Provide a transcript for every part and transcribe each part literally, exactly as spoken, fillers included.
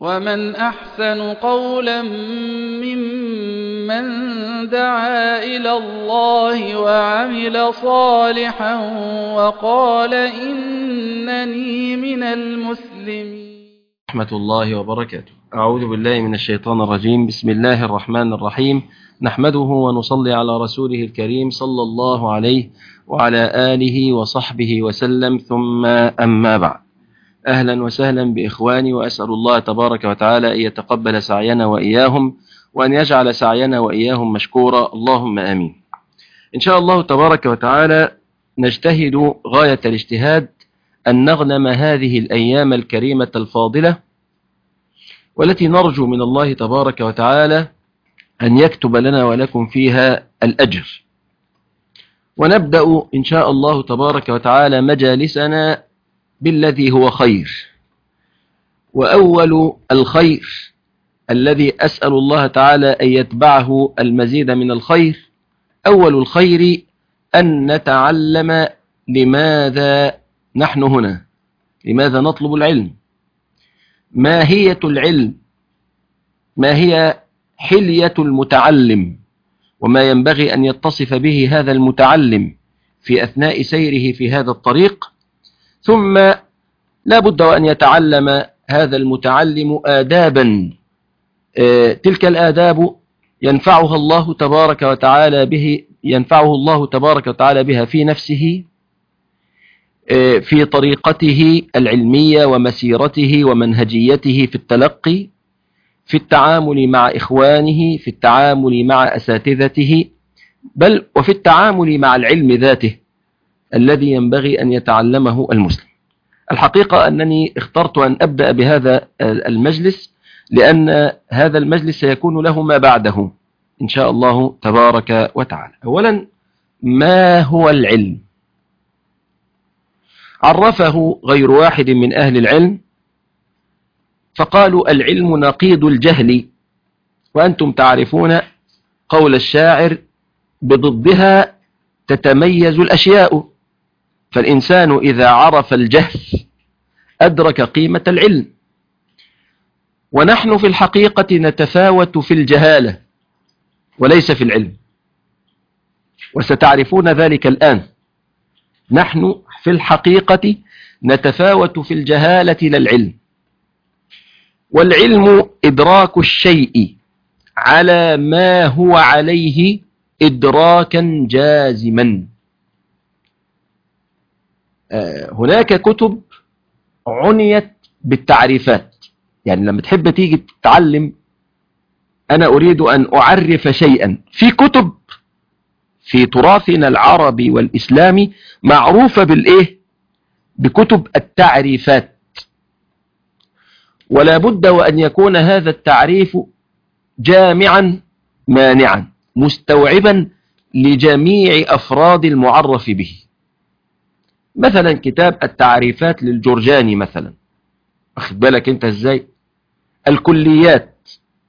ومن أحسن قولا ممن دعا إلى الله وعمل صالحا وقال إنني من المسلمين. رحمة الله وبركاته. أعوذ بالله من الشيطان الرجيم. بسم الله الرحمن الرحيم. نحمده ونصلي على رسوله الكريم صلى الله عليه وعلى آله وصحبه وسلم، ثم أما بعد. أهلا وسهلا بإخواني، وأسأل الله تبارك وتعالى أن يتقبل سعينا وإياهم، وأن يجعل سعينا وإياهم مشكورا، اللهم آمين. إن شاء الله تبارك وتعالى نجتهد غاية الاجتهاد أن نغنم هذه الأيام الكريمة الفاضلة، والتي نرجو من الله تبارك وتعالى أن يكتب لنا ولكم فيها الأجر. ونبدأ إن شاء الله تبارك وتعالى مجالسنا بالذي هو خير. وأول الخير الذي أسأل الله تعالى أن يتبعه المزيد من الخير، أول الخير أن نتعلم لماذا نحن هنا، لماذا نطلب العلم، ماهية العلم، ما هي حلية المتعلم، وما ينبغي أن يتصف به هذا المتعلم في أثناء سيره في هذا الطريق. ثم لا بد وأن يتعلم هذا المتعلم آدابا، تلك الآداب ينفعها الله تبارك وتعالى به ينفعه الله تبارك وتعالى بها في نفسه، في طريقته العلمية ومسيرته ومنهجيته في التلقي، في التعامل مع إخوانه، في التعامل مع أساتذته، بل وفي التعامل مع العلم ذاته الذي ينبغي أن يتعلمه المسلم. الحقيقة أنني اخترت أن أبدأ بهذا المجلس لأن هذا المجلس سيكون له ما بعده إن شاء الله تبارك وتعالى. أولا، ما هو العلم؟ عرفه غير واحد من أهل العلم فقالوا: العلم نقيض الجهل، وأنتم تعرفون قول الشاعر: بضدها تتميز الأشياء، فالإنسان إذا عرف الجهل أدرك قيمة العلم. ونحن في الحقيقة نتفاوت في الجهالة وليس في العلم، وستعرفون ذلك الآن. نحن في الحقيقة نتفاوت في الجهالة لا العلم. والعلم إدراك الشيء على ما هو عليه إدراكا جازما. هناك كتب عنيت بالتعريفات، يعني لما تحب تيجي تتعلم، أنا أريد أن أعرف شيئا، في كتب في تراثنا العربي والإسلامي معروفة بالإيه؟ بكتب التعريفات. ولا بد وأن يكون هذا التعريف جامعا مانعا مستوعبا لجميع أفراد المعرف به. مثلا كتاب التعريفات للجرجاني مثلا، أخذ بالك أنت إزاي؟ الكليات،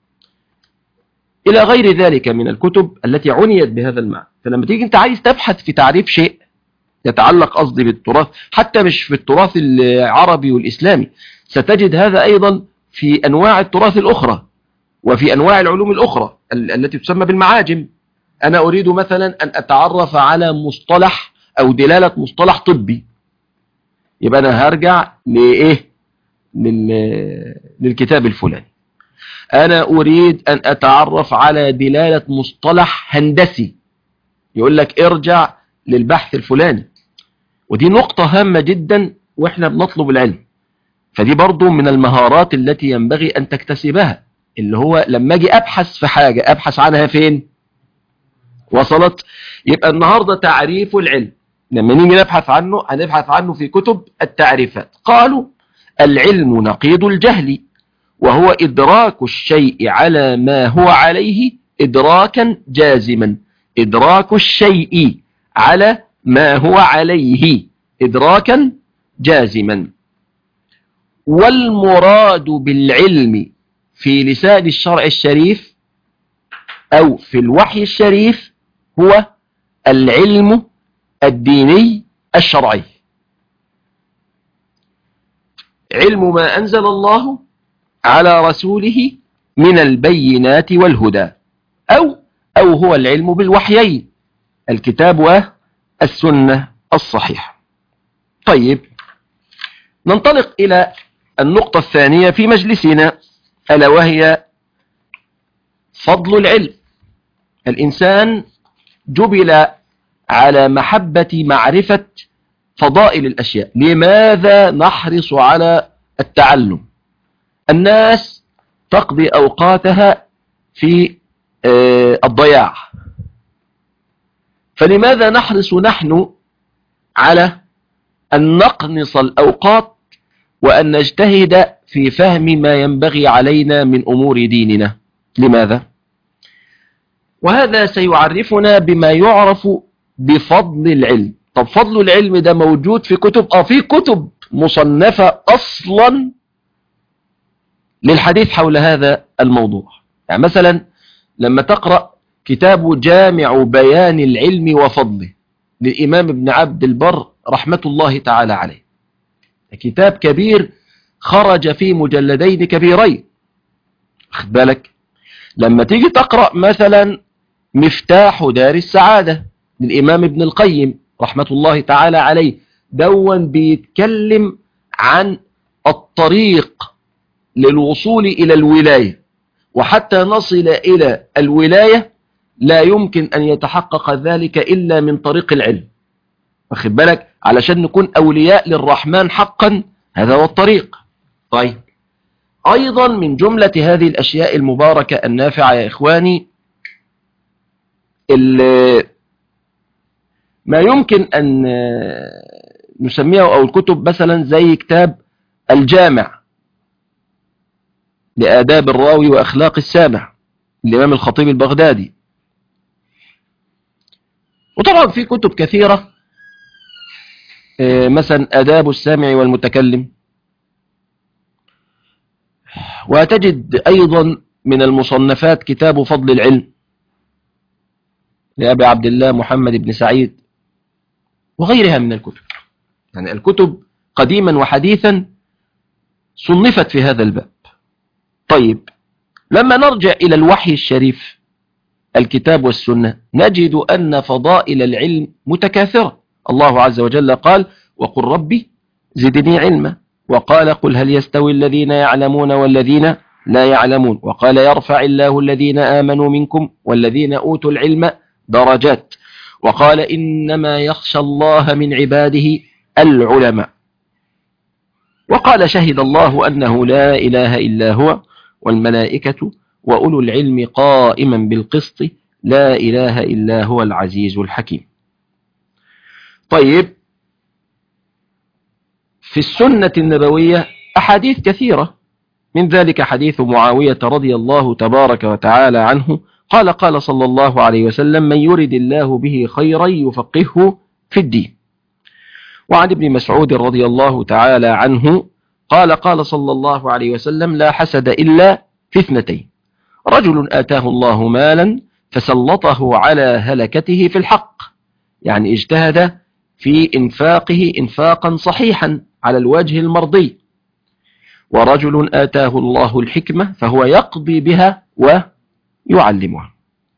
إلى غير ذلك من الكتب التي عنيت بهذا المعنى. فلما تيجي أنت عايز تبحث في تعريف شيء يتعلق قصدي بالتراث، حتى مش في التراث العربي والإسلامي، ستجد هذا أيضا في أنواع التراث الأخرى وفي أنواع العلوم الأخرى التي تسمى بالمعاجم. أنا أريد مثلا أن أتعرف على مصطلح أو دلالة مصطلح طبي، يبقى أنا هرجع لإيه؟ للكتاب الفلاني. أنا أريد أن أتعرف على دلالة مصطلح هندسي، يقول لك ارجع للبحث الفلاني. ودي نقطة هامة جدا وإحنا بنطلب العلم. فدي برضو من المهارات التي ينبغي أن تكتسبها، اللي هو لما أجي أبحث في حاجة أبحث عنها فين؟ وصلت؟ يبقى النهاردة تعريف العلم لما نيجي نبحث عنه هنبحث عنه في كتب التعريفات. قالوا: العلم نقيض الجهل، وهو إدراك الشيء على ما هو عليه إدراكا جازما. إدراك الشيء على ما هو عليه إدراكا جازما. والمراد بالعلم في لسان الشرع الشريف أو في الوحي الشريف هو العلم الديني الشرعي، علم ما أنزل الله على رسوله من البينات والهدى، أو أو هو العلم بالوحيين الكتاب والسنة الصحيحة. طيب، ننطلق إلى النقطة الثانية في مجلسنا، ألا وهي فضل العلم. الإنسان جبل على محبة معرفة فضائل الأشياء. لماذا نحرص على التعلم؟ الناس تقضي أوقاتها في الضياع، فلماذا نحرص نحن على أن نقنص الأوقات وأن نجتهد في فهم ما ينبغي علينا من أمور ديننا؟ لماذا؟ وهذا سيعرفنا بما يعرف بفضل العلم. طب فضل العلم ده موجود في كتب؟ اه في كتب مصنفة أصلا للحديث حول هذا الموضوع. يعني مثلا لما تقرأ كتاب جامع بيان العلم وفضله للإمام ابن عبد البر رحمة الله تعالى عليه، كتاب كبير خرج في مجلدين كبيرين، خد بالك. لما تيجي تقرأ مثلا مفتاح دار السعادة للإمام ابن القيم رحمة الله تعالى عليه، دون بيتكلم عن الطريق للوصول إلى الولاية، وحتى نصل إلى الولاية لا يمكن أن يتحقق ذلك إلا من طريق العلم، واخد بالك، علشان نكون أولياء للرحمن حقا، هذا هو الطريق. طيب، أيضا من جملة هذه الأشياء المباركة النافعة يا إخواني ما يمكن أن نسميه أو الكتب مثلا زي كتاب الجامع لآداب الراوي وأخلاق السامع الإمام الخطيب البغدادي. وطبعا في كتب كثيرة مثلا آداب السامع والمتكلم. وتجد أيضا من المصنفات كتاب فضل العلم لأبي عبد الله محمد بن سعيد وغيرها من الكتب. يعني الكتب قديما وحديثا صنفت في هذا الباب. طيب، لما نرجع إلى الوحي الشريف الكتاب والسنة نجد أن فضائل العلم متكاثرة. الله عز وجل قال: وقل ربي زدني علما، وقال: قل هل يستوي الذين يعلمون والذين لا يعلمون، وقال: يرفع الله الذين آمنوا منكم والذين أوتوا العلم درجات، وقال: إنما يخشى الله من عباده العلماء، وقال: شهد الله أنه لا إله إلا هو والملائكة وأولو العلم قائما بالقسط لا إله إلا هو العزيز الحكيم. طيب، في السنة النبوية أحاديث كثيرة، من ذلك حديث معاوية رضي الله تبارك وتعالى عنه قال: قال صلى الله عليه وسلم: من يرد الله به خيرا يفقهه في الدين. وعن ابن مسعود رضي الله تعالى عنه قال: قال صلى الله عليه وسلم: لا حسد إلا في اثنتين: رجل آتاه الله مالا فسلطه على هلكته في الحق، يعني اجتهد في إنفاقه إنفاقا صحيحا على الوجه المرضي، ورجل آتاه الله الحكمة فهو يقضي بها ويعلمها.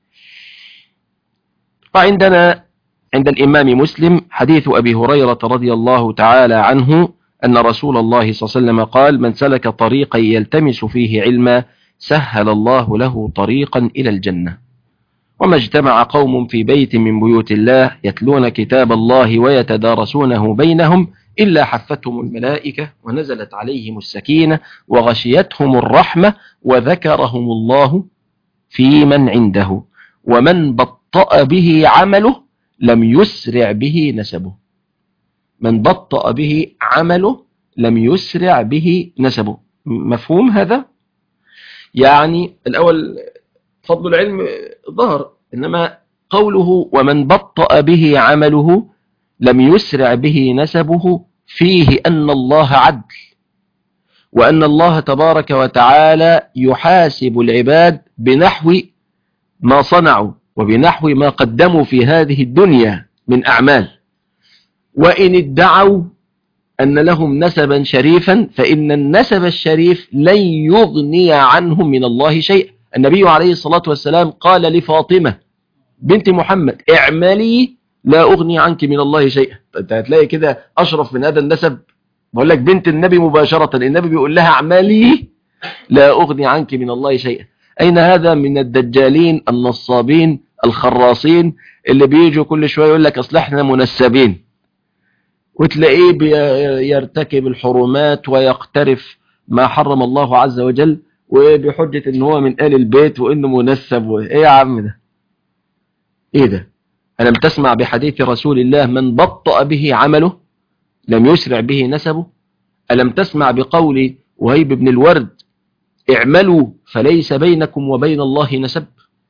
وعندنا عند الإمام مسلم حديث أبي هريرة رضي الله تعالى عنه أن رسول الله صلى الله عليه وسلم قال: من سلك طريقا يلتمس فيه علما سهل الله له طريقا إلى الجنة. وما اجتمع قوم في بيت من بيوت الله يتلون كتاب الله ويتدارسونه بينهم إلا حفتهم الملائكة ونزلت عليهم السكينة وغشيتهم الرحمة وذكرهم الله في من عنده، ومن بطأ به عمله لم يسرع به نسبه. من بطأ به عمله لم يسرع به نسبه. مفهوم هذا؟ يعني الأول فضل العلم ظهر، إنما قوله ومن بطأ به عمله لم يسرع به نسبه فيه أن الله عدل، وأن الله تبارك وتعالى يحاسب العباد بنحو ما صنعوا وبنحو ما قدموا في هذه الدنيا من أعمال. وإن ادعوا أن لهم نسبا شريفا، فإن النسب الشريف لن يغني عنهم من الله شيئا. النبي عليه الصلاة والسلام قال لفاطمة بنت محمد اعملي لا أغني عنك من الله شيئا. أنت هتلاقي كده أشرف من هذا النسب؟ بقول لك بنت النبي مباشرة النبي بيقول لها اعملي لا أغني عنك من الله شيئا. أين هذا من الدجالين النصابين الخراصين اللي بيجوا كل شوية يقول لك أصل احنا منسبين، وتلاقيه بيرتكب الحرمات ويقترف ما حرم الله عز وجل وبحجة ان هو من آل البيت وانه منسب و... ايه يا عم ده؟ ايه ده؟ ألم تسمع بحديث رسول الله من بطأ به عمله لم يسرع به نسبه؟ ألم تسمع بقول وهيب بن الورد اعملوا فليس بينكم وبين الله نسب؟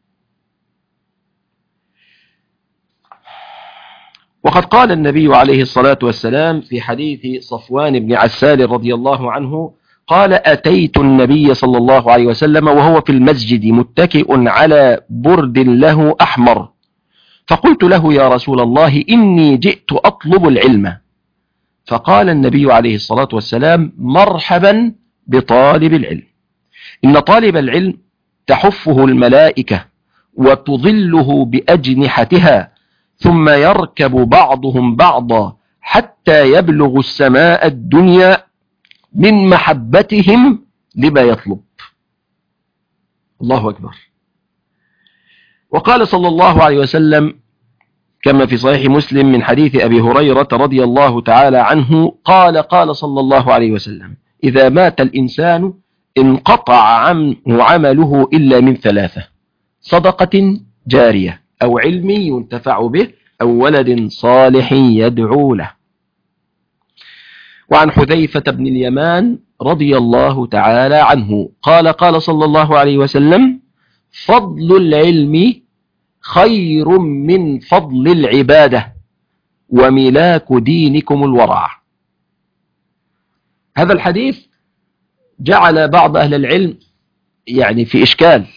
وقد قال النبي عليه الصلاة والسلام في حديث صفوان بن عسال رضي الله عنه قال أتيت النبي صلى الله عليه وسلم وهو في المسجد متكئ على برد له أحمر، فقلت له يا رسول الله إني جئت أطلب العلم. فقال النبي عليه الصلاة والسلام مرحبا بطالب العلم، إن طالب العلم تحفه الملائكة وتظله بأجنحتها، ثم يركب بعضهم بعضا حتى يبلغ السماء الدنيا من محبتهم لما يطلب. الله أكبر. وقال صلى الله عليه وسلم كما في صحيح مسلم من حديث أبي هريرة رضي الله تعالى عنه قال قال صلى الله عليه وسلم إذا مات الإنسان انقطع عنه عمله إلا من ثلاثة: صدقة جارية أو علم ينتفع به أو ولد صالح يدعو له. وعن حذيفة بن اليمان رضي الله تعالى عنه قال قال صلى الله عليه وسلم فضل العلم خير من فضل العبادة وملاك دينكم الورع. هذا الحديث جعل بعض أهل العلم يعني في إشكال،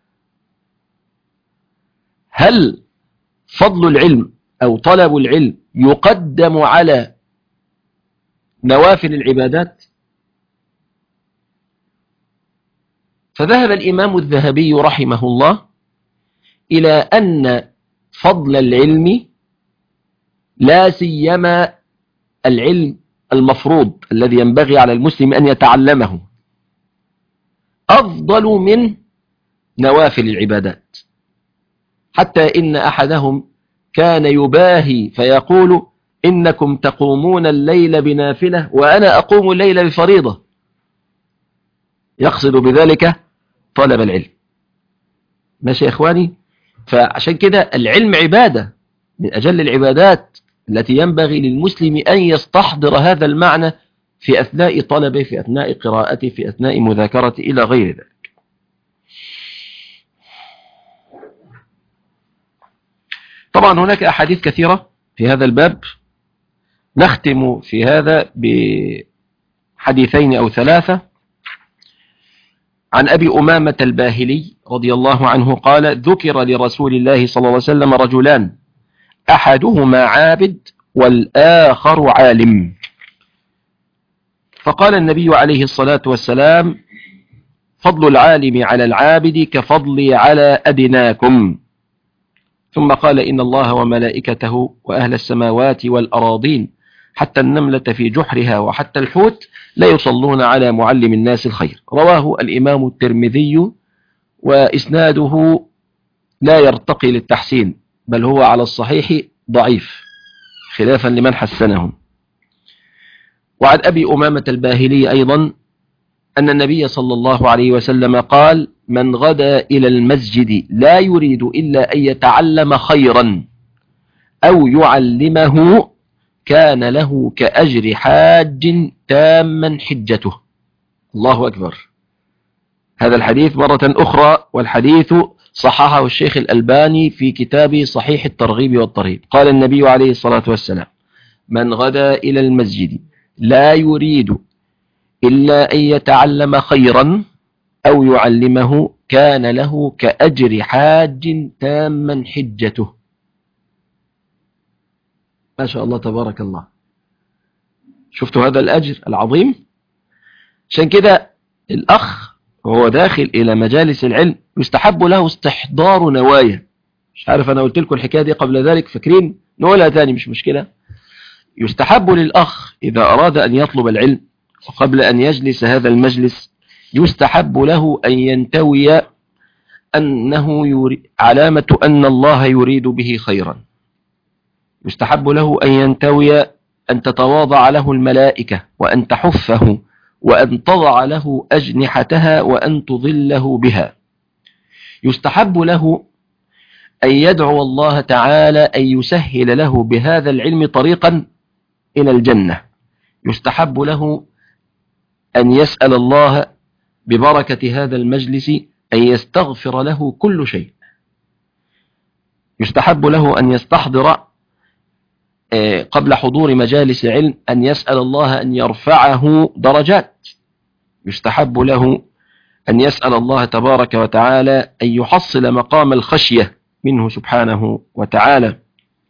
هل فضل العلم أو طلب العلم يقدم على نوافل العبادات؟ فذهب الإمام الذهبي رحمه الله إلى أن فضل العلم لا سيما العلم المفروض الذي ينبغي على المسلم أن يتعلمه أفضل من نوافل العبادات، حتى إن أحدهم كان يباهي فيقول إنكم تقومون الليل بنافلة وأنا أقوم الليل بفريضة، يقصد بذلك طلب العلم. ماشي يا إخواني؟ فعشان كده العلم عبادة من أجل العبادات التي ينبغي للمسلم أن يستحضر هذا المعنى في أثناء طلبه، في أثناء قراءته، في أثناء مذاكرته إلى غير ذلك. طبعا هناك أحاديث كثيرة في هذا الباب، نختم في هذا بحديثين أو ثلاثة. عن أبي أمامة الباهلي رضي الله عنه قال ذكر لرسول الله صلى الله عليه وسلم رجلان أحدهما عابد والآخر عالم، فقال النبي عليه الصلاة والسلام فضل العالم على العابد كفضلي على أدناكم. ثم قال إن الله وملائكته وأهل السماوات والأراضين حتى النملة في جحرها وحتى الحوت لا يصلون على معلم الناس الخير. رواه الإمام الترمذي وإسناده لا يرتقي للتحسين، بل هو على الصحيح ضعيف خلافا لمن حسنهم. وعن أبي أمامة الباهلي أيضا أن النبي صلى الله عليه وسلم قال من غدا إلى المسجد لا يريد إلا أن يتعلم خيرا أو يعلمه كان له كأجر حاج تاما حجته. الله أكبر. هذا الحديث مرة أخرى، والحديث صححه الشيخ الألباني في كتابه صحيح الترغيب والترهيب. قال النبي عليه الصلاة والسلام من غدا إلى المسجد لا يريد إلا أن يتعلم خيرا أو يعلمه كان له كأجر حاج تاما حجته. ما شاء الله تبارك الله. شفتوا هذا الأجر العظيم؟ عشان كده الأخ وهو داخل إلى مجالس العلم يستحب له استحضار نوايا. مش عارف أنا قلت لكم الحكاية دي قبل ذلك، فاكرين؟ نقولها تاني مش مشكلة. يستحب للأخ إذا أراد أن يطلب العلم وقبل أن يجلس هذا المجلس يستحب له أن ينتوي أنه يريد علامة أن الله يريد به خيرا. يستحب له أن ينتوي أن تتواضع له الملائكة وأن تحفه وأن تضع له أجنحتها وأن تظله بها. يستحب له أن يدعو الله تعالى أن يسهل له بهذا العلم طريقا إلى الجنة. يستحب له أن يسأل الله ببركة هذا المجلس أن يستغفر له كل شيء. يستحب له أن يستحضر قبل حضور مجالس علم أن يسأل الله أن يرفعه درجات. يستحب له أن يسأل الله تبارك وتعالى أن يحصل مقام الخشية منه سبحانه وتعالى.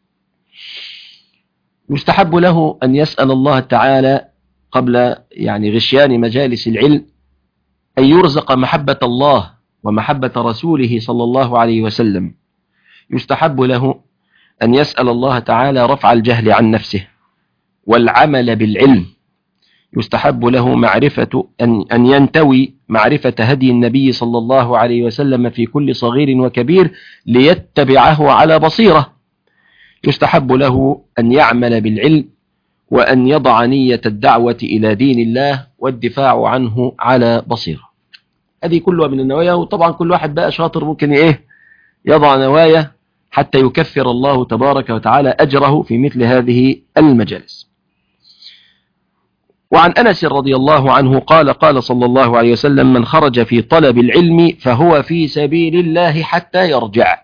يستحب له أن يسأل الله تعالى قبل يعني غشيان مجالس العلم أن يرزق محبة الله ومحبة رسوله صلى الله عليه وسلم. يستحب له أن يسأل الله تعالى رفع الجهل عن نفسه والعمل بالعلم. يستحب له معرفة أن, أن ينتوي معرفة هدي النبي صلى الله عليه وسلم في كل صغير وكبير ليتبعه على بصيرة. يستحب له أن يعمل بالعلم وأن يضع نية الدعوة إلى دين الله والدفاع عنه على بصيرة. هذه كلها من النوايا، وطبعا كل واحد بقى شاطر ممكن إيه يضع نوايا حتى يكفر الله تبارك وتعالى أجره في مثل هذه المجالس. وعن أنس رضي الله عنه قال قال صلى الله عليه وسلم: من خرج في طلب العلم فهو في سبيل الله حتى يرجع.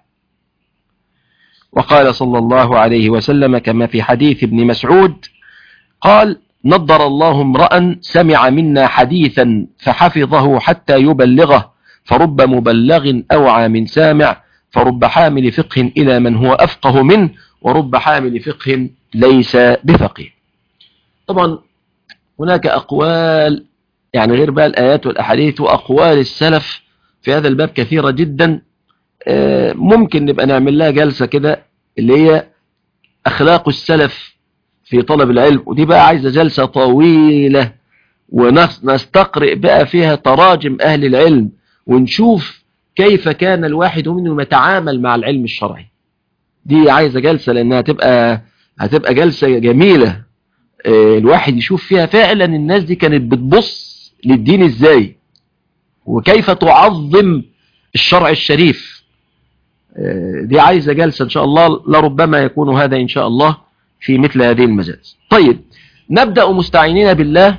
وقال صلى الله عليه وسلم كما في حديث ابن مسعود قال: نضر الله امرأ سمع منا حديثا فحفظه حتى يبلغه، فرب مبلغ أوعى من سامع، فرب حامل فقه إلى من هو أفقه منه، ورب حامل فقه ليس بفقيه. طبعا هناك أقوال يعني غير بقى الآيات والأحاديث وأقوال السلف في هذا الباب كثيرة جدا، ممكن نبقى نعمل لها جلسة كده اللي هي أخلاق السلف في طلب العلم، ودي بقى عايزة جلسة طويلة ونستقرئ بقى فيها تراجم أهل العلم ونشوف كيف كان الواحد منهم يتعامل مع العلم الشرعي. دي عايزة جلسة لأنها هتبقى هتبقى جلسة جميلة، الواحد يشوف فيها فعلا الناس دي كانت بتبص للدين ازاي وكيف تعظم الشرع الشريف. دي عايزة جلسة إن شاء الله، لربما يكون هذا إن شاء الله في مثل هذه المجالس. طيب نبدأ مستعينين بالله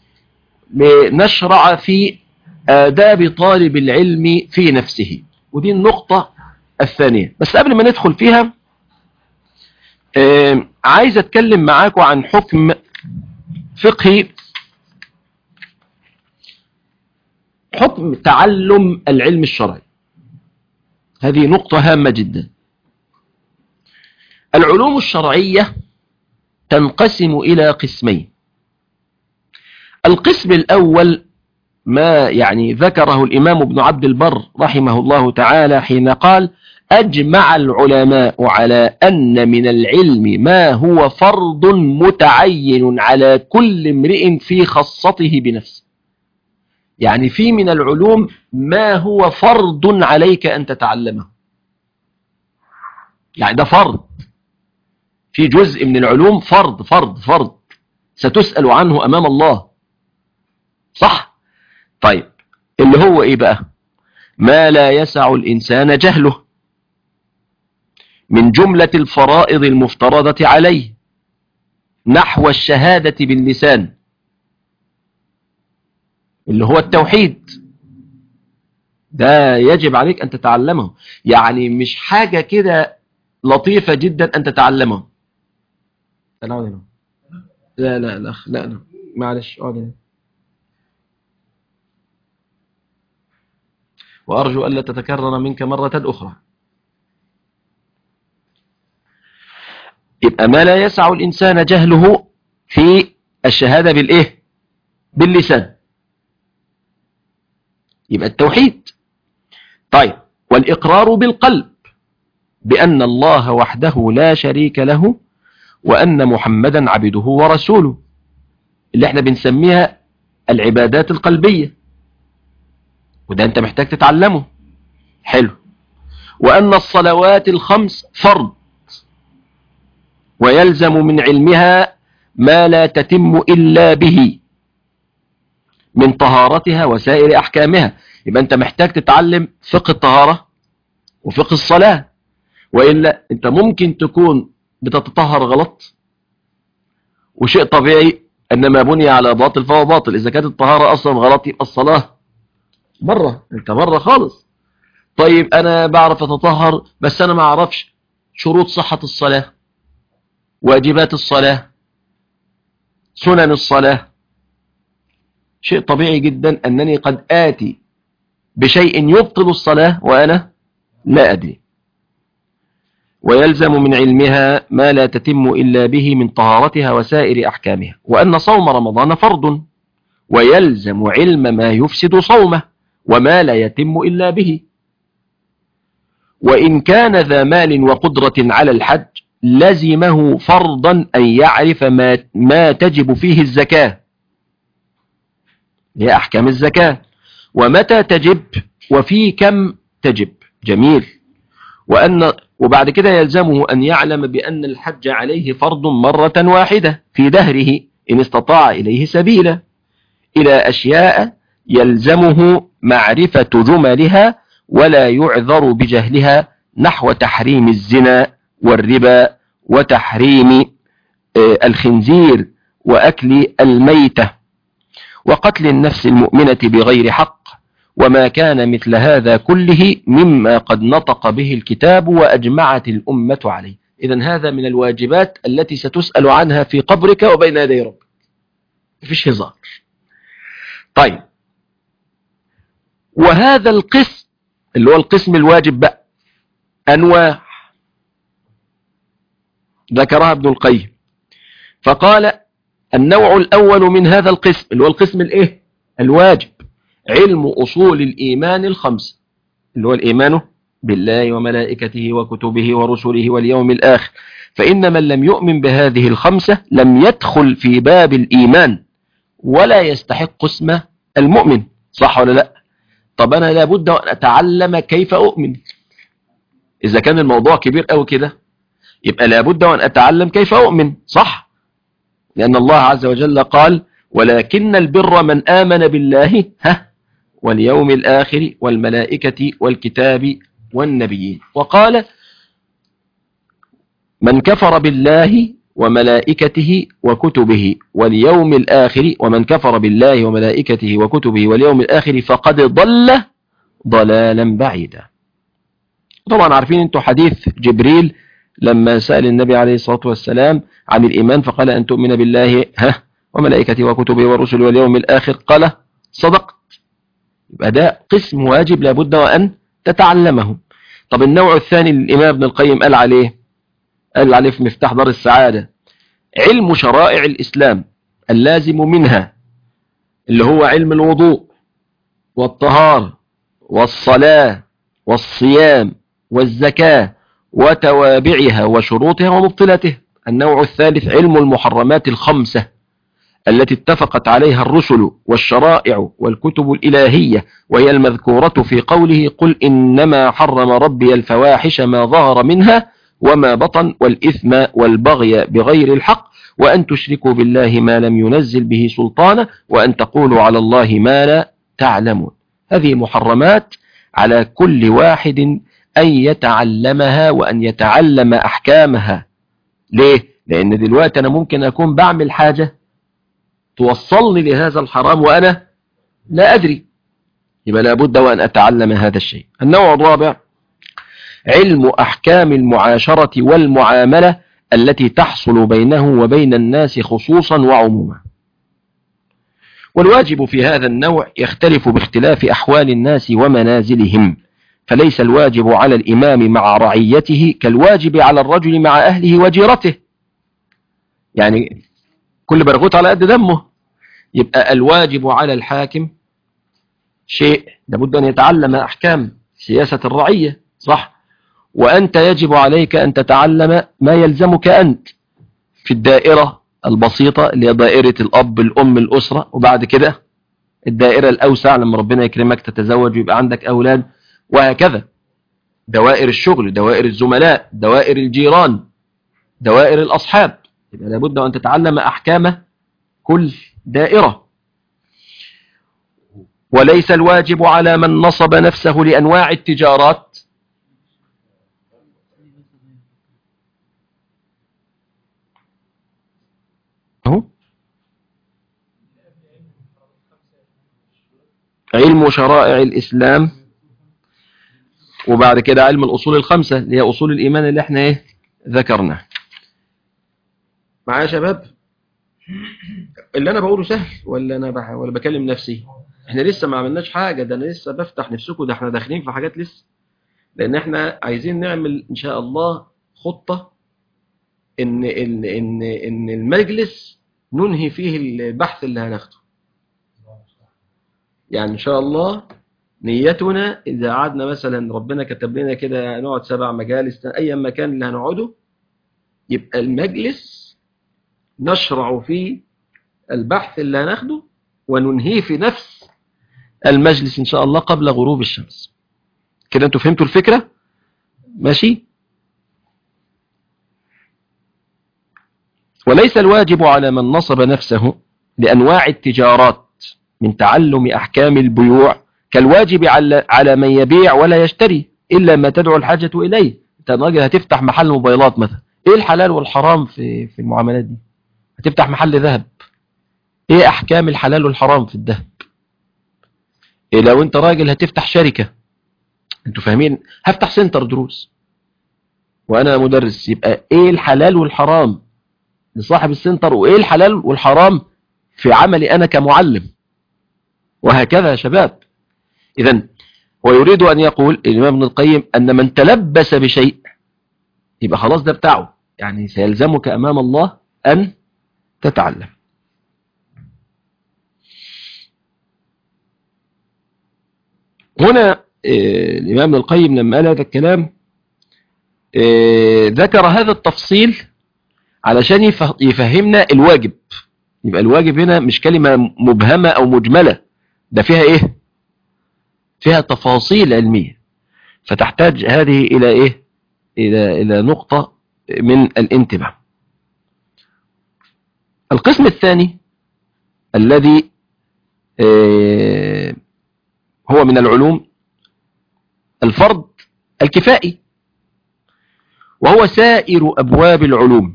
لنشرع في آداب طالب العلم في نفسه، ودي النقطة الثانية. بس قبل ما ندخل فيها عايز أتكلم معاكم عن حكم فقهي، حكم تعلم العلم الشرعي. هذه نقطة هامة جدا. العلوم الشرعية تنقسم إلى قسمين. القسم الأول ما يعني ذكره الإمام ابن عبد البر رحمه الله تعالى حين قال: أجمع العلماء على أن من العلم ما هو فرض متعين على كل امرئ في خاصته بنفسه. يعني في من العلوم ما هو فرض عليك أن تتعلمه، يعني ده فرض. في جزء من العلوم فرض فرض فرض ستسأل عنه أمام الله، صح؟ طيب اللي هو إيه بقى؟ ما لا يسع الإنسان جهله من جملة الفرائض المفترضة عليه، نحو الشهادة باللسان اللي هو التوحيد، ده يجب عليك أن تتعلمه. يعني مش حاجة كده لطيفة جدا أن تتعلمه. لا لا لا لا لا معلش اقعد. وأرجو ألا تتكرر منك مرة أخرى. يبقى ما لا يسع الإنسان جهله في الشهادة بالإيه؟ باللسان، يبقى التوحيد. طيب، والإقرار بالقلب بأن الله وحده لا شريك له وأن محمدا عبده ورسوله، اللي احنا بنسميها العبادات القلبية، وده انت محتاج تتعلمه. حلو. وأن الصلوات الخمس فرض، ويلزم من علمها ما لا تتم إلا به من طهارتها وسائر أحكامها. يبقى أنت محتاج تتعلم فقه الطهارة وفقه الصلاة، وإلا أنت ممكن تكون بتتطهر غلط، وشيء طبيعي أن ما بني على باطل فهو باطل. إذا كانت الطهارة أصلا غلط يبقى الصلاة مرة، أنت مرة خالص. طيب أنا بعرف أتطهر بس أنا ما أعرفش شروط صحة الصلاة، واجبات الصلاة، سنن الصلاة. شيء طبيعي جدا أنني قد آتي بشيء يبطل الصلاة وأنا لا أدري. ويلزم من علمها ما لا تتم إلا به من طهارتها وسائر أحكامها. وأن صوم رمضان فرض، ويلزم علم ما يفسد صومه وما لا يتم إلا به. وإن كان ذا مال وقدرة على الحج لزمه فرضا أن يعرف ما, ما تجب فيه الزكاة، هي أحكام الزكاة، ومتى تجب وفي كم تجب. جميل. وأن وبعد كده يلزمه أن يعلم بأن الحج عليه فرض مرة واحدة في دهره إن استطاع إليه سبيلا، إلى أشياء يلزمه معرفة جملها ولا يعذر بجهلها، نحو تحريم الزنا والربا وتحريم الخنزير وأكل الميتة وقتل النفس المؤمنة بغير حق، وما كان مثل هذا كله مما قد نطق به الكتاب وأجمعت الأمة عليه. إذن هذا من الواجبات التي ستسأل عنها في قبرك وبين يدي ربك، مفيش هزار. طيب، وهذا القسم اللي هو القسم الواجب بقى أنواع ذكرها ابن القيم، فقال النوع الأول من هذا القسم اللي هو القسم الإيه؟ الواجب، علم أصول الإيمان الخمسة، اللي هو الإيمان بالله وملائكته وكتبه ورسله واليوم الآخر. فإن من لم يؤمن بهذه الخمسة لم يدخل في باب الإيمان ولا يستحق اسم المؤمن. صح ولا لا؟ طب أنا لابد أن أتعلم كيف أؤمن. إذا كان الموضوع كبير أو كده يبقى لابد أن أتعلم كيف أؤمن. صح؟ لأن الله عز وجل قال ولكن البر من آمن بالله ها واليوم الآخر والملائكة والكتاب والنبيين، وقال من كفر بالله وملائكته وكتبه واليوم الآخر، ومن كفر بالله وملائكته وكتبه واليوم الآخر فقد ضل ضلالا بعيدا. طبعا عارفين انتوا حديث جبريل لما سأل النبي عليه الصلاة والسلام عن الإيمان فقال أن تؤمن بالله ها وملائكته وكتبه ورسله واليوم الآخر، قال صدقت. يبقى ده قسم واجب لابد وأن تتعلمه. طب النوع الثاني للإمام ابن القيم قال عليه قال عليه في مفتاح دار السعادة علم شرائع الإسلام اللازم منها، اللي هو علم الوضوء والطهارة والصلاة والصيام والزكاة وتوابعها وشروطها ومبطلاتها. النوع الثالث علم المحرمات الخمسة التي اتفقت عليها الرسل والشرائع والكتب الإلهية، وهي المذكورة في قوله قل إنما حرم ربي الفواحش ما ظهر منها وما بطن والإثم والبغي بغير الحق وأن تشركوا بالله ما لم ينزل به سلطانا وأن تقولوا على الله ما لا تعلمون. هذه محرمات على كل واحد أن يتعلمها وأن يتعلم أحكامها. ليه؟ لأن دلوقتي أنا ممكن أكون بعمل حاجة توصلني لهذا الحرام وأنا لا أدري، يبقى لابد وأن أتعلم هذا الشيء. النوع الرابع علم أحكام المعاشرة والمعاملة التي تحصل بينه وبين الناس خصوصا وعموما. والواجب في هذا النوع يختلف باختلاف أحوال الناس ومنازلهم، فليس الواجب على الإمام مع رعيته كالواجب على الرجل مع أهله وجيرته. يعني كل برغوت على قد دمه. يبقى الواجب على الحاكم شيء لابد أن يتعلم أحكام سياسة الرعية، صح؟ وأنت يجب عليك أن تتعلم ما يلزمك أنت في الدائرة البسيطة اللي هي دائرة الأب الأم الأسرة، وبعد كده الدائرة الأوسع لما ربنا يكرمك تتزوج ويبقى عندك أولاد، وهكذا دوائر الشغل، دوائر الزملاء، دوائر الجيران، دوائر الأصحاب. يبقى لابد أن تتعلم أحكام كل دائرة. وليس الواجب على من نصب نفسه لأنواع التجارات أهو علم شرائع الإسلام، وبعد كده علم الأصول الخمسة اللي هي أصول الإيمان اللي احنا ايه ذكرنا. معايا يا شباب؟ اللي أنا بقوله سهل ولا أنا بح... ولا بكلم نفسي؟ احنا لسه ما عملناش حاجة، ده أنا لسه بفتح نفسكم، ده احنا داخلين في حاجات لسه، لأن احنا عايزين نعمل إن شاء الله خطة إن إن إن إن المجلس ننهي فيه البحث اللي هناخده. يعني إن شاء الله نيتنا إذا قعدنا مثلا ربنا كتب لنا كده نقعد سبع مجالس أي مكان اللي هنقعده، يبقى المجلس نشرع في البحث اللي هناخده وننهيه في نفس المجلس إن شاء الله قبل غروب الشمس. كده أنتوا فهمتوا الفكرة؟ ماشي؟ وليس الواجب على من نصب نفسه لأنواع التجارات من تعلم أحكام البيوع كالواجب على على من يبيع ولا يشتري إلا ما تدعو الحاجة إليه. أنت راجل هتفتح محل موبايلات مثلا، إيه الحلال والحرام في في المعاملات دي؟ هتفتح محل ذهب، إيه أحكام الحلال والحرام في الذهب؟ إيه لو أنت راجل هتفتح شركة، أنتوا فاهمين؟ هفتح سنتر دروس وأنا مدرس، يبقى إيه الحلال والحرام لصاحب السنتر، وإيه الحلال والحرام في عملي أنا كمعلم، وهكذا يا شباب. إذن هو يريد أن يقول الإمام ابن القيم أن من تلبس بشيء يبقى خلاص ده بتاعه، يعني سيلزمك أمام الله أن تتعلم. هنا الإمام ابن القيم لما قال هذا الكلام ذكر هذا التفصيل علشان يفهمنا الواجب. يبقى الواجب هنا مش كلمة مبهمة أو مجملة، ده فيها إيه؟ فيها تفاصيل علمية، فتحتاج هذه إلى إيه؟ إلى إلى نقطة من الانتباه. القسم الثاني الذي هو من العلوم الفرض الكفائي، وهو سائر أبواب العلوم،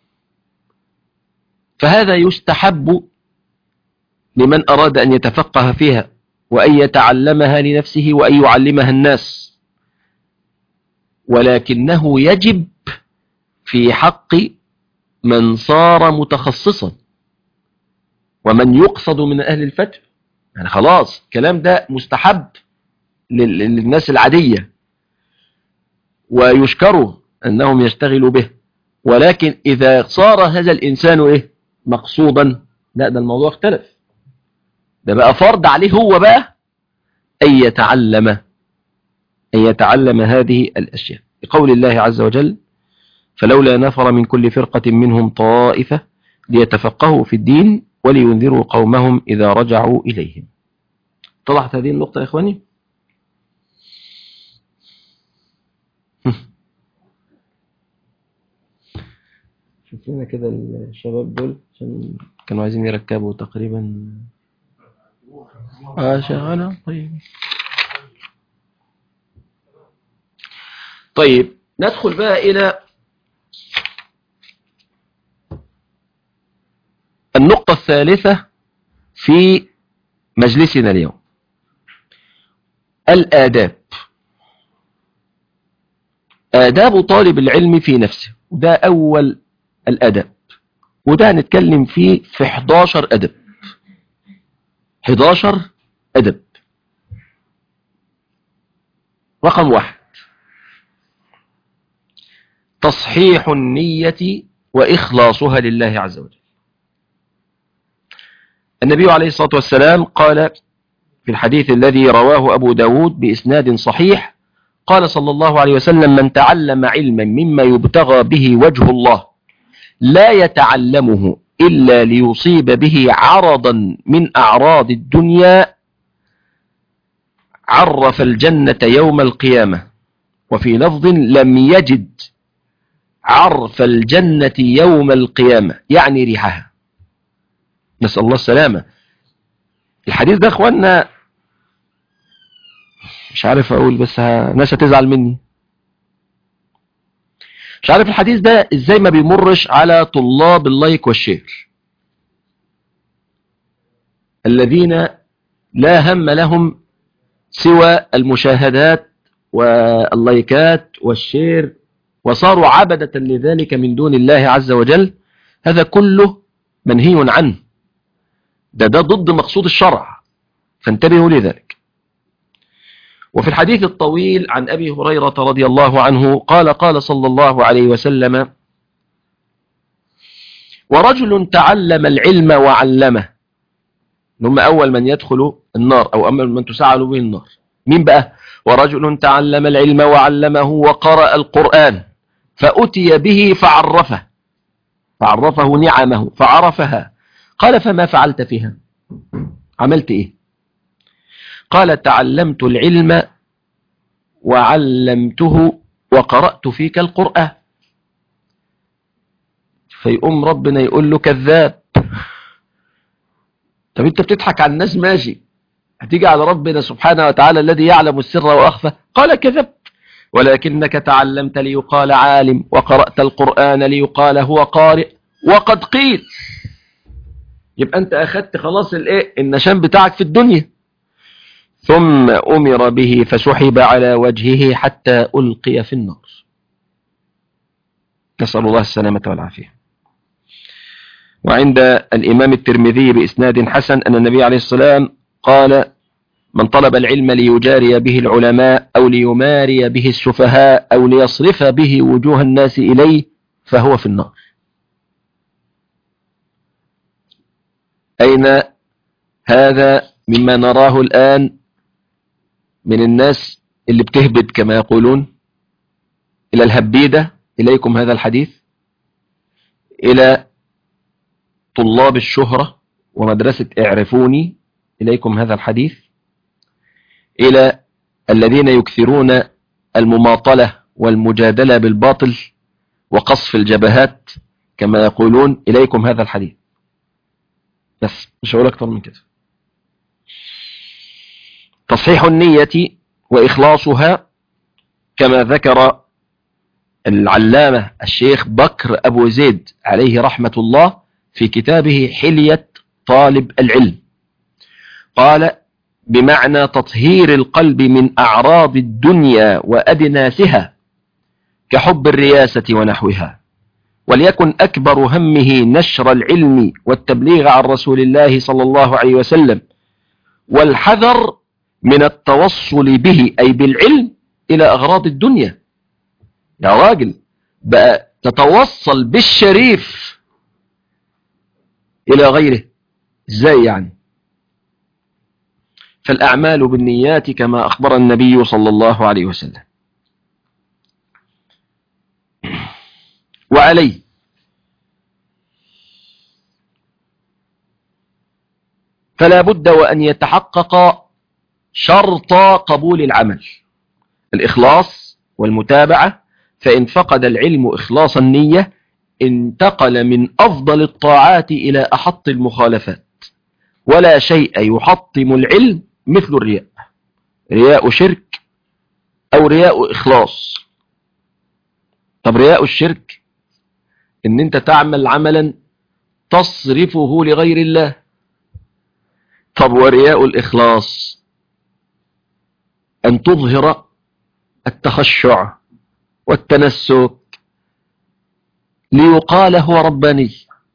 فهذا يستحب لمن أراد أن يتفقه فيها وأن يتعلمها لنفسه وأن يعلمها الناس، ولكنه يجب في حق من صار متخصصا ومن يقصد من أهل الفتح. يعني خلاص الكلام ده مستحب للناس العادية ويشكروا أنهم يشتغلوا به، ولكن إذا صار هذا الإنسان إيه مقصودا، لا ده الموضوع اختلف، ده بقى فرض عليه هو بقى أن يتعلم أن يتعلم هذه الأشياء، بقول الله عز وجل: فلولا نفر من كل فرقة منهم طائفة ليتفقهوا في الدين ولينذروا قومهم إذا رجعوا إليهم. طلعت هذه النقطة يا إخواني؟ شوف لنا كده الشباب دول عشان كانوا عايزين يركبوا تقريبا. اه شغالة. طيب طيب ندخل بقى إلى النقطة الثالثة في مجلسنا اليوم، الآداب. آداب طالب العلم في نفسه، وده أول الأدب، وده هنتكلم فيه في حداشر أدب. حداشر أدب. رقم واحد: تصحيح النية وإخلاصها لله عز وجل. النبي عليه الصلاة والسلام قال في الحديث الذي رواه أبو داود بإسناد صحيح، قال صلى الله عليه وسلم: من تعلم علما مما يبتغى به وجه الله لا يتعلمه إلا ليصيب به عرضا من أعراض الدنيا عرف الجنة يوم القيامة، وفي لفظ: لم يجد عرف الجنة يوم القيامة، يعني ريحها. نسأل الله السلامة. الحديث ده اخوانا مش عارف اقول، بس ناس هتزعل مني. مش عارف الحديث ده ازاي ما بيمرش على طلاب اللايك والشير الذين لا هم لهم سوى المشاهدات واللايكات والشير، وصاروا عبدة لذلك من دون الله عز وجل. هذا كله منهي عنه، ده ده ضد مقصود الشرع، فانتبهوا لذلك. وفي الحديث الطويل عن أبي هريرة رضي الله عنه قال: قال صلى الله عليه وسلم: ورجل تعلم العلم وعلمه. هم أول من يدخل النار، أو أول من تسعل به النار. مين بقى؟ ورجل تعلم العلم وعلمه وقرأ القرآن فأتي به فعرفه فعرفه نعمه فعرفها. قال: فما فعلت فيها؟ عملت إيه؟ قال: تعلمت العلم وعلمته وقرأت فيك القرآن. فيقوم ربنا يقول له: كذاب. طب انت بتضحك على الناس ماشي، هتيجي على ربنا سبحانه وتعالى الذي يعلم السر وأخفى؟ قال: كذبت، ولكنك تعلمت ليقال عالم، وقرأت القرآن ليقال هو قارئ، وقد قيل. يبقى انت اخدت خلاص الايه النشان بتاعك في الدنيا. ثم أمر به فسحب على وجهه حتى ألقي في النار. نسأل الله السلامة والعافية. وعند الإمام الترمذي بإسناد حسن أن النبي عليه السلام قال: من طلب العلم ليجاري به العلماء أو ليماري به السفهاء أو ليصرف به وجوه الناس إليه فهو في النار. أين هذا مما نراه الآن من الناس اللي بتهبد كما يقولون إلى الهبيدة؟ إليكم هذا الحديث. إلى طلاب الشهرة ومدرسة اعرفوني، إليكم هذا الحديث. إلى الذين يكثرون المماطلة والمجادلة بالباطل وقصف الجبهات كما يقولون، إليكم هذا الحديث. بس مش هقول أكتر من كده. تصحيح النية وإخلاصها كما ذكر العلامة الشيخ بكر أبو زيد عليه رحمة الله في كتابه حلية طالب العلم. قال: بمعنى تطهير القلب من أعراض الدنيا وأدناسها كحب الرياسة ونحوها، وليكن أكبر همه نشر العلم والتبليغ عن رسول الله صلى الله عليه وسلم، والحذر من التوصل به أي بالعلم إلى أغراض الدنيا. يا راجل بقى تتوصل بالشريف إلى غيره إزاي يعني؟ فالأعمال بالنيات كما أخبر النبي صلى الله عليه وسلم. وعليه فلا بد وأن يتحقق شرط قبول العمل: الإخلاص والمتابعة. فإن فقد العلم إخلاص النية انتقل من أفضل الطاعات إلى أحط المخالفات. ولا شيء يحطم العلم مثل الرياء، رياء شرك أو رياء إخلاص. طب رياء الشرك إن أنت تعمل عملا تصرفه لغير الله. طب ورياء الإخلاص أن تظهر التخشع والتنسك ليقال هو رباني.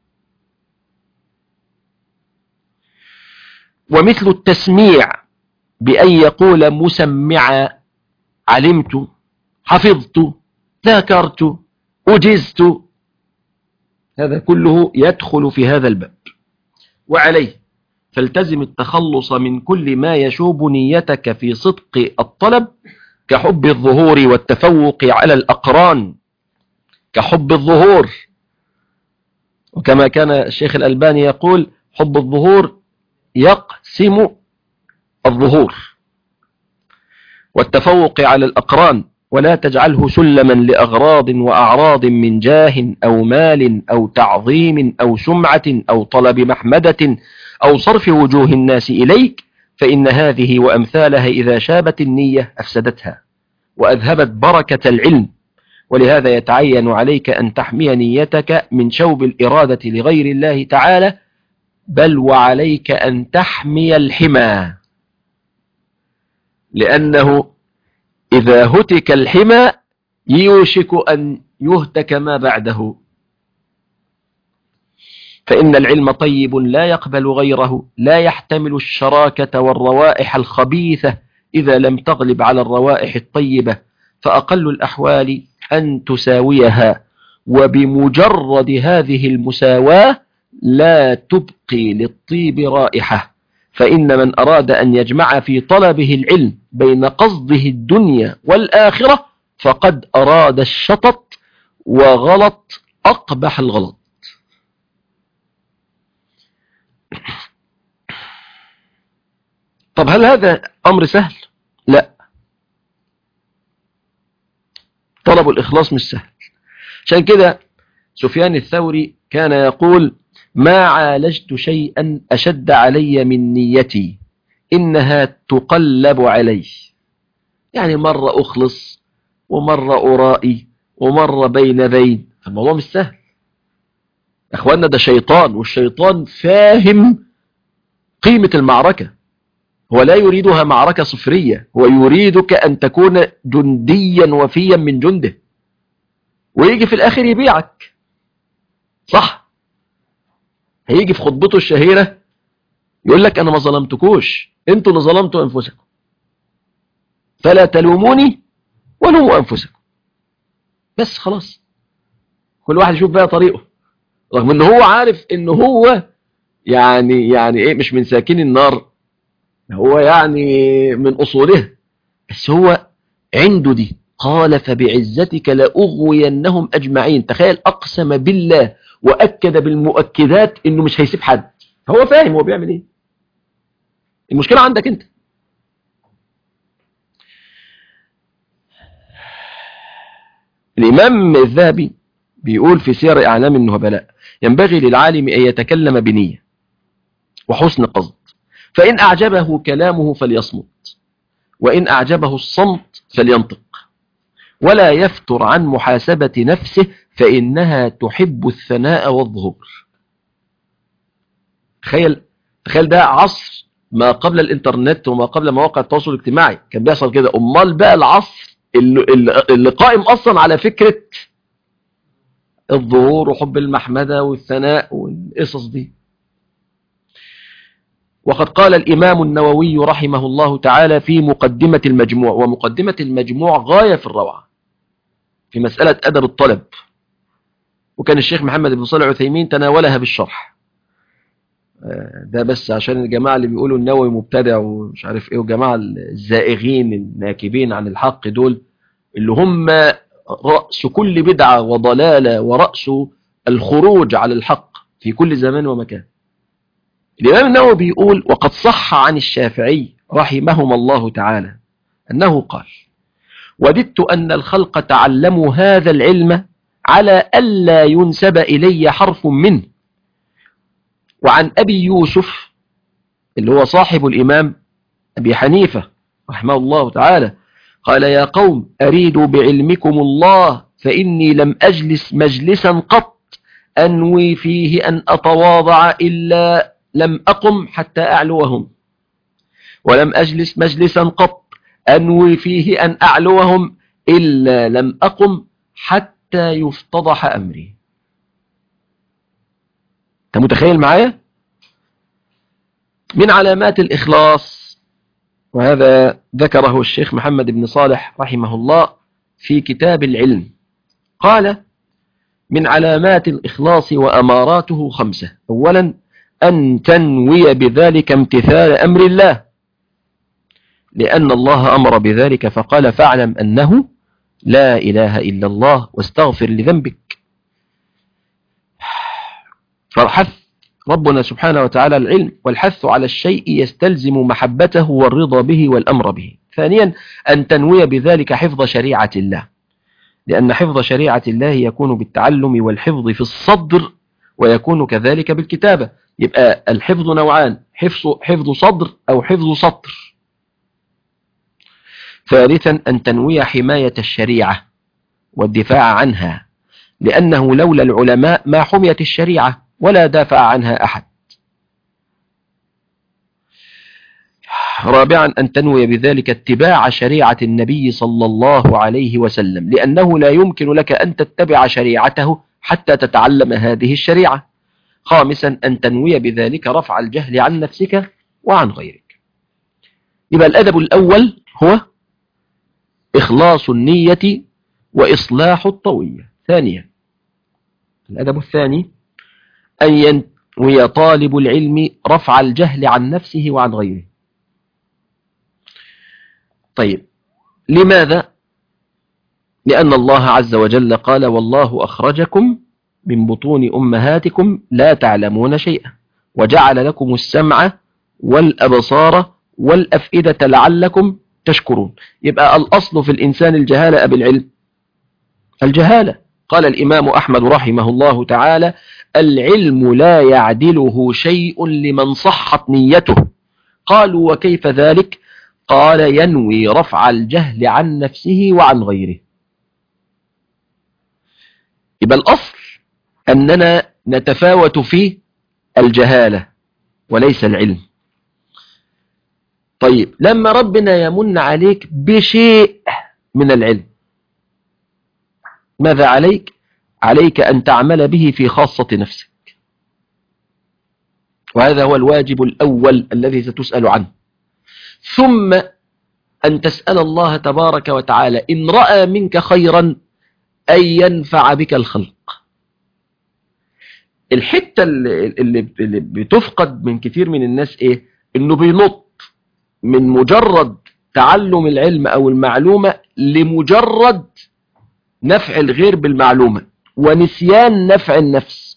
ومثل التسميع بأن يقول مسمعا: علمت، حفظت، ذاكرت، أجزت، هذا كله يدخل في هذا الباب. وعليه فالتزم التخلص من كل ما يشوب نيتك في صدق الطلب، كحب الظهور والتفوق على الأقران، كحب الظهور. وكما كان الشيخ الألباني يقول: حب الظهور يقسم الظهور، والتفوق على الأقران، ولا تجعله سلما لأغراض وأعراض من جاه أو مال أو تعظيم أو سمعة أو طلب محمدة أو صرف وجوه الناس إليك، فإن هذه وأمثالها إذا شابت النية أفسدتها وأذهبت بركة العلم. ولهذا يتعين عليك أن تحمي نيتك من شوب الإرادة لغير الله تعالى، بل وعليك أن تحمي الحمى، لأنه إذا هتك الحمى يوشك أن يهتك ما بعده. فإن العلم طيب لا يقبل غيره، لا يحتمل الشراكة والروائح الخبيثة إذا لم تغلب على الروائح الطيبة، فأقل الأحوال أن تساويها، وبمجرد هذه المساواة لا تبقي للطيب رائحة. فإن من أراد أن يجمع في طلبه العلم بين قصده الدنيا والآخرة فقد أراد الشطط، وغلط أقبح الغلط. طب هل هذا أمر سهل؟ لا، طلب الإخلاص مش سهل. عشان كده سفيان الثوري كان يقول: ما عالجت شيئا أشد علي من نيتي، إنها تقلب علي. يعني مرة أخلص ومرة أرائي ومرة بين بين، الموضوع مش سهل. أخوانا ده شيطان، والشيطان فاهم قيمة المعركة، هو لا يريدها معركة صفرية، هو يريدك أن تكون جنديا وفيا من جنده، ويجي في الآخر يبيعك. صح؟ هيجي في خطبته الشهيرة يقول لك: أنا ما ظلمتكوش، أنتوا اللي ظلمتوا أنفسكم، فلا تلوموني ولوموا أنفسكم. بس خلاص، كل واحد يشوف بقى طريقه، رغم أنه هو عارف أنه هو يعني يعني إيه، مش من ساكن النار، هو يعني من أصولها، بس هو عنده دي. قال: فبعزتك لأغوينهم أجمعين. تخيل، أقسم بالله وأكد بالمؤكدات إنه مش هيسيب حد. هو فاهم هو بيعمل إيه، المشكلة عندك أنت. الإمام الذهبي بيقول في سير أعلام النبلاء: ينبغي للعالم أن يتكلم بنية وحسن قصد، فإن أعجبه كلامه فليصمت، وإن أعجبه الصمت فلينطق، ولا يفتر عن محاسبة نفسه، فإنها تحب الثناء والظهور. تخيل تخيل ده عصر ما قبل الإنترنت وما قبل مواقع التواصل الاجتماعي كان بيحصل كده. أمال بقى العصر اللي, اللي قائم أصلا على فكرة الظهور وحب المحمدة والثناء والقصص دي. وقد قال الإمام النووي رحمه الله تعالى في مقدمة المجموع، ومقدمة المجموع غاية في الروعة في مسألة أدب الطلب، وكان الشيخ محمد بن صالح العثيمين تناولها بالشرح. ده بس عشان الجماعة اللي بيقولوا النووي مبتدع ومش عارف ايه، وجماعة الزائغين الناكبين عن الحق دول اللي هم رأس كل بدعة وضلالة ورأس الخروج على الحق في كل زمان ومكان. الإمام النووي بيقول: وقد صح عن الشافعي رحمهما الله تعالى أنه قال: وددت أن الخلق تعلموا هذا العلم على ألا ينسب إلي حرف منه. وعن أبي يوسف اللي هو صاحب الإمام أبي حنيفة رحمه الله تعالى قال: يا قوم أريد بعلمكم الله، فإني لم أجلس مجلسا قط أنوي فيه أن أتواضع إلا لم أقم حتى أعلوهم، ولم أجلس مجلسا قط أنوي فيه أن أعلوهم إلا لم أقم حتى يفتضح أمري. أنت متخيل معايا؟ من علامات الإخلاص، وهذا ذكره الشيخ محمد بن صالح رحمه الله في كتاب العلم، قال: من علامات الإخلاص وأماراته خمسة. أولا، أن تنوي بذلك امتثال أمر الله، لأن الله أمر بذلك فقال فاعلم أنه لا إله إلا الله واستغفر لذنبك. فالحث ربنا سبحانه وتعالى العلم، والحث على الشيء يستلزم محبته والرضا به والأمر به. ثانيا أن تنوي بذلك حفظ شريعة الله، لأن حفظ شريعة الله يكون بالتعلم والحفظ في الصدر، ويكون كذلك بالكتابة. يبقى الحفظ نوعان، حفظ, حفظ صدر أو حفظ سطر. ثالثا أن تنوي حماية الشريعة والدفاع عنها، لأنه لولا العلماء ما حميت الشريعة ولا دافع عنها أحد. رابعا أن تنوي بذلك اتباع شريعة النبي صلى الله عليه وسلم، لأنه لا يمكن لك أن تتبع شريعته حتى تتعلم هذه الشريعة. خامسا أن تنوي بذلك رفع الجهل عن نفسك وعن غيرك. يبقى الأدب الأول هو إخلاص النية وإصلاح الطوية. ثانيا الأدب الثاني أن ينوي طالب العلم رفع الجهل عن نفسه وعن غيره. طيب لماذا؟ لأن الله عز وجل قال والله أخرجكم من بطون أمهاتكم لا تعلمون شيئا وجعل لكم السمع والأبصار والأفئدة لعلكم تشكرون. يبقى الأصل في الإنسان الجهالة أبي العلم الجهالة. قال الإمام أحمد رحمه الله تعالى العلم لا يعدله شيء لمن صحت نيته. قالوا وكيف ذلك؟ قال ينوي رفع الجهل عن نفسه وعن غيره. يبقى الأصل أننا نتفاوت في الجهالة وليس العلم. طيب لما ربنا يمن عليك بشيء من العلم ماذا عليك؟ عليك أن تعمل به في خاصة نفسك، وهذا هو الواجب الأول الذي ستسأل عنه. ثم أن تسأل الله تبارك وتعالى إن رأى منك خيرا أن ينفع بك الخلق. الحتة اللي بتفقد من كثير من الناس إيه؟ إنه بينط من مجرد تعلم العلم أو المعلومة لمجرد نفع الغير بالمعلومة ونسيان نفع النفس.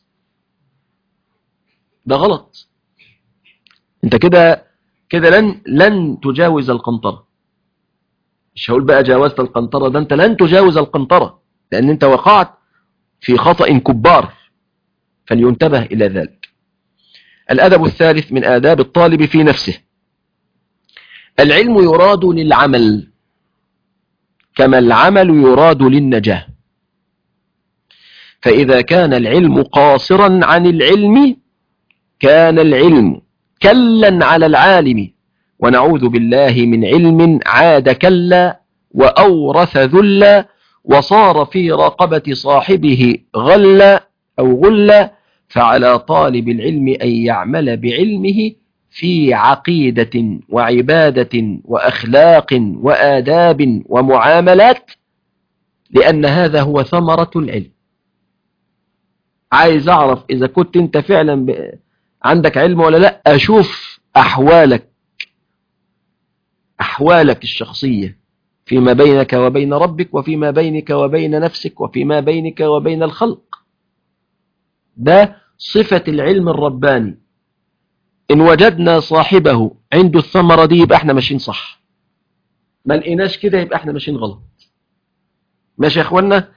ده غلط. انت كده كده لن لن تجاوز القنطرة. مش هقول بقى جاوزت القنطرة، ده انت لن تجاوز القنطرة، لان انت وقعت في خطأ كبار، فلينتبه الى ذلك. الادب الثالث من آداب الطالب في نفسه العلم يراد للعمل كما العمل يراد للنجاة. فإذا كان العلم قاصرا عن العلم كان العلم كلا على العالم، ونعوذ بالله من علم عاد كلا وأورث ذلا وصار في رقبة صاحبه غلا أو غلا. فعلى طالب العلم أن يعمل بعلمه في عقيدة وعبادة وأخلاق وآداب ومعاملات، لأن هذا هو ثمرة العلم. عايز أعرف إذا كنت أنت فعلا ب... عندك علم ولا لا، أشوف أحوالك أحوالك الشخصية فيما بينك وبين ربك، وفيما بينك وبين نفسك، وفيما بينك وبين الخلق. ده صفة العلم الرباني. إن وجدنا صاحبه عنده الثمرة دي يبقى احنا ماشيين صح، ما لقيناش كده يبقى احنا ماشيين غلط. ماشي يا اخوانا؟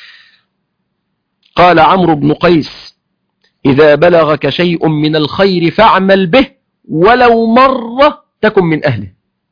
قال عمرو بن قيس إذا بلغك شيء من الخير فاعمل به ولو مرة تكن من أهله.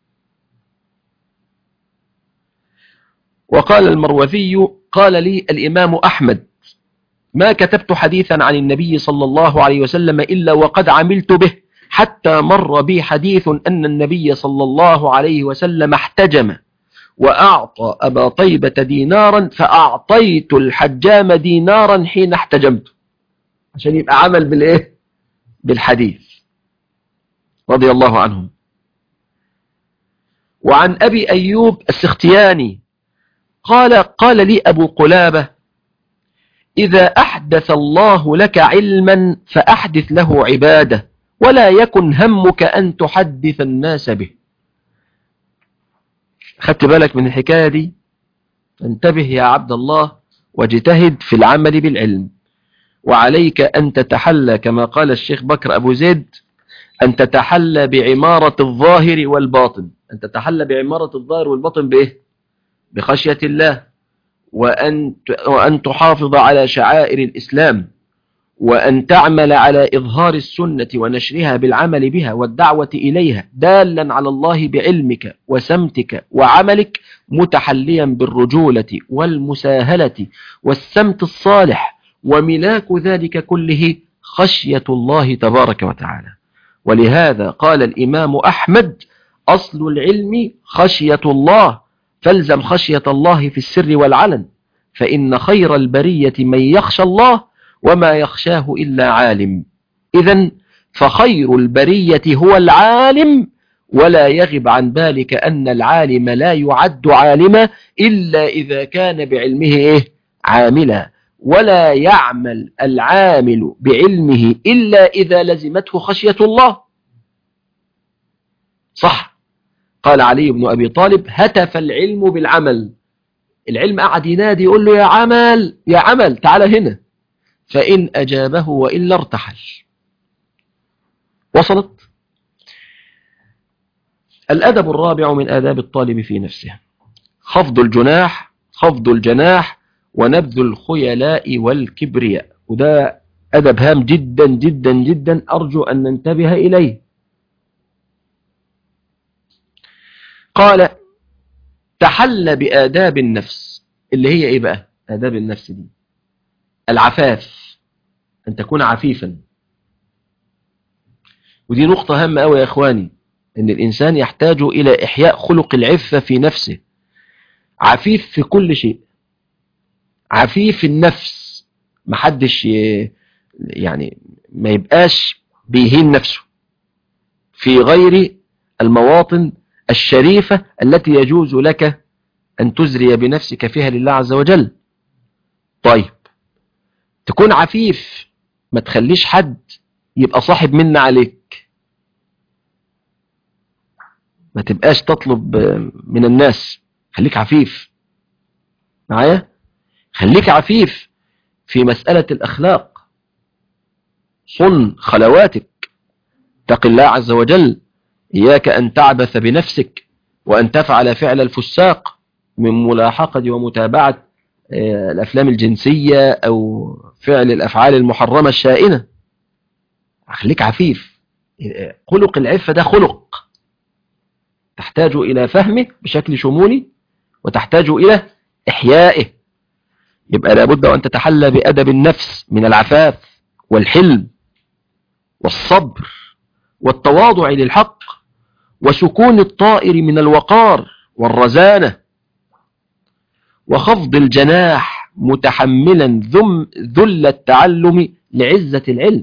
وقال المروذي قال لي الإمام أحمد ما كتبت حديثا عن النبي صلى الله عليه وسلم إلا وقد عملت به، حتى مر بي حديث أن النبي صلى الله عليه وسلم احتجم وأعطى أبا طيبة دينارا فأعطيت الحجام دينارا حين احتجمت، عشان يبقى عمل بالإيه؟ بالحديث رضي الله عنهم. وعن أبي أيوب السختياني قال قال لي أبو قلابة إذا أحدث الله لك علما فأحدث له عبادة، ولا يكن همك أن تحدث الناس به. خدت بالك من الحكاية دي؟ انتبه يا عبد الله واجتهد في العمل بالعلم، وعليك أن تتحلى كما قال الشيخ بكر أبو زيد، أن تتحلى بعمارة الظاهر والباطن. أن تتحلى بعمارة الظاهر والباطن بإيه؟ بخشية الله، وأن وأن تحافظ على شعائر الإسلام، وأن تعمل على إظهار السنة ونشرها بالعمل بها والدعوة إليها، دالا على الله بعلمك وسمتك وعملك، متحليا بالرجولة والمساهلة والسمت الصالح، وملاك ذلك كله خشية الله تبارك وتعالى. ولهذا قال الإمام أحمد: أصل العلم خشية الله، فالزم خشية الله في السر والعلن، فإن خير البرية من يخشى الله، وما يخشاه إلا عالم. إذن فخير البرية هو العالم، ولا يغب عن ذلك أن العالم لا يعد عالما إلا إذا كان بعلمه إيه؟ عاملا، ولا يعمل العامل بعلمه إلا إذا لزمته خشية الله. صح، قال علي بن أبي طالب: هتف العلم بالعمل. العلم قعد ينادي يقول له: يا عمل يا عمل تعال هنا، فإن أجابه وإلا ارتحل. وصلت؟ الأدب الرابع من آداب الطالب في نفسه: خفض الجناح خفض الجناح ونبذ الخيلاء والكبرياء. وده أدب هام جدا جدا جدا، أرجو أن ننتبه إليه. قال: تحل بآداب النفس. اللي هي إيه بقى آداب النفس دي؟ العفاف، أن تكون عفيفا. ودي نقطة هامة أوي يا إخواني، أن الإنسان يحتاج إلى إحياء خلق العفة في نفسه. عفيف في كل شيء، عفيف النفس، محدش يعني ما يبقاش بيهين نفسه في غير المواطن الشريفة التي يجوز لك أن تزري بنفسك فيها لله عز وجل. طيب، تكون عفيف، ما تخليش حد يبقى صاحب منه عليك، ما تبقاش تطلب من الناس، خليك عفيف معايا. خليك عفيف في مسألة الأخلاق، صن خلواتك، اتق الله عز وجل. إياك أن تعبث بنفسك وأن تفعل فعل الفساق من ملاحقة ومتابعة الأفلام الجنسية أو فعل الأفعال المحرمة الشائنة. خليك عفيف. خلق العفة ده خلق تحتاج إلى فهمه بشكل شمولي، وتحتاج إلى إحيائه. يبقى لابد أن تتحلى بأدب النفس من العفاف والحلم والصبر والتواضع للحق، وسكون الطائر من الوقار والرزانة، وخفض الجناح متحملا ذل التعلم لعزة العلم.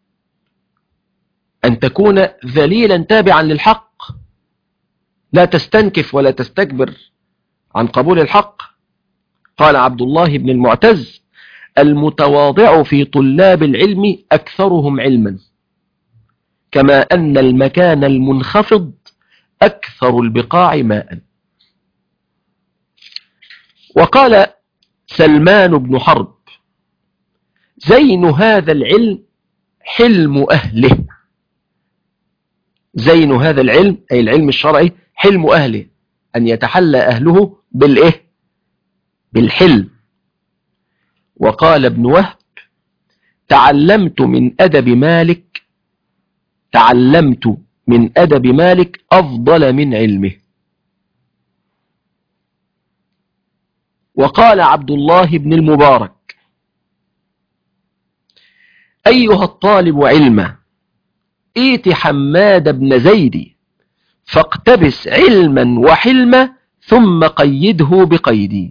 أن تكون ذليلا تابعا للحق، لا تستنكف ولا تستكبر عن قبول الحق. قال عبد الله بن المعتز: المتواضع في طلاب العلم أكثرهم علما، كما أن المكان المنخفض أكثر البقاع ماء. وقال سلمان بن حرب: زين هذا العلم حلم أهله. زين هذا العلم أي العلم الشرعي حلم أهله، أن يتحلى أهله بالإيه؟ بالحلم. وقال ابن وهب: تعلمت من أدب مالك تعلمت من أدب مالك أفضل من علمه. وقال عبد الله بن المبارك: أيها الطالب علما، ائت حماد بن زيد فاقتبس علما وحلما ثم قيده بقيدي.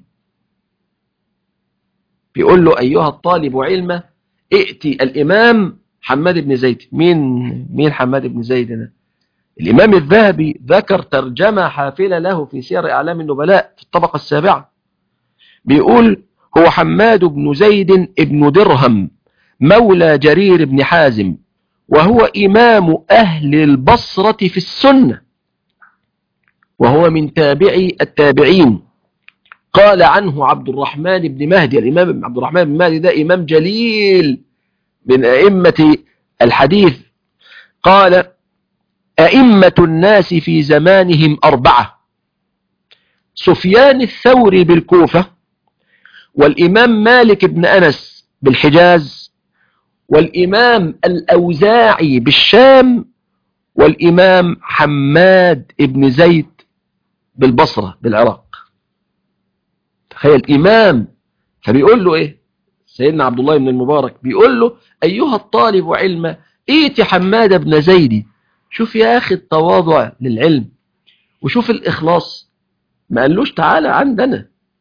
بيقول له: أيها الطالب علما، ائت الإمام حماد بن زيد. مين مين حماد بن زيد ده؟ الإمام الذهبي ذكر ترجمة حافلة له في سير أعلام النبلاء في الطبقة السابعة، بيقول: هو حماد بن زيد بن درهم مولى جرير بن حازم، وهو إمام أهل البصرة في السنة، وهو من تابعي التابعين. قال عنه عبد الرحمن بن مهدي، الإمام عبد الرحمن بن مهدي ده إمام جليل من أئمة الحديث، قال: أئمة الناس في زمانهم أربعة: سفيان الثوري بالكوفة، والإمام مالك بن أنس بالحجاز، والإمام الأوزاعي بالشام، والإمام حماد بن زيد بالبصرة بالعراق. تخيل إمام. فبيقول له إيه سيدنا عبد الله بن المبارك؟ بيقول له: أيها الطالب علما، إيتي حماد بن زيد. شوف يا أخي التواضع للعلم، وشوف الإخلاص. ما قالوش تعالى عندنا،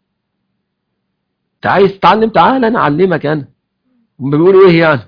انت عايز تتعلم تعالى أنا أعلمك. أنا هم بيقولوا إيه يعني؟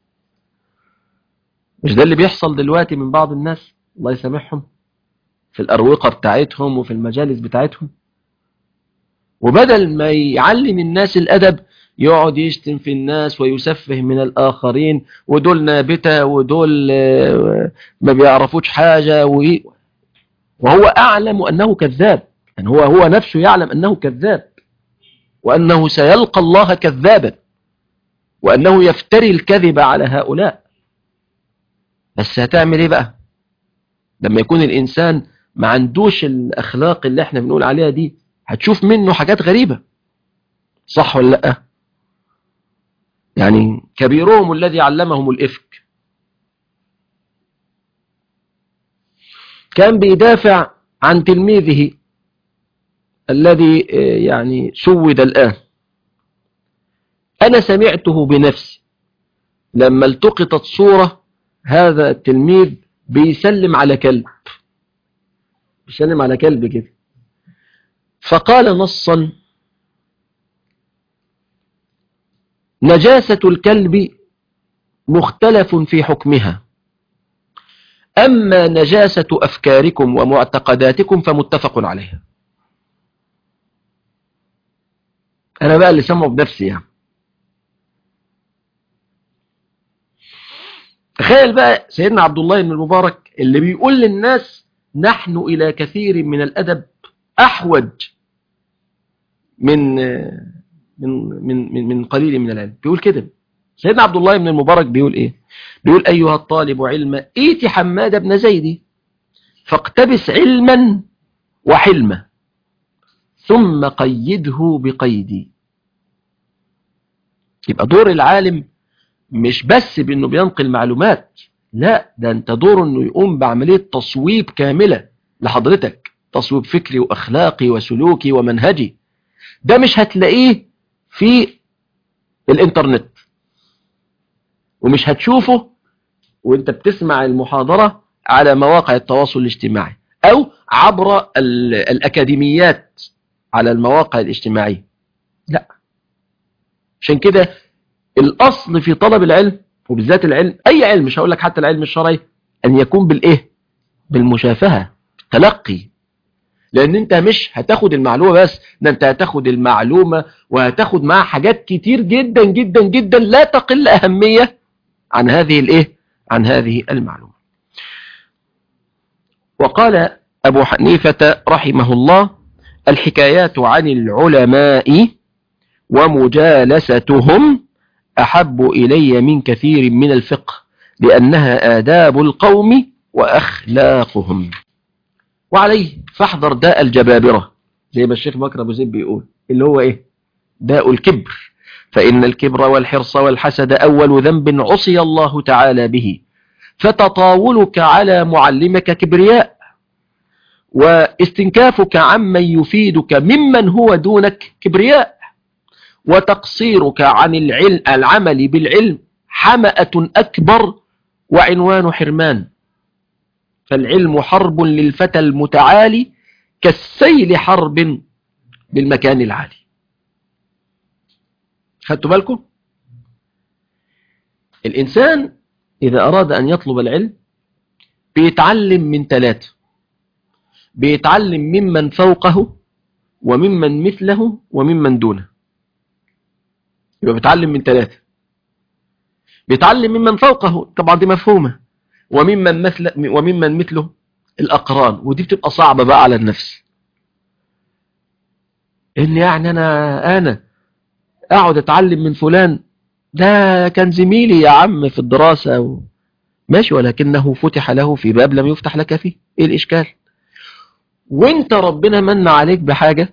مش ده اللي بيحصل دلوقتي من بعض الناس الله يسامحهم في الأروقة بتاعتهم وفي المجالس بتاعتهم؟ وبدل ما يعلم الناس الأدب يقعد يشتم في الناس ويسفه من الآخرين، ودول نابتة ودول ما بيعرفوش حاجة، وهو أعلم أنه كذاب. يعني هو هو نفسه يعلم أنه كذاب، وأنه سيلقى الله كذابا، وأنه يفتري الكذب على هؤلاء. بس هتعمل إيه بقى لما يكون الإنسان ما عندوش الأخلاق اللي احنا بنقول عليها دي؟ هتشوف منه حاجات غريبة، صح ولا لأ؟ يعني كبيرهم الذي علمهم الإفك كان بيدافع عن تلميذه الذي يعني سود الآن. أنا سمعته بنفسي لما التقطت صورة هذا التلميذ بيسلم على كلب، بيسلم على كلب كده، فقال نصا: نجاسة الكلب مختلف في حكمها، أما نجاسة أفكاركم ومعتقداتكم فمتفق عليها. أنا بقى اللي سمعه بنفسي يعني. تخيل بقى سيدنا عبد الله بن المبارك اللي بيقول للناس: نحن إلى كثير من الأدب أحوج من من من من قليل من العلم. بيقول كده سيدنا عبد الله بن المبارك، بيقول إيه؟ بيقول: أيها الطالب علما، إيتي حماد بن زيد فاقتبس علما وحلما، ثم قيده بقيدي. يبقى دور العالم مش بس بأنه بينقل معلومات، لا، ده انت دوره أنه يقوم بعملية تصويب كاملة لحضرتك، تصويب فكري وأخلاقي وسلوكي ومنهجي. ده مش هتلاقيه في الإنترنت، ومش هتشوفه وانت بتسمع المحاضرة على مواقع التواصل الاجتماعي أو عبر الأكاديميات على المواقع الاجتماعية. لا، عشان كده الأصل في طلب العلم، وبالذات العلم، أي علم، مش هقول لك حتى العلم الشرعي، أن يكون بالإيه؟ بالمشافهة، تلقي. لأن أنت مش هتاخد المعلومة بس، ده أنت هتاخد المعلومة وهتاخد معها حاجات كتير جدا جدا جدا لا تقل أهمية عن هذه الإيه؟ عن هذه المعلومة. وقال أبو حنيفة رحمه الله: الحكايات عن العلماء ومجالستهم أحب إلي من كثير من الفقه، لأنها آداب القوم وأخلاقهم. وعليه فاحذر داء الجبابرة، زي ما الشيخ بكر أبو زيد بيقول، اللي هو إيه؟ داء الكبر. فإن الكبر والحرص والحسد أول ذنب عصي الله تعالى به، فتطاولك على معلمك كبرياء، واستنكافك عمن يفيدك ممن هو دونك كبرياء، وتقصيرك عن العلم العمل بالعلم حمأة أكبر وعنوان حرمان. فالعلم حرب للفتى المتعالي كالسيل حرب بالمكان العالي. خدتوا بالكم؟ الإنسان إذا أراد أن يطلب العلم بيتعلم من ثلاثة: بيتعلم ممن فوقه، وممن مثله، وممن دونه. يبقى بيتعلم من ثلاثة. بيتعلم ممن فوقه، طبعا دي مفهومة، وممن مثل وممن مثله الأقران، ودي بتبقى صعبة بقى على النفس. إن يعني أنا أنا أقعد أتعلم من فلان، ده كان زميلي يا عم في الدراسة و... ماشي، ولكنه فتح له في باب لم يفتح لك فيه، إيه الإشكال؟ وانت ربنا من عليك بحاجة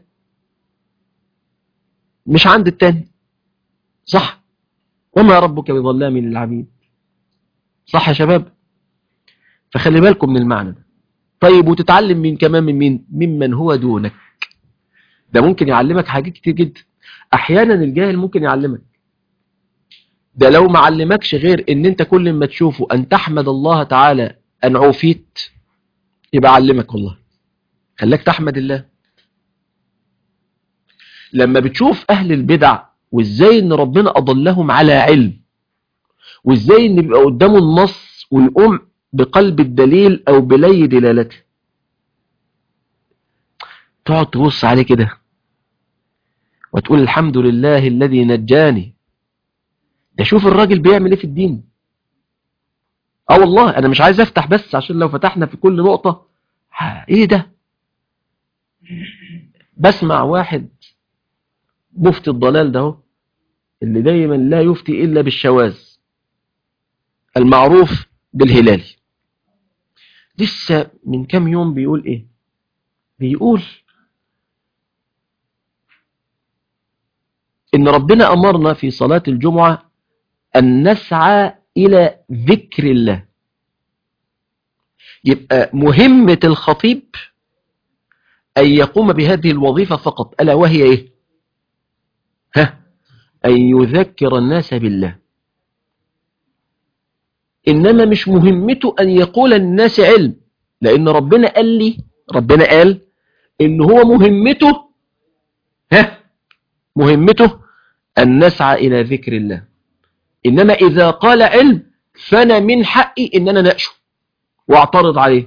مش عند التاني، صح؟ وما ربك بظلام للعبيد، صح يا شباب؟ فخلي بالكم من المعنى ده. طيب وتتعلم من كمان من مين؟ ممن هو دونك. ده ممكن يعلمك حاجات كتير جدا. احيانا الجاهل ممكن يعلمك، ده لو ما علمكش غير ان انت كل ما تشوفه ان تحمد الله تعالى ان عوفيت، يبقى علمك والله، خلاك تحمد الله. لما بتشوف اهل البدع وازاي ان ربنا اضلهم على علم، وازاي ان بيبقى قدامه النص ويقوم بقلب الدليل او بلي دلالته، تقعد تبص عليه كده وتقول الحمد لله الذي نجاني. ده شوف الراجل بيعمل ايه في الدين. اه والله انا مش عايز افتح، بس عشان لو فتحنا في كل نقطة ايه ده. بسمع واحد مفتي الضلال ده هو، اللي دايما لا يفتي الا بالشواذ، المعروف بالهلالي، لسه من كام يوم بيقول ايه؟ بيقول ان ربنا امرنا في صلاة الجمعة ان نسعى الى ذكر الله. يبقى مهمة الخطيب ان يقوم بهذه الوظيفة فقط، الا وهي ايه؟ ها، ان يذكر الناس بالله. انما مش مهمته ان يقول للناس علم، لان ربنا قال لي ربنا قال ان هو مهمته ها مهمته ان نسعى الى ذكر الله. انما اذا قال علم فانا من حقي ان انا ناقشه واعترض عليه.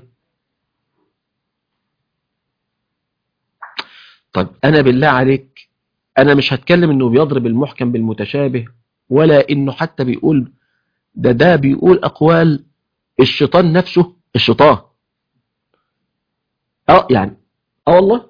طيب انا بالله عليك، انا مش هتكلم انه بيضرب المحكم بالمتشابه، ولا انه حتى بيقول ده ده بيقول اقوال الشيطان نفسه، الشيطان اه يعني اه والله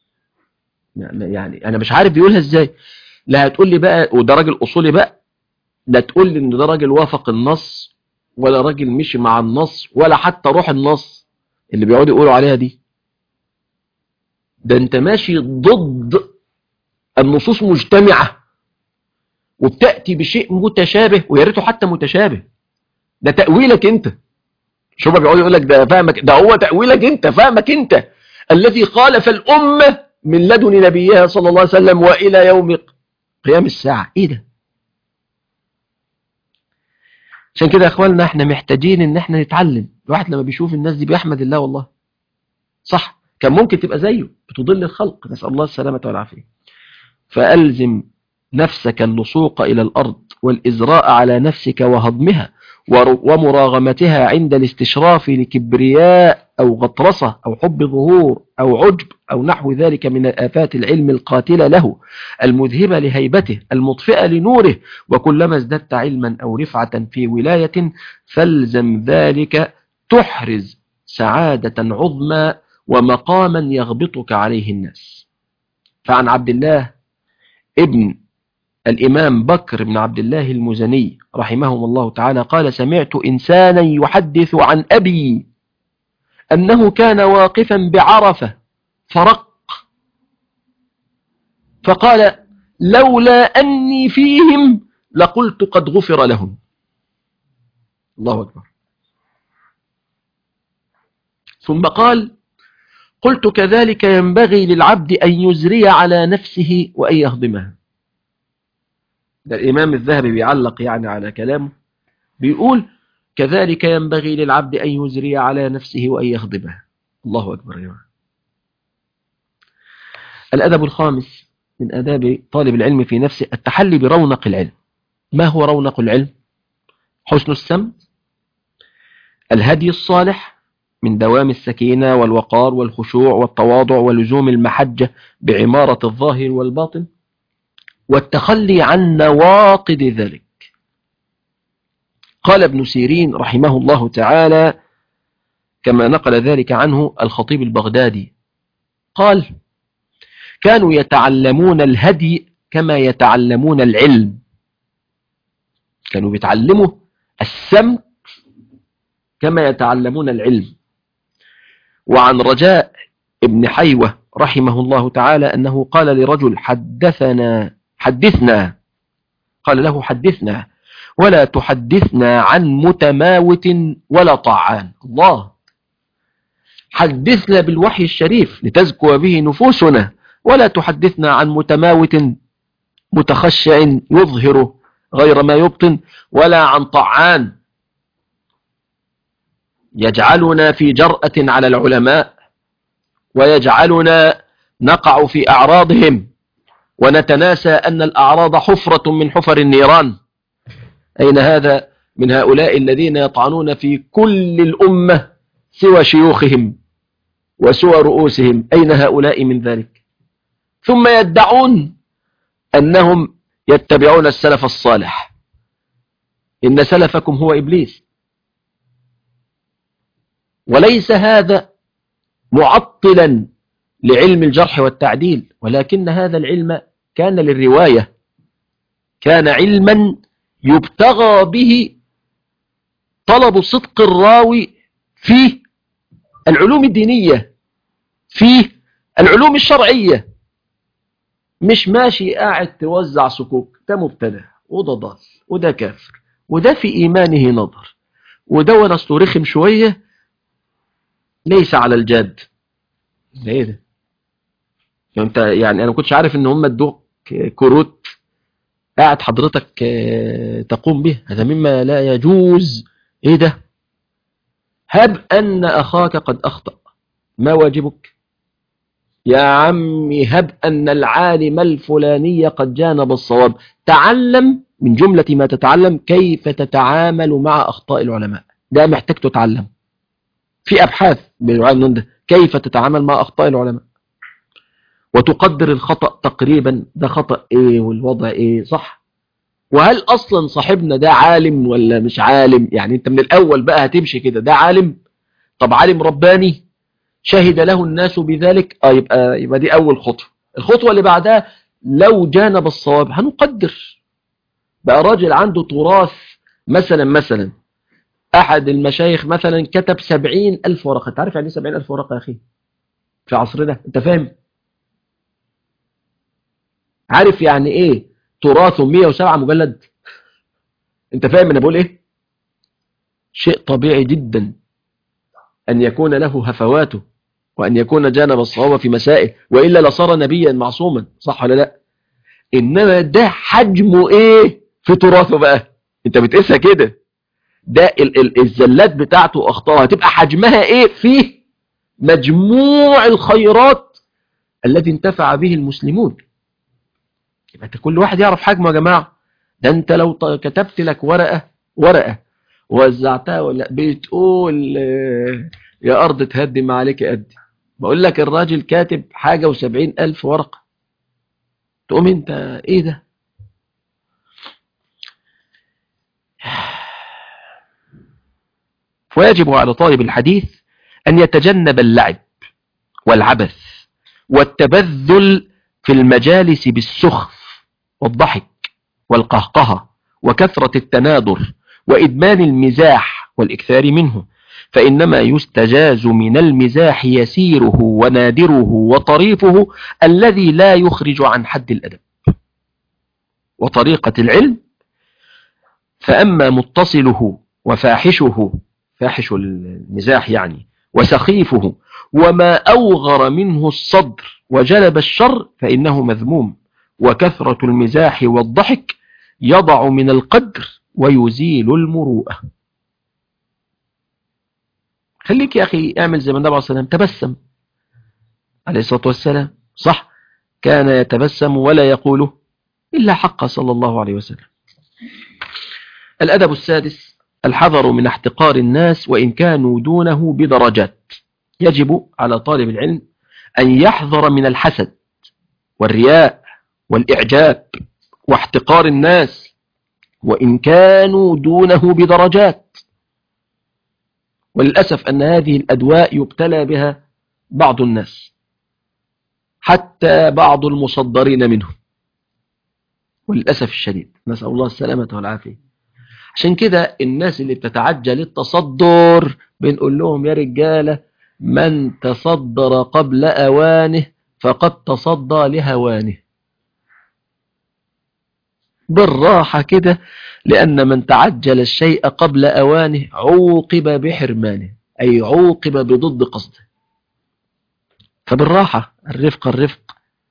يعني انا مش عارف بيقولها ازاي. لا هتقول لي بقى وده راجل اصولي بقى، لا تقول لي ان ده راجل وافق النص، ولا راجل مشي مع النص، ولا حتى روح النص اللي بيقعدوا يقولوا عليها دي. ده انت ماشي ضد النصوص مجتمعة وبتأتي بشيء متشابه، ويا ريته حتى متشابه، ده تأويلك انت. شوف بيقعد يقول لك ده فهمك، ده هو تأويلك انت، فهمك انت الذي خالف الأمة من لدن نبيها صلى الله عليه وسلم وإلى يوم قيام الساعة. ايه ده؟ عشان كده يا اخواننا احنا محتاجين ان احنا نتعلم. الواحد لما بيشوف الناس دي بيحمد الله والله، صح؟ كان ممكن تبقى زيه بتضل الخلق، نسأل الله السلامة والعافية. فألزم نفسك اللصوق إلى الأرض والإزراء على نفسك وهضمها ومراغمتها عند الاستشراف لكبرياء أو غطرسة أو حب ظهور أو عجب أو نحو ذلك من آفات العلم القاتلة له، المذهبة لهيبته، المطفئة لنوره. وكلما ازددت علما أو رفعة في ولاية فالزم ذلك تحرز سعادة عظمى ومقاما يغبطك عليه الناس. فعن عبد الله ابن الإمام بكر بن عبد الله المزني رحمهم الله تعالى قال: سمعت إنسانا يحدث عن أبي أنه كان واقفا بعرفة فرق، فقال: لولا أني فيهم لقلت قد غفر لهم. الله أكبر. ثم قال: قلت كذلك ينبغي للعبد أن يزري على نفسه وأن يهضمها. ده الإمام الذهبي بيعلق يعني على كلامه، بيقول كذلك ينبغي للعبد أن يزري على نفسه وأن يهضمها. الله أكبر يا جماعة. الأدب الخامس من آداب طالب العلم في نفسه التحلي برونق العلم. ما هو رونق العلم؟ حسن السمت، الهدي الصالح من دوام السكينة والوقار والخشوع والتواضع ولزوم المحجة بعمارة الظاهر والباطن، والتخلي عن نواقض ذلك. قال ابن سيرين رحمه الله تعالى كما نقل ذلك عنه الخطيب البغدادي، قال: كانوا يتعلمون الهدي كما يتعلمون العلم. كانوا بيتعلموا السمت كما يتعلمون العلم. وعن رجاء ابن حيوة رحمه الله تعالى أنه قال لرجل: حدثنا حدثنا قال له: حدثنا ولا تحدثنا عن متماوت ولا طعان. الله، حدثنا بالوحي الشريف لتزكو به نفوسنا، ولا تحدثنا عن متماوت متخشع يظهر غير ما يبطن، ولا عن طعان يجعلنا في جرأة على العلماء ويجعلنا نقع في أعراضهم ونتناسى أن الأعراض حفرة من حفر النيران. أين هذا من هؤلاء الذين يطعنون في كل الأمة سوى شيوخهم وسوى رؤوسهم؟ أين هؤلاء من ذلك؟ ثم يدعون أنهم يتبعون السلف الصالح. إن سلفكم هو إبليس. وليس هذا معطلا لعلم الجرح والتعديل، ولكن هذا العلم كان للرواية، كان علما يبتغى به طلب صدق الراوي في العلوم الدينية، في العلوم الشرعية. مش ماشي قاعد توزع صكوك، ده مبتدع وده ضال وده كافر وده في إيمانه نظر وده ونصله رخم شوية ليس على الجاد. ايه ده؟ يعني انت يعني انا كنتش عارف ان هم ادوك كروت قاعد حضرتك تقوم به، هذا مما لا يجوز. ايه ده؟ هب ان اخاك قد اخطأ، ما واجبك؟ يا عمي هب ان العالم الفلاني قد جانب الصواب، تعلم من جملة ما تتعلم كيف تتعامل مع اخطاء العلماء. ده محتاج تتعلم في ابحاث بالعلم ده، كيف تتعامل مع اخطاء العلماء وتقدر الخطأ تقريبا، ده خطأ ايه والوضع ايه، صح؟ وهل اصلا صاحبنا ده عالم ولا مش عالم؟ يعني انت من الاول بقى هتمشي كده، ده عالم؟ طب عالم رباني شهد له الناس بذلك؟ اه يبقى يبقى دي اول خطوة. الخطوة اللي بعدها لو جانب الصواب هنقدر. بقى راجل عنده تراث، مثلا مثلا احد المشايخ مثلا كتب سبعين الف ورقة. تعرف يعني ايه سبعين الف ورقة يا اخي في عصرنا؟ انت فاهم؟ عارف يعني ايه تراث مئة وسبعة مجلد؟ انت فاهم انا بقول ايه؟ شيء طبيعي جدا ان يكون له هفواته وان يكون جانب الصواب في مسائل، وإلا لصار نبيا معصوما، صح ولا لا؟ انما ده حجمه ايه في تراثه بقى؟ انت بتقيسها كده، ده ال ال الزلات بتاعته واخطائها هتبقى حجمها ايه في مجموع الخيرات التي انتفع به المسلمون. يبقى كل واحد يعرف حجمه يا جماعة. ده انت لو كتبت لك ورقة ورقة ووزعتها ولا بتقول يا أرض تهدي ما عليك أدي، بقول لك الراجل كاتب حاجة وسبعين ألف ورقة، تقوم انت ايه ده؟ ويجب على طالب الحديث أن يتجنب اللعب والعبث والتبذل في المجالس بالسخف والضحك والقهقهة وكثرة التناظر وإدمان المزاح والإكثار منه، فإنما يستجاز من المزاح يسيره ونادره وطريفه الذي لا يخرج عن حد الأدب وطريقة العلم. فأما متصله وفاحشه، فاحش المزاح يعني، وسخيفه وما أوغر منه الصدر وجلب الشر فإنه مذموم. وكثرة المزاح والضحك يضع من القدر ويزيل المروءة. خليك يا أخي اعمل زي ما النبي عليه الصلاة والسلام تبسم عليه الصلاة والسلام، صح؟ كان يتبسم ولا يقوله إلا حق صلى الله عليه وسلم. الأدب السادس الحذر من احتقار الناس وإن كانوا دونه بدرجات. يجب على طالب العلم أن يحذر من الحسد والرياء والإعجاب واحتقار الناس وإن كانوا دونه بدرجات. وللأسف أن هذه الأدواء يبتلى بها بعض الناس، حتى بعض المصدرين منه، وللأسف الشديد، نسأل الله السلامة والعافية. عشان كده الناس اللي بتتعجل التصدر بنقول لهم يا رجالة، من تصدر قبل أوانه فقد تصدى لهوانه. بالراحة كده، لأن من تعجل الشيء قبل أوانه عوقب بحرمانه، أي عوقب بضد قصده. فبالراحة، الرفق الرفق.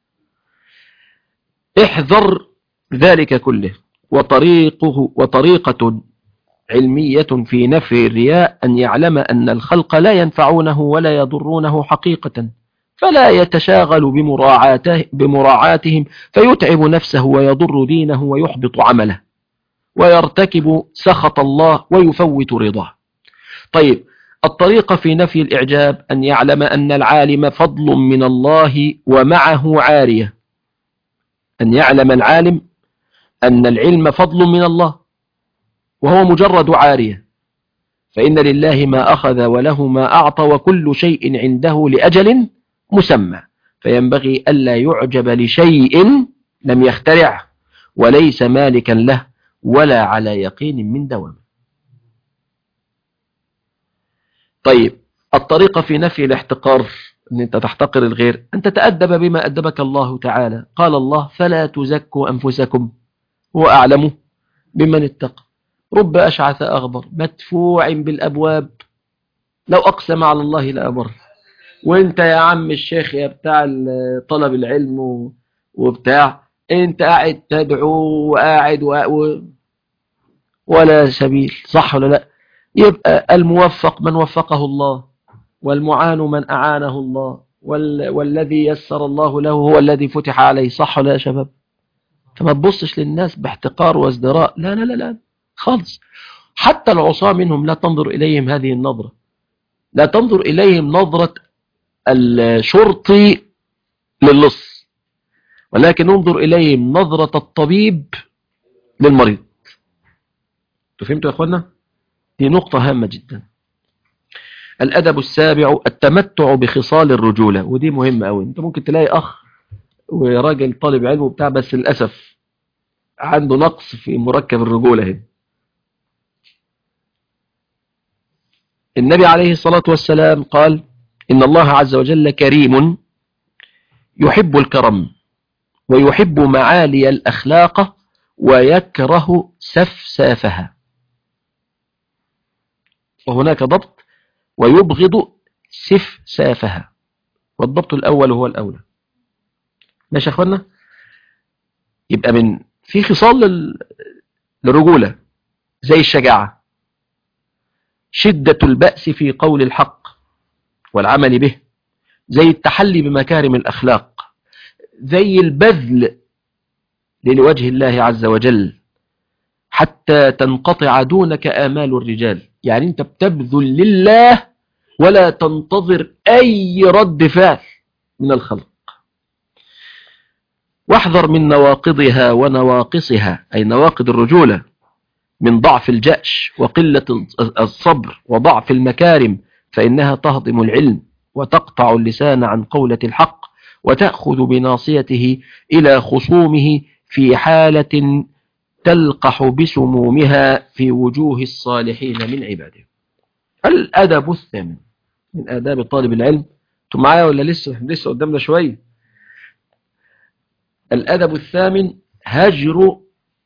احذر ذلك كله. وطريقه وطريقة علمية في نفي الرياء أن يعلم أن الخلق لا ينفعونه ولا يضرونه حقيقة، فلا يتشاغل بمراعاته بمراعاتهم فيتعب نفسه ويضر دينه ويحبط عمله ويرتكب سخط الله ويفوت رضاه. طيب، الطريقة في نفي الإعجاب أن يعلم أن العالم فضل من الله ومعه عارية. أن يعلم العالم أن العلم فضل من الله وهو مجرد عارية، فإن لله ما أخذ وله ما أعطى وكل شيء عنده لأجل مسمى، فينبغي ألا يعجب لشيء لم يخترعه وليس مالكا له ولا على يقين من دوامه. طيب، الطريقة في نفي الاحتقار أن أنت تحتقر الغير أن تتأدب بما أدبك الله تعالى. قال الله: فلا تزكوا أنفسكم هو أعلم بمن اتقى. رب أشعث أغبر مدفوع بالأبواب لو أقسم على الله لأبر. وانت يا عم الشيخ يا بتاع طلب العلم وبتاع، انت قاعد تدعو وقاعد و... ولا سبيل، صح ولا لا؟ يبقى الموفق من وفقه الله، والمعان من أعانه الله، وال... والذي يسر الله له هو الذي فتح عليه، صح ولا يا شباب؟ فما تبصش للناس باحتقار وازدراء، لا لا لا لا خالص. حتى العصاة منهم لا تنظر إليهم هذه النظرة، لا تنظر إليهم نظرة الشرطي للص، ولكن انظر إليهم نظرة الطبيب للمريض. فهمتوا يا أخوانا؟ دي نقطة هامة جدا. الأدب السابع التمتع بخصال الرجولة، ودي مهمة أوي. أنت ممكن تلاقي أخ وراجل طالب علم وبتاع، بس للأسف عنده نقص في مركب الرجولة هنا. النبي عليه الصلاة والسلام قال: إن الله عز وجل كريم يحب الكرم ويحب معالي الأخلاق ويكره سفسافها. وهناك ضبط: ويبغض سفسافها، والضبط الأول هو الأولى. ماشي يا أخوانا؟ يبقى من في خصال للرجولة زي الشجاعة، شدة البأس في قول الحق والعمل به، زي التحلي بمكارم الأخلاق، زي البذل لوجه الله عز وجل حتى تنقطع دونك آمال الرجال. يعني أنت بتبذل لله ولا تنتظر أي رد فعل من الخلق. واحذر من نواقضها ونواقصها، أي نواقض الرجولة، من ضعف الجأش وقلة الصبر وضعف المكارم، فإنها تهضم العلم وتقطع اللسان عن قولة الحق وتأخذ بناصيته إلى خصومه في حالة تلقح بسمومها في وجوه الصالحين من عباده. الأدب الثامن من آداب طالب العلم. انتم معايا ولا لسه لسه قدامنا شوية؟ الأدب الثامن هجر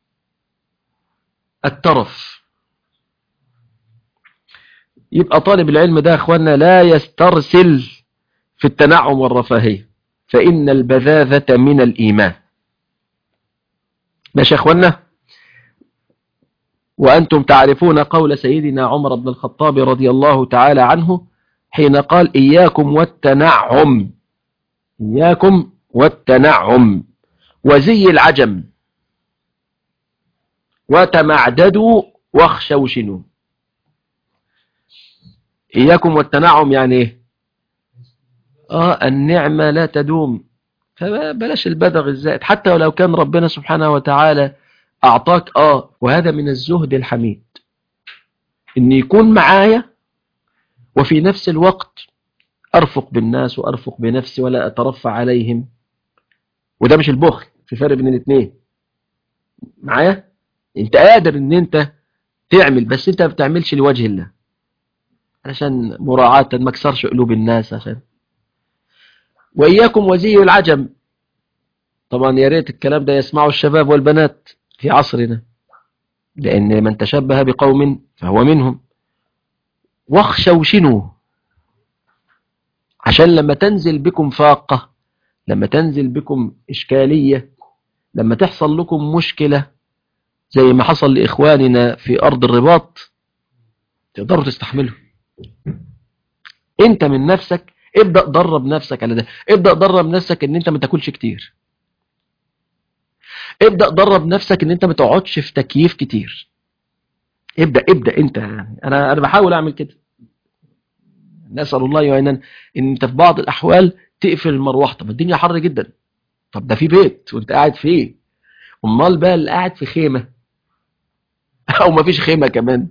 الترف. يبقى طالب العلم ده أخوانا لا يسترسل في التنعم والرفاهية، فإن البذاذة من الإيمان. ماشي يا أخوانا؟ وأنتم تعرفون قول سيدنا عمر بن الخطاب رضي الله تعالى عنه حين قال: إياكم والتنعم، إياكم والتنعم وزي العجم وتمعددوا واخشوشنوا. إياكم والتنعم يعني إيه؟ آه النعمة لا تدوم، فبلاش البدغ الزائد، حتى ولو كان ربنا سبحانه وتعالى أعطاك آه وهذا من الزهد الحميد، إن يكون معايا وفي نفس الوقت أرفق بالناس وأرفق بنفسي ولا أترفع عليهم. وده مش البخل، في فرق بين الاثنين. معايا؟ انت قادر ان انت تعمل، بس انت ما بتعملش لوجه الله، عشان مراعاة ما اكسرش قلوب الناس. عشان وإياكم وزي العجم. طبعا يا ريت الكلام ده يسمعه الشباب والبنات في عصرنا، لأن من تشبه بقوم فهو منهم. واخشوشنوا، عشان لما تنزل بكم فاقة، لما تنزل بكم إشكالية، لما تحصل لكم مشكلة زي ما حصل لإخواننا في أرض الرباط، تقدروا تستحملوا. انت من نفسك ابدأ درب نفسك على ده. ابدأ درب نفسك ان انت ما تاكلش كتير. ابدأ درب نفسك ان انت ما تقعدش في تكييف كتير. ابدأ ابدأ انت. انا انا بحاول اعمل كده. نسأل الله يعيننا ان انت في بعض الاحوال تقفل المروحه. طب الدنيا حر جدا، طب ده في بيت وانت قاعد فيه، امال بقى اللي قاعد في خيمة او ما فيش خيمة كمان.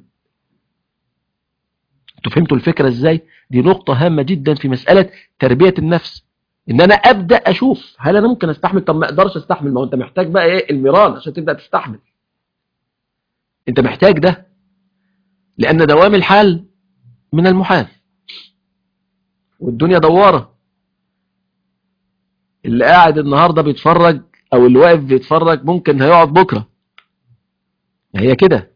انتوا فهمتوا الفكرة ازاي؟ دي نقطة هامة جدا في مسألة تربية النفس، ان انا ابدأ اشوف هل انا ممكن استحمل. طب ما اقدرش استحمل، ما هو انت محتاج بقى ايه؟ الميران عشان تبدأ تستحمل. انت محتاج ده، لان دوام الحال من المحال، والدنيا دوارة. اللي قاعد النهاردة بيتفرج او اللي واقف بيتفرج ممكن هيقعد بكرة. هي كده.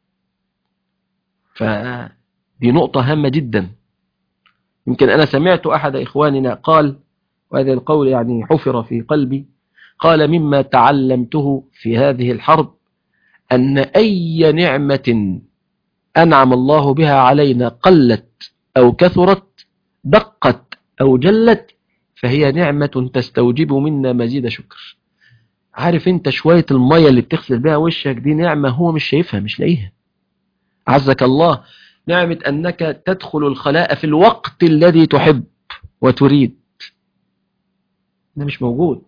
فدي نقطة هامة جدا. يمكن أنا سمعت أحد إخواننا قال، وهذا القول يعني حفر في قلبي، قال: مما تعلمته في هذه الحرب أن أي نعمة أنعم الله بها علينا قلت أو كثرت، دقت أو جلت، فهي نعمة تستوجب منا مزيد شكر. عارف انت شوية المية اللي بتغسل بها وشك دي نعمة هو مش شايفها، مش لاقيها. عزك الله. نعمة أنك تدخل الخلاء في الوقت الذي تحب وتريد، ده مش موجود.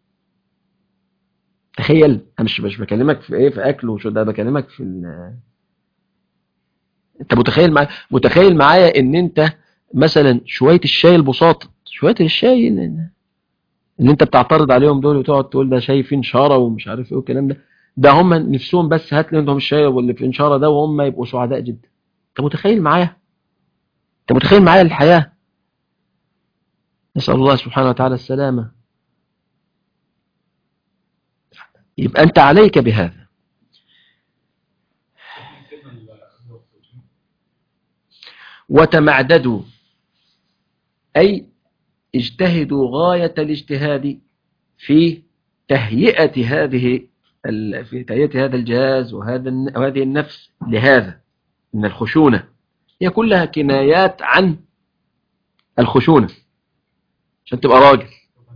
تخيل، أنا مش مش بكلمك في إيه، في أكل وشو، ده بكلمك في ال... أنت متخيل معايا متخيل معايا إن أنت مثلا شوية الشاي البساط، شوية الشاي اللي أنت بتعترض عليهم دول وتقعد تقول ده شاي فيه نشارة ومش عارف إيه والكلام ده، ده هم نفسهم بس هات لي عندهم الشاي واللي في نشارة ده وهم يبقوا سعداء جدا. أنت متخيل معايا أنت متخيل معايا الحياة. نسأل الله سبحانه وتعالى السلامة. يبقى أنت عليك بهذا. وتمعددوا، أي اجتهدوا غاية الاجتهاد في تهيئة هذه في تهيئة هذا الجهاز وهذا وهذه النفس لهذا من الخشونة. هي كلها كنايات عن الخشونة عشان تبقى راجل.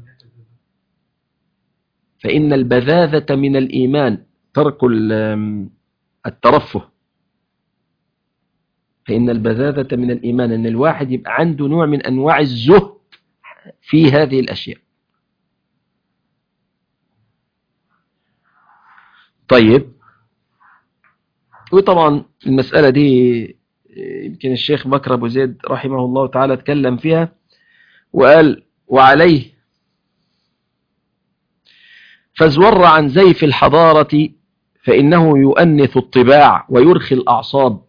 فإن البذاذة من الإيمان ترك الترفه. فإن البذاذة من الإيمان، أن الواحد يبقى عنده نوع من أنواع الزهد في هذه الأشياء. طيب، وطبعا المسألة دي يمكن الشيخ بكر أبو زيد رحمه الله تعالى تكلم فيها وقال: وعليه فازور عن زيف الحضارة فإنه يؤنث الطباع ويرخي الأعصاب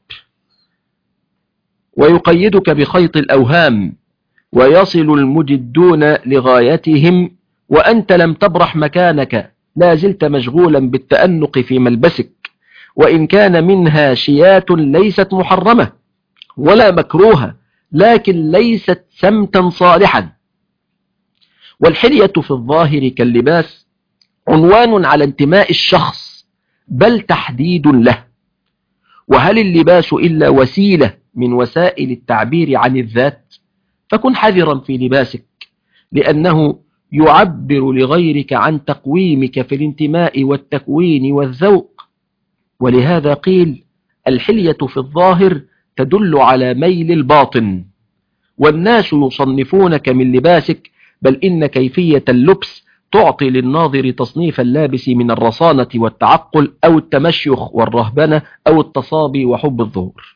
ويقيدك بخيط الأوهام، ويصل المجدون لغايتهم وأنت لم تبرح مكانك، لا زلت مشغولا بالتأنق في ملبسك، وإن كان منها شيات ليست محرمة ولا مكروهة، لكن ليست سمتا صالحا. والحلية في الظاهر كاللباس عنوان على انتماء الشخص بل تحديد له. وهل اللباس إلا وسيلة من وسائل التعبير عن الذات؟ فكن حذرا في لباسك، لأنه يعبر لغيرك عن تقويمك في الانتماء والتكوين والذوق. ولهذا قيل: الحلية في الظاهر تدل على ميل الباطن، والناس يصنفونك من لباسك، بل إن كيفية اللبس تعطي للناظر تصنيف اللابس من الرصانة والتعقل أو التمشيخ والرهبنة أو التصابي وحب الظهور.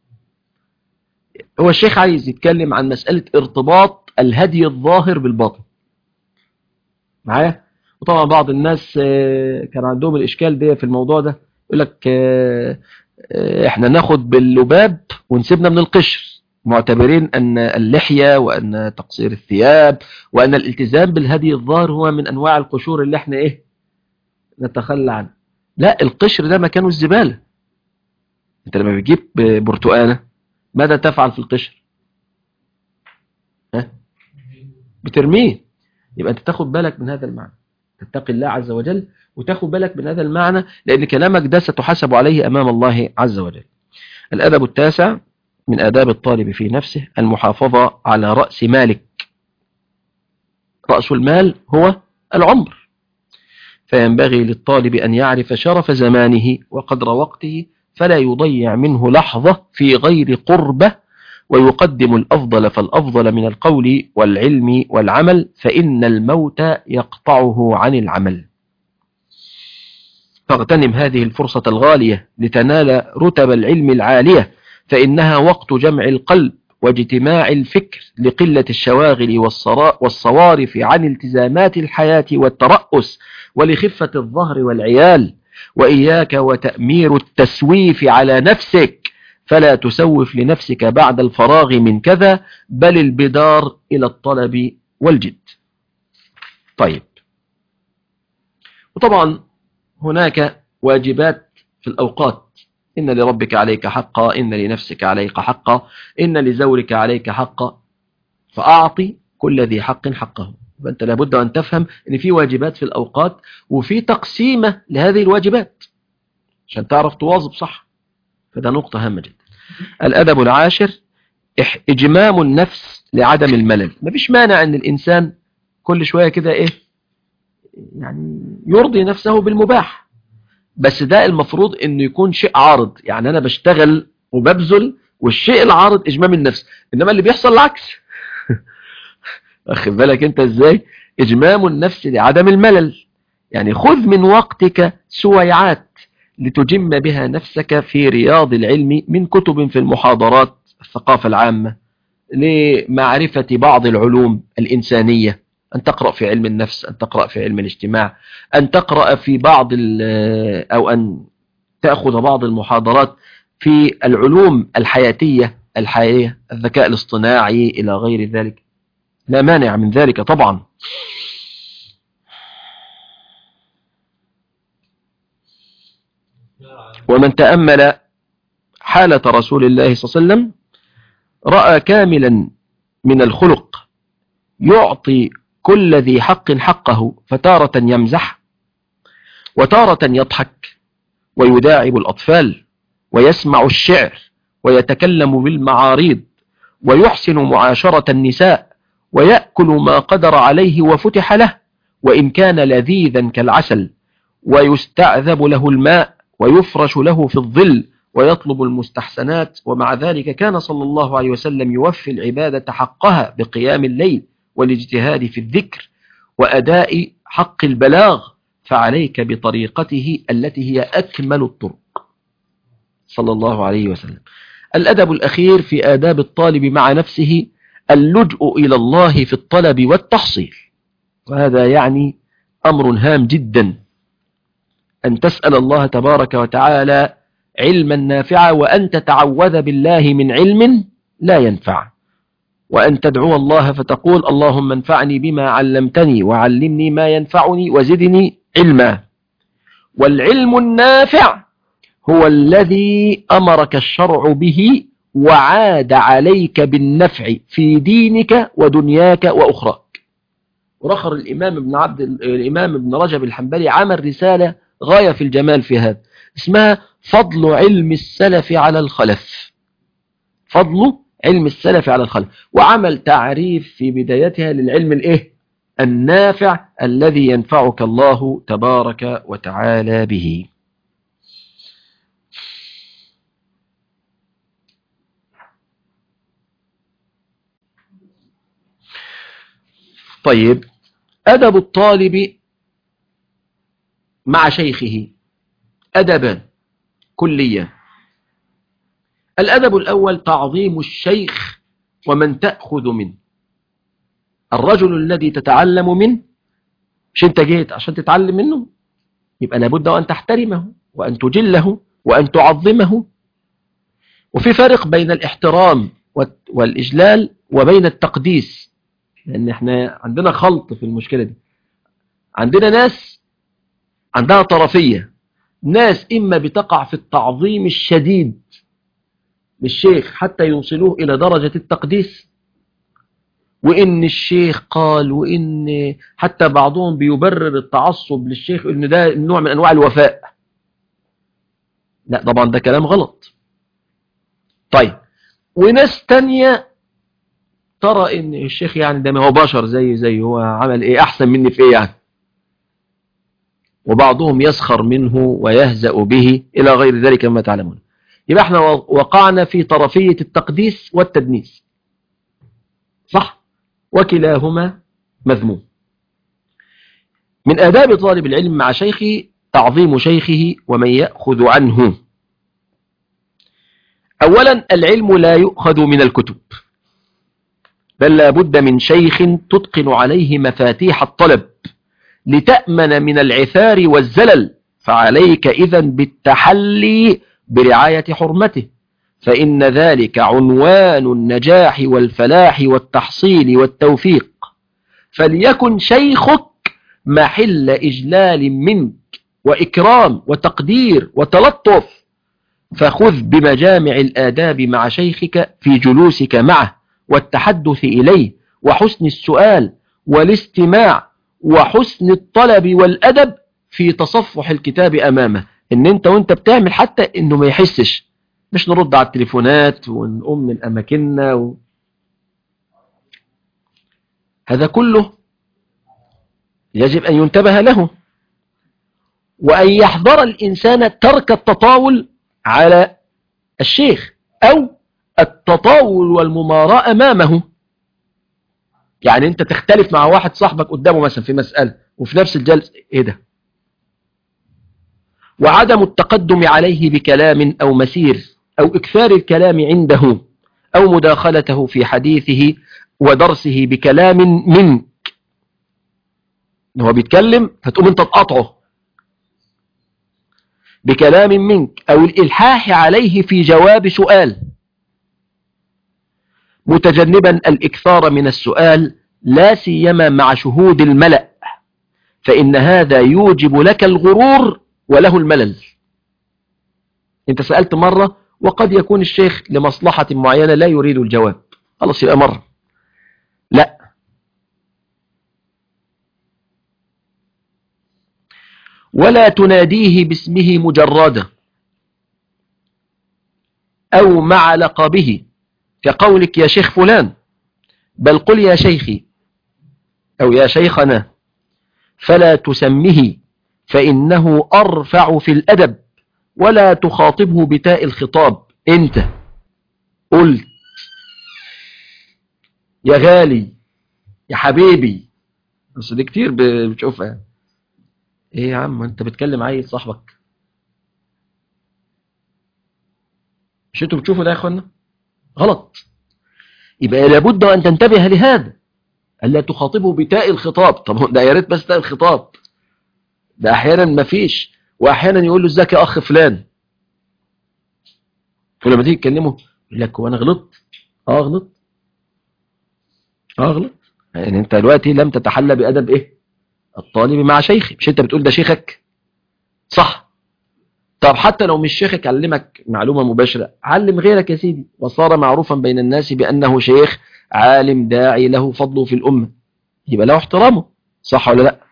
هو الشيخ عايز يتكلم عن مسألة ارتباط الهدي الظاهر بالباطن معايا. وطبعا بعض الناس كان عندهم الإشكال ده في الموضوع ده، يقول لك احنا ناخد باللباب ونسيبنا من القشر، معتبرين أن اللحية وأن تقصير الثياب وأن الالتزام بالهدي الظاهر هو من أنواع القشور اللي احنا ايه نتخلى عنه. لا، القشر ده مكانه الزبالة. انت لما بتجيب برتقانة ماذا تفعل في القشر؟ ها؟ بترميه. يبقى انت تاخد بالك من هذا المعنى، تتقي الله عز وجل وتاخد بالك من هذا المعنى، لأن كلامك ده ستحاسب عليه أمام الله عز وجل. الأدب التاسع من آداب الطالب في نفسه المحافظة على رأس مالك. رأس المال هو العمر، فينبغي للطالب أن يعرف شرف زمانه وقدر وقته، فلا يضيع منه لحظة في غير قربة، ويقدم الأفضل فالأفضل من القول والعلم والعمل، فإن الموت يقطعه عن العمل. فاغتنم هذه الفرصة الغالية لتنال رتب العلم العالية، فإنها وقت جمع القلب واجتماع الفكر لقلة الشواغل والصوارف عن التزامات الحياة والترأس، ولخفة الظهر والعيال. وإياك وتأمير التسويف على نفسك، فلا تسوف لنفسك بعد الفراغ من كذا، بل البدار إلى الطلب والجد. طيب، وطبعا هناك واجبات في الأوقات. إن لربك عليك حقا، إن لنفسك عليك حقا، إن لزورك عليك حقا، فأعطي كل ذي حق حقه. فأنت لابد أن تفهم أن في واجبات في الأوقات وفي تقسيمة لهذه الواجبات عشان تعرف تواظب صح. فده نقطة هامة جدا. الأدب العاشر إجمام النفس لعدم الملل. مفيش مانع أن الإنسان كل شوية كده إيه يعني يرضي نفسه بالمباح، بس ده المفروض انه يكون شيء عارض. يعني انا بشتغل وببذل والشيء العارض اجمام النفس، انما اللي بيحصل العكس. اخذ بالك انت ازاي؟ اجمام النفس لعدم الملل، يعني خذ من وقتك سويعات لتجم بها نفسك في رياض العلم، من كتب في المحاضرات الثقافة العامة، لمعرفة بعض العلوم الإنسانية، أن تقرأ في علم النفس، أن تقرأ في علم الاجتماع، أن تقرأ في بعض أو أن تأخذ بعض المحاضرات في العلوم الحياتية الحياة، الذكاء الاصطناعي إلى غير ذلك. لا مانع من ذلك طبعا. ومن تأمل حالة رسول الله صلى الله عليه وسلم رأى كاملا من الخلق يعطي كل ذي حق حقه، فتارة يمزح وتارة يضحك ويداعب الأطفال ويسمع الشعر ويتكلم بالمعاريض ويحسن معاشرة النساء ويأكل ما قدر عليه وفتح له وإن كان لذيذا كالعسل، ويستعذب له الماء ويفرش له في الظل ويطلب المستحسنات. ومع ذلك كان صلى الله عليه وسلم يوفي العبادة حقها بقيام الليل والاجتهاد في الذكر وأداء حق البلاغ، فعليك بطريقته التي هي أكمل الطرق صلى الله عليه وسلم. الأدب الأخير في آداب الطالب مع نفسه اللجوء إلى الله في الطلب والتحصيل، وهذا يعني أمر هام جدا، أن تسأل الله تبارك وتعالى علما نافعا، وأن تتعوذ بالله من علم لا ينفع، وأن تدعو الله فتقول اللهم انفعني بما علمتني وعلمني ما ينفعني وزدني علما. والعلم النافع هو الذي أمرك الشرع به وعاد عليك بالنفع في دينك ودنياك وأخراك. ورخر الإمام ابن عبد الإمام ابن رجب الحنبلي عمل رسالة غاية في الجمال في هذا، اسمها فضل علم السلف على الخلف. فضل علم السلف على الخلف، وعمل تعريف في بدايتها للعلم الايه النافع الذي ينفعك الله تبارك وتعالى به. طيب، أدب الطالب مع شيخه أدبان كليا. الأدب الأول تعظيم الشيخ ومن تأخذ منه. الرجل الذي تتعلم منه، مش انت جيت عشان تتعلم منه، يبقى لابد أن تحترمه وأن تجله وأن تعظمه. وفي فرق بين الاحترام والإجلال وبين التقديس، لأن احنا عندنا خلط في المشكلة دي. عندنا ناس عندها طرفية، ناس إما بتقع في التعظيم الشديد للشيخ حتى يوصلوه إلى درجة التقديس، وإن الشيخ قال، وإن حتى بعضهم بيبرر التعصب للشيخ إن ده نوع من أنواع الوفاء. لا طبعا ده كلام غلط. طيب، وناس تانية ترى إن الشيخ يعني ده ما هو بشر زي زي هو عمل إيه أحسن مني في إيه يعني، وبعضهم يسخر منه ويهزأ به إلى غير ذلك مما تعلمون. يبقى احنا وقعنا في طرفية التقديس والتدنيس، صح؟ وكلاهما مذموم. من آداب طالب العلم مع شيخه تعظيم شيخه ومن يأخذ عنه. أولا، العلم لا يؤخذ من الكتب، بل لا بد من شيخ تتقن عليه مفاتيح الطلب لتأمن من العثار والزلل، فعليك إذن بالتحلي برعاية حرمته، فإن ذلك عنوان النجاح والفلاح والتحصيل والتوفيق. فليكن شيخك محل إجلال منك وإكرام وتقدير وتلطف، فخذ بمجامع الآداب مع شيخك في جلوسك معه والتحدث إليه وحسن السؤال والاستماع وحسن الطلب والأدب في تصفح الكتاب أمامه. إن أنت وأنت بتعمل حتى إنه ما يحسش، مش نرد على التليفونات ونقوم من أماكننا و... هذا كله يجب أن ينتبه له، وأن يحذر الإنسان ترك التطاول على الشيخ أو التطاول والمماراة أمامه. يعني أنت تختلف مع واحد صاحبك قدامه مثلا في مسألة وفي نفس الجلسة، إيه ده؟ وعدم التقدم عليه بكلام أو مسير أو إكثار الكلام عنده أو مداخلته في حديثه ودرسه بكلام منك. هو بيتكلم فتقوم أنت تقاطعه بكلام منك، أو الإلحاح عليه في جواب سؤال، متجنبا الإكثار من السؤال لا سيما مع شهود الملأ، فإن هذا يوجب لك الغرور وله الملل. انت سألت مرة وقد يكون الشيخ لمصلحة معينة لا يريد الجواب، خلاص يبقى مرة. لا، ولا تناديه باسمه مجردا أو مع لقبه كقولك يا شيخ فلان، بل قل يا شيخي أو يا شيخنا، فلا تسمه فإنه أرفع في الأدب، ولا تخاطبه بتاء الخطاب. أنت قلت يا غالي يا حبيبي، بس دي كتير بتشوفها. ايه يا عم انت بتكلم عيل صاحبك؟ مش انتوا بتشوفوا ده يا اخوانا؟ غلط. يبقى لابد ان تنتبه لهذا، الا تخاطبه بتاء الخطاب. طب ده يا ريت بس تاء الخطاب، ده احيانا ما فيش، واحيانا يقول له ازيك يا اخ فلان، ولما تيجي تكلمه يقول لك وانا غلطت. اه غلط، اه غلط. يعني انت دلوقتي لم تتحلى بادب ايه؟ الطالب مع شيخي. مش انت بتقول ده شيخك؟ صح. طب حتى لو مش شيخك علمك معلومة مباشرة، علم غيرك يا سيدي، وصار معروفا بين الناس بأنه شيخ عالم داعي له فضله في الأمة، يبقى له احترامه، صح ولا لا؟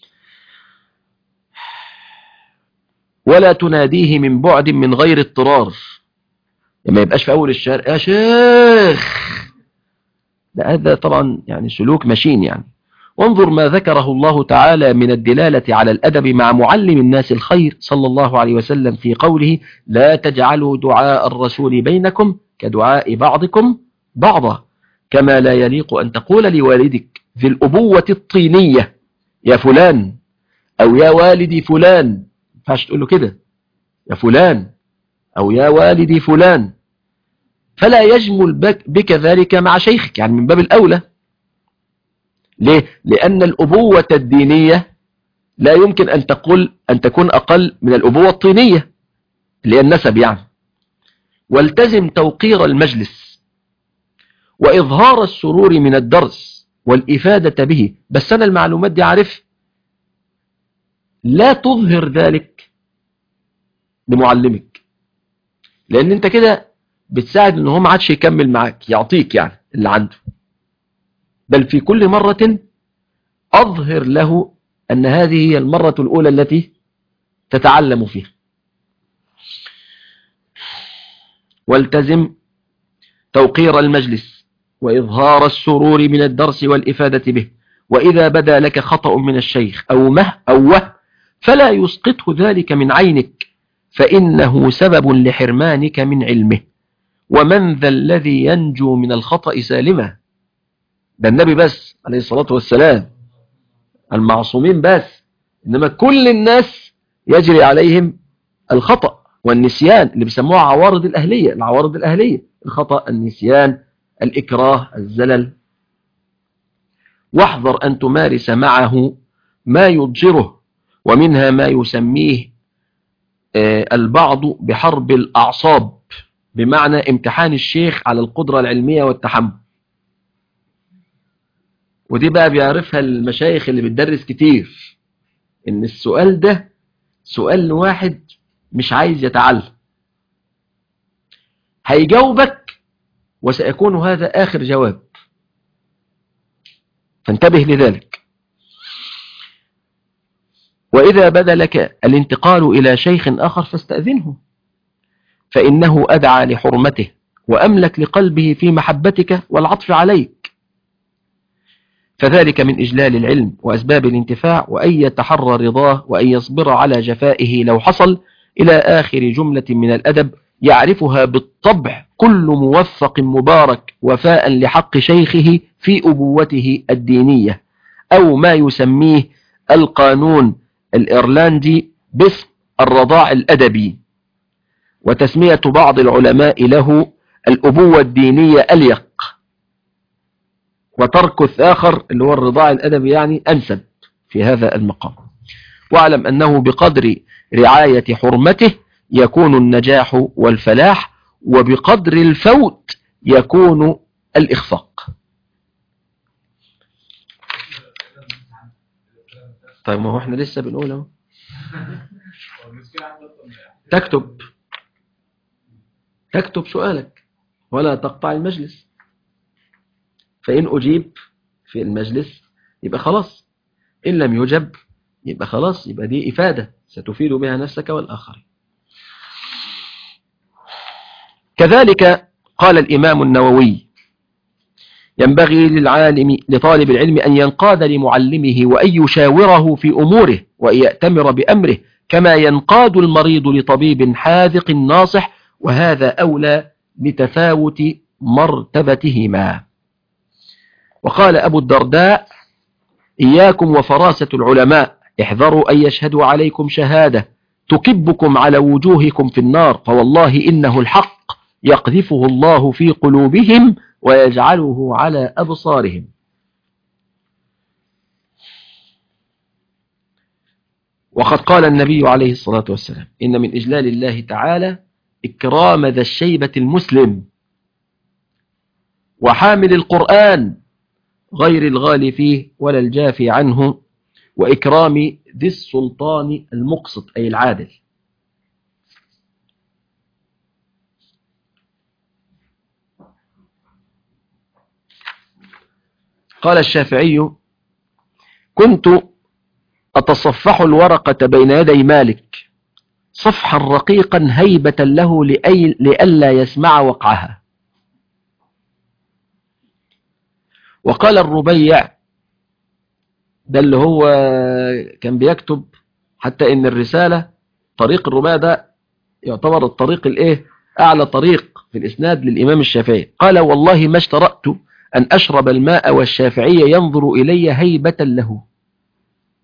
ولا تناديه من بعد من غير اضطرار، لما يبقاش في أول الشارع يا شيخ، لا هذا طبعا يعني سلوك مشين يعني. وانظر ما ذكره الله تعالى من الدلالة على الأدب مع معلم الناس الخير صلى الله عليه وسلم في قوله لا تجعلوا دعاء الرسول بينكم كدعاء بعضكم بعضا، كما لا يليق أن تقول لوالدك ذي الأبوة الطينية يا فلان أو يا والدي فلان، ما ينفعش تقول له كده يا فلان أو يا والدي فلان. فلا يجمل بك ذلك مع شيخك، يعني من باب الأولى. ليه؟ لأن الأبوة الدينية لا يمكن أن تقول أن تكون أقل من الأبوة الطينية اللي هي النسب يعني. والتزم توقير المجلس وإظهار السرور من الدرس والإفادة به. بس أنا المعلومات دي عارف، لا تظهر ذلك لمعلمك، لأن أنت كده بتساعد أنه ما عادش يكمل معاك، يعطيك يعني اللي عنده. بل في كل مرة أظهر له أن هذه هي المرة الأولى التي تتعلم فيها. والتزم توقير المجلس وإظهار السرور من الدرس والإفادة به. وإذا بدا لك خطأ من الشيخ أو مه أو وه فلا يسقطه ذلك من عينك، فإنه سبب لحرمانك من علمه. ومن ذا الذي ينجو من الخطأ سالما؟ ده النبي بس عليه الصلاة والسلام، المعصومين بس، إنما كل الناس يجري عليهم الخطأ والنسيان اللي بيسموها عوارض الأهلية. العوارض الأهلية: الخطأ، النسيان، الإكراه، الزلل. واحذر أن تمارس معه ما يضجره، ومنها ما يسميه البعض بحرب الأعصاب، بمعنى امتحان الشيخ على القدرة العلمية والتحمل. ودي بقى بيعرفها المشايخ اللي بتدرس كتير، ان السؤال ده سؤال واحد مش عايز يتعلم، هيجاوبك وسيكون هذا آخر جواب، فانتبه لذلك. وإذا بدا لك الانتقال إلى شيخ آخر فاستأذنه، فإنه أدعى لحرمته وأملك لقلبه في محبتك والعطف عليك، فذلك من إجلال العلم وأسباب الانتفاع، وأن يتحرى رضاه وأن يصبر على جفائه لو حصل، إلى آخر جملة من الأدب يعرفها بالطبع كل موفق مبارك وفاء لحق شيخه في أبوته الدينية، أو ما يسميه القانون الإيرلندي باسم الرضاع الأدبي، وتسمية بعض العلماء له الأبوة الدينية أليق، وترك الآخر اللي هو الرضاع الأدبي يعني أنسب في هذا المقام. واعلم أنه بقدر رعاية حرمته يكون النجاح والفلاح، وبقدر الفوت يكون الإخفاق. طيب ما هو احنا لسه بنقوله. تكتب تكتب سؤالك ولا تقطع المجلس، فإن أجيب في المجلس يبقى خلاص، إن لم يجب يبقى خلاص، يبقى دي إفادة ستفيد بها نفسك والآخرين. كذلك قال الإمام النووي: ينبغي للعالم لطالب العلم أن ينقاد لمعلمه وأن يشاوره في أموره وأن يأتمر بأمره، كما ينقاد المريض لطبيب حاذق ناصح، وهذا أولى لتفاوت مرتبتهما. وقال أبو الدرداء: إياكم وفراسة العلماء، احذروا أن يشهدوا عليكم شهادة تكبكم على وجوهكم في النار، فوالله إنه الحق يقذفه الله في قلوبهم ويجعله على أبصارهم. وقد قال النبي عليه الصلاة والسلام: إن من إجلال الله تعالى إكرام ذا الشيبة المسلم وحامل القرآن غير الغالي فيه ولا الجافي عنه، وإكرام ذي السلطان المقسط أي العادل. قال الشافعي: كنت أتصفح الورقة بين يدي مالك صفحا رقيقا هيبة له لئلا يسمع وقعها. وقال الربيع، ده اللي هو كان بيكتب حتى إن الرسالة، طريق الربيع ده يعتبر الطريق الايه أعلى طريق في الإسناد للإمام الشافعي، قال: والله ما اشترأت أن أشرب الماء والشافعي ينظر إلي هيبة له.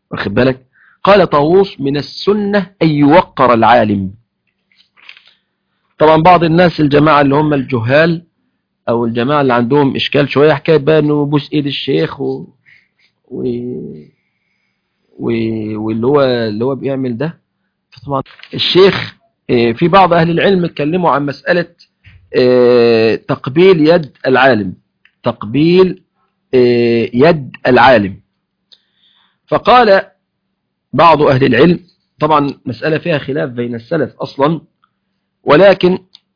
واخد بالك؟ قال طاووس: من السنة أن يوقر العالم. طبعا بعض الناس الجماعة اللي هم الجهال أو الجماعة اللي عندهم إشكال شوية حكاية بقى إنه بوس إيد الشيخ و... و... و... واللي هو اللي هو بيعمل ده. طبعا الشيخ في بعض أهل العلم اتكلموا عن مسألة تقبيل يد العالم، تقبيل يد العالم. فقال بعض أهل العلم، طبعا مسألة فيها خلاف بين السلف أصلا، ولكن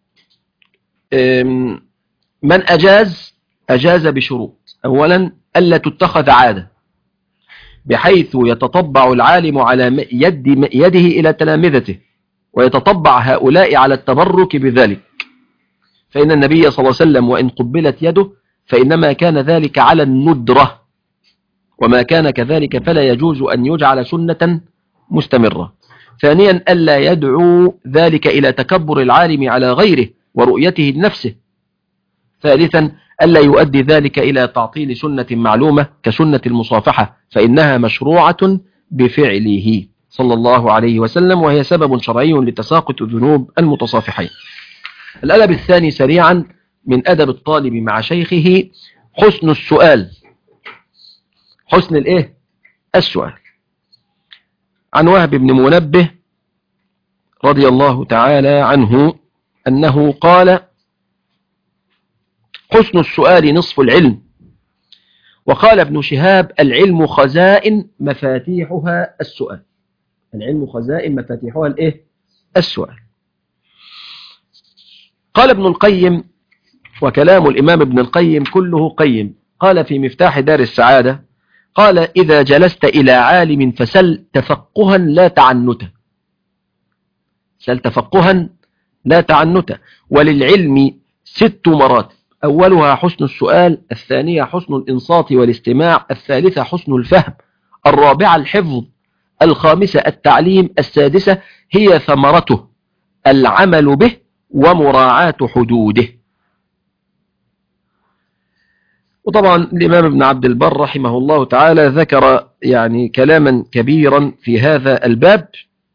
من أجاز أجاز بشروط. أولا ألا تتخذ عادة بحيث يتطبع العالم على يد يده إلى تلامذته ويتطبع هؤلاء على التبرك بذلك، فإن النبي صلى الله عليه وسلم وإن قبلت يده فإنما كان ذلك على الندرة، وما كان كذلك فلا يجوز أن يجعل سنة مستمرة. ثانيا ألا يدعو ذلك إلى تكبر العالم على غيره ورؤيته لنفسه. ثالثا ألا يؤدي ذلك إلى تعطيل سنة معلومة كسنة المصافحة، فإنها مشروعة بفعله صلى الله عليه وسلم، وهي سبب شرعي لتساقط ذنوب المتصافحين. الأدب الثاني سريعا من أدب الطالب مع شيخه حسن السؤال. حسن الإيه؟ السؤال. عن وهب بن منبه رضي الله تعالى عنه أنه قال: حسن السؤال نصف العلم. وقال ابن شهاب: العلم خزائن مفاتيحها السؤال. العلم خزائن مفاتيحها الإيه؟ السؤال. قال ابن القيم، وكلام الإمام ابن القيم كله قيم، قال في مفتاح دار السعادة، قال: إذا جلست إلى عالم فسل تفقها لا تعنتا. سل تفقها لا تعنتا. وللعلم ست مراتب: أولها حسن السؤال، الثانية حسن الإنصات والاستماع، الثالثة حسن الفهم، الرابعة الحفظ، الخامسة التعليم، السادسة هي ثمرته العمل به ومراعاة حدوده. وطبعا الإمام ابن عبد البر رحمه الله تعالى ذكر يعني كلاما كبيرا في هذا الباب،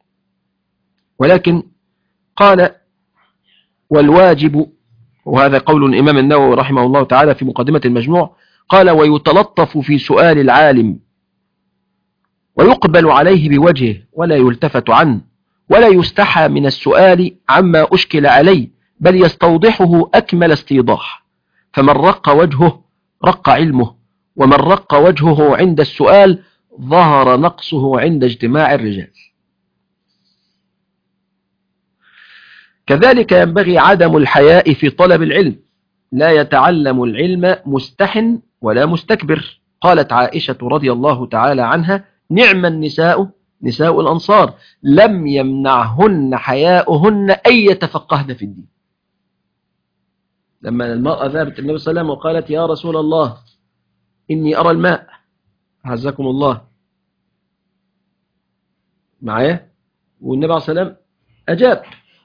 ولكن قال: والواجب، وهذا قول الإمام النووي رحمه الله تعالى في مقدمة المجموع، قال: ويتلطف في سؤال العالم ويقبل عليه بوجهه ولا يلتفت عنه، ولا يستحى من السؤال عما أشكل عليه، بل يستوضحه أكمل استيضاح. فمن رق وجهه رق علمه، ومن رق وجهه عند السؤال ظهر نقصه عند اجتماع الرجال. كذلك ينبغي عدم الحياء في طلب العلم، لا يتعلم العلم مستحن ولا مستكبر. قالت عائشة رضي الله تعالى عنها: نعم النساء نساء الأنصار لم يمنعهن حياؤهن أن يتفقهن في الدين. لما المرأة ذهبت النبي صلى الله عليه وسلم وقالت: يا رسول الله إني أرى الماء، عزكم الله معايا، والنبي عليه الصلاة والسلام أجاب.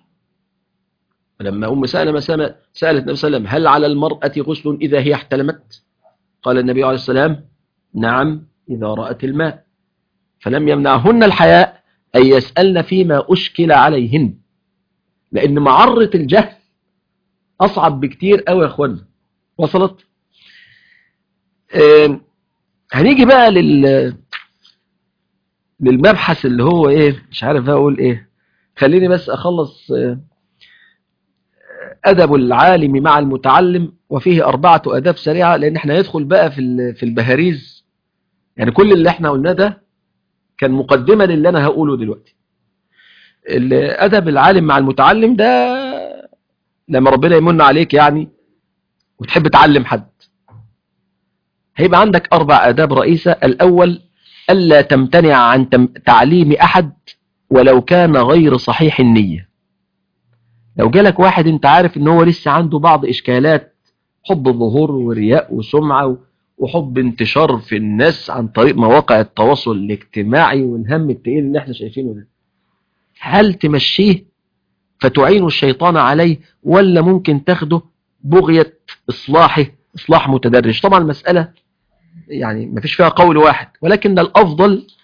لما أم سلمة سألت النبي صلى الله عليه وسلم: هل على المرأة غسل إذا هي احتلمت؟ قال النبي عليه السلام: نعم إذا رأت الماء. فلم يمنعهن الحياء أن يسألن فيما أشكل عليهن، لأن معرة الجهل أصعب بكتير أوي يا أخوانا. وصلت؟ آه هنيجي بقى لل للمبحث اللي هو إيه، مش عارف أقول إيه، خليني بس أخلص. آه أدب العالم مع المتعلم، وفيه أربعة أداب سريعة، لأن احنا ندخل بقى في في البهاريز. يعني كل اللي احنا قلناه ده كان مقدمة للي أنا هقوله دلوقتي. أدب العالم مع المتعلم ده لما ربنا يمن عليك يعني وتحب تعلم حد، هيبقى عندك أربع آداب رئيسة. الأول: ألا تمتنع عن تعليم أحد ولو كان غير صحيح النية. لو جالك واحد انت عارف ان هو لسه عنده بعض إشكالات، حب الظهور ورياء وسمعة وحب انتشار في الناس عن طريق مواقع التواصل الاجتماعي والهم التقيل اللي احنا شايفينه ده، هل تمشيه فتعين الشيطان عليه، ولا ممكن تاخده بغية إصلاحه إصلاح متدرج؟ طبعا المسألة يعني ما فيش فيها قول واحد، ولكن الأفضل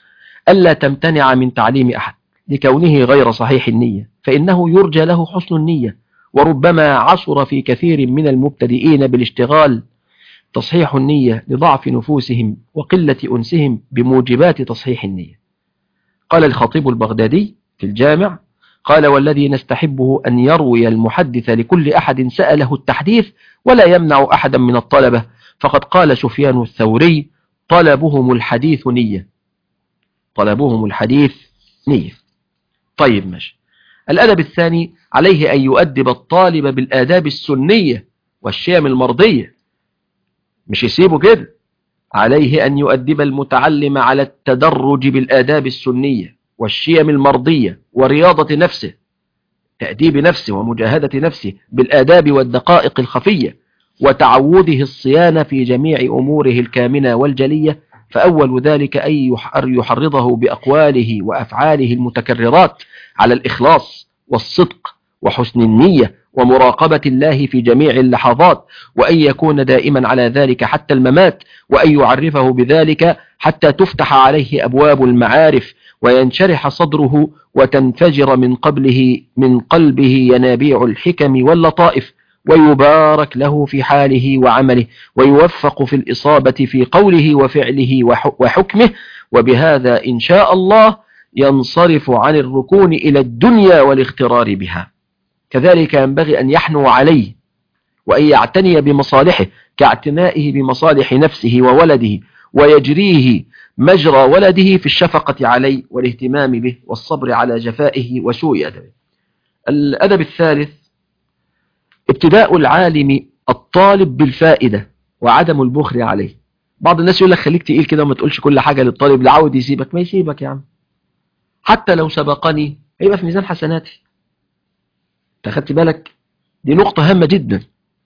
ألا تمتنع من تعليم أحد لكونه غير صحيح النية، فإنه يرجى له حسن النية، وربما عصر في كثير من المبتدئين بالاشتغال تصحيح النية لضعف نفوسهم وقلة أنسهم بموجبات تصحيح النية. قال الخطيب البغدادي في الجامع، قال: والذي نستحبه أن يروي المحدث لكل أحد سأله التحديث، ولا يمنع أحدا من الطلبة، فقد قال سفيان الثوري: طلبهم الحديث نية. طلبهم الحديث نية. طيب ماشي. الأدب الثاني: عليه أن يؤدب الطالب بالآداب السنية والشيم المرضية، مش يسيبه كده. عليه أن يؤدب المتعلم على التدرج بالآداب السنية والشيم المرضية ورياضة نفسه، تأديب نفسه ومجاهدة نفسه بالآداب والدقائق الخفية، وتعوده الصيانة في جميع أموره الكامنة والجلية. فأول ذلك أن يحرضه بأقواله وأفعاله المتكررات على الإخلاص والصدق وحسن النية ومراقبة الله في جميع اللحظات، وأن يكون دائما على ذلك حتى الممات، وأن يعرفه بذلك حتى تفتح عليه أبواب المعارف وينشرح صدره وتنفجر من قبله من قلبه ينابيع الحكم واللطائف، ويبارك له في حاله وعمله، ويوفق في الإصابة في قوله وفعله وحكمه، وبهذا إن شاء الله ينصرف عن الركون إلى الدنيا والاغترار بها. كذلك ينبغي أن يحنو عليه وأن يعتني بمصالحه كاعتنائه بمصالح نفسه وولده، ويجريه مجرى ولده في الشفقة عليه والاهتمام به والصبر على جفائه وسوء أدبه. الأدب الثالث: ابتداء العالم الطالب بالفائدة وعدم البخل عليه. بعض الناس يقول لك خليك تقيل كده وما تقولش كل حاجة للطالب، لعود يسيبك. ما يسيبك يا عم، حتى لو سبقني هيبقى في ميزان حسناتي. تاخدت بالك؟ دي نقطة هامة جدا.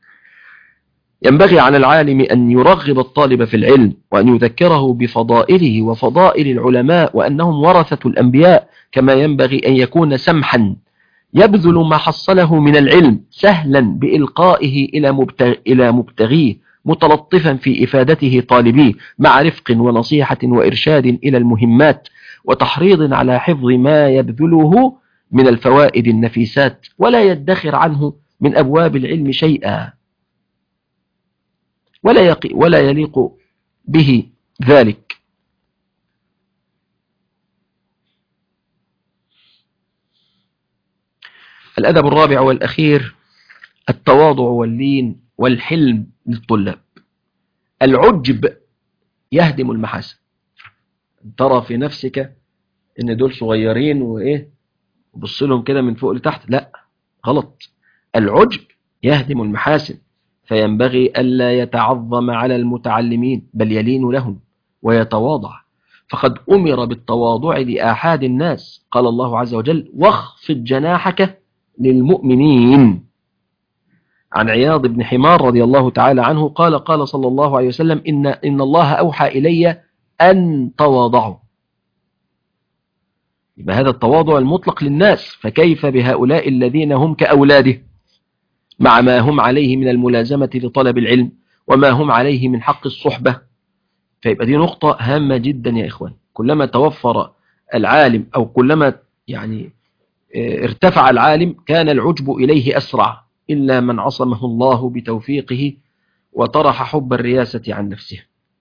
ينبغي على العالم أن يرغب الطالب في العلم، وأن يذكره بفضائله وفضائل العلماء وأنهم ورثة الأنبياء، كما ينبغي أن يكون سمحا يبذل ما حصله من العلم سهلا بإلقائه إلى مبتغيه، متلطفا في إفادته طالبيه، مع رفق ونصيحة وإرشاد إلى المهمات، وتحريض على حفظ ما يبذله من الفوائد النفيسات، ولا يدخر عنه من أبواب العلم شيئا، ولا يقي ولا يليق به ذلك. الأدب الرابع والأخير: التواضع واللين والحلم للطلاب. العجب يهدم المحاسن. ترى في نفسك ان دول صغيرين وايه بص لهم كده من فوق لتحت، لا، غلط. العجب يهدم المحاسن، فينبغي ألا يتعظم على المتعلمين، بل يلين لهم ويتواضع، فقد أمر بالتواضع لآحاد الناس. قال الله عز وجل: واخفض جناحك للمؤمنين. عن عياض بن حمار رضي الله تعالى عنه قال: قال صلى الله عليه وسلم: إن, إن الله أوحى إلي أن تواضعوا. يبقى هذا التواضع المطلق للناس، فكيف بهؤلاء الذين هم كأولاده، مع ما هم عليه من الملازمة لطلب العلم وما هم عليه من حق الصحبة. فيبقى دي نقطة هامة جدا يا إخوان. كلما توفر العالم أو كلما يعني ارتفع العالم كان العجب إليه أسرع، إلا من عصمه الله بتوفيقه وطرح حب الرياسة عن نفسه.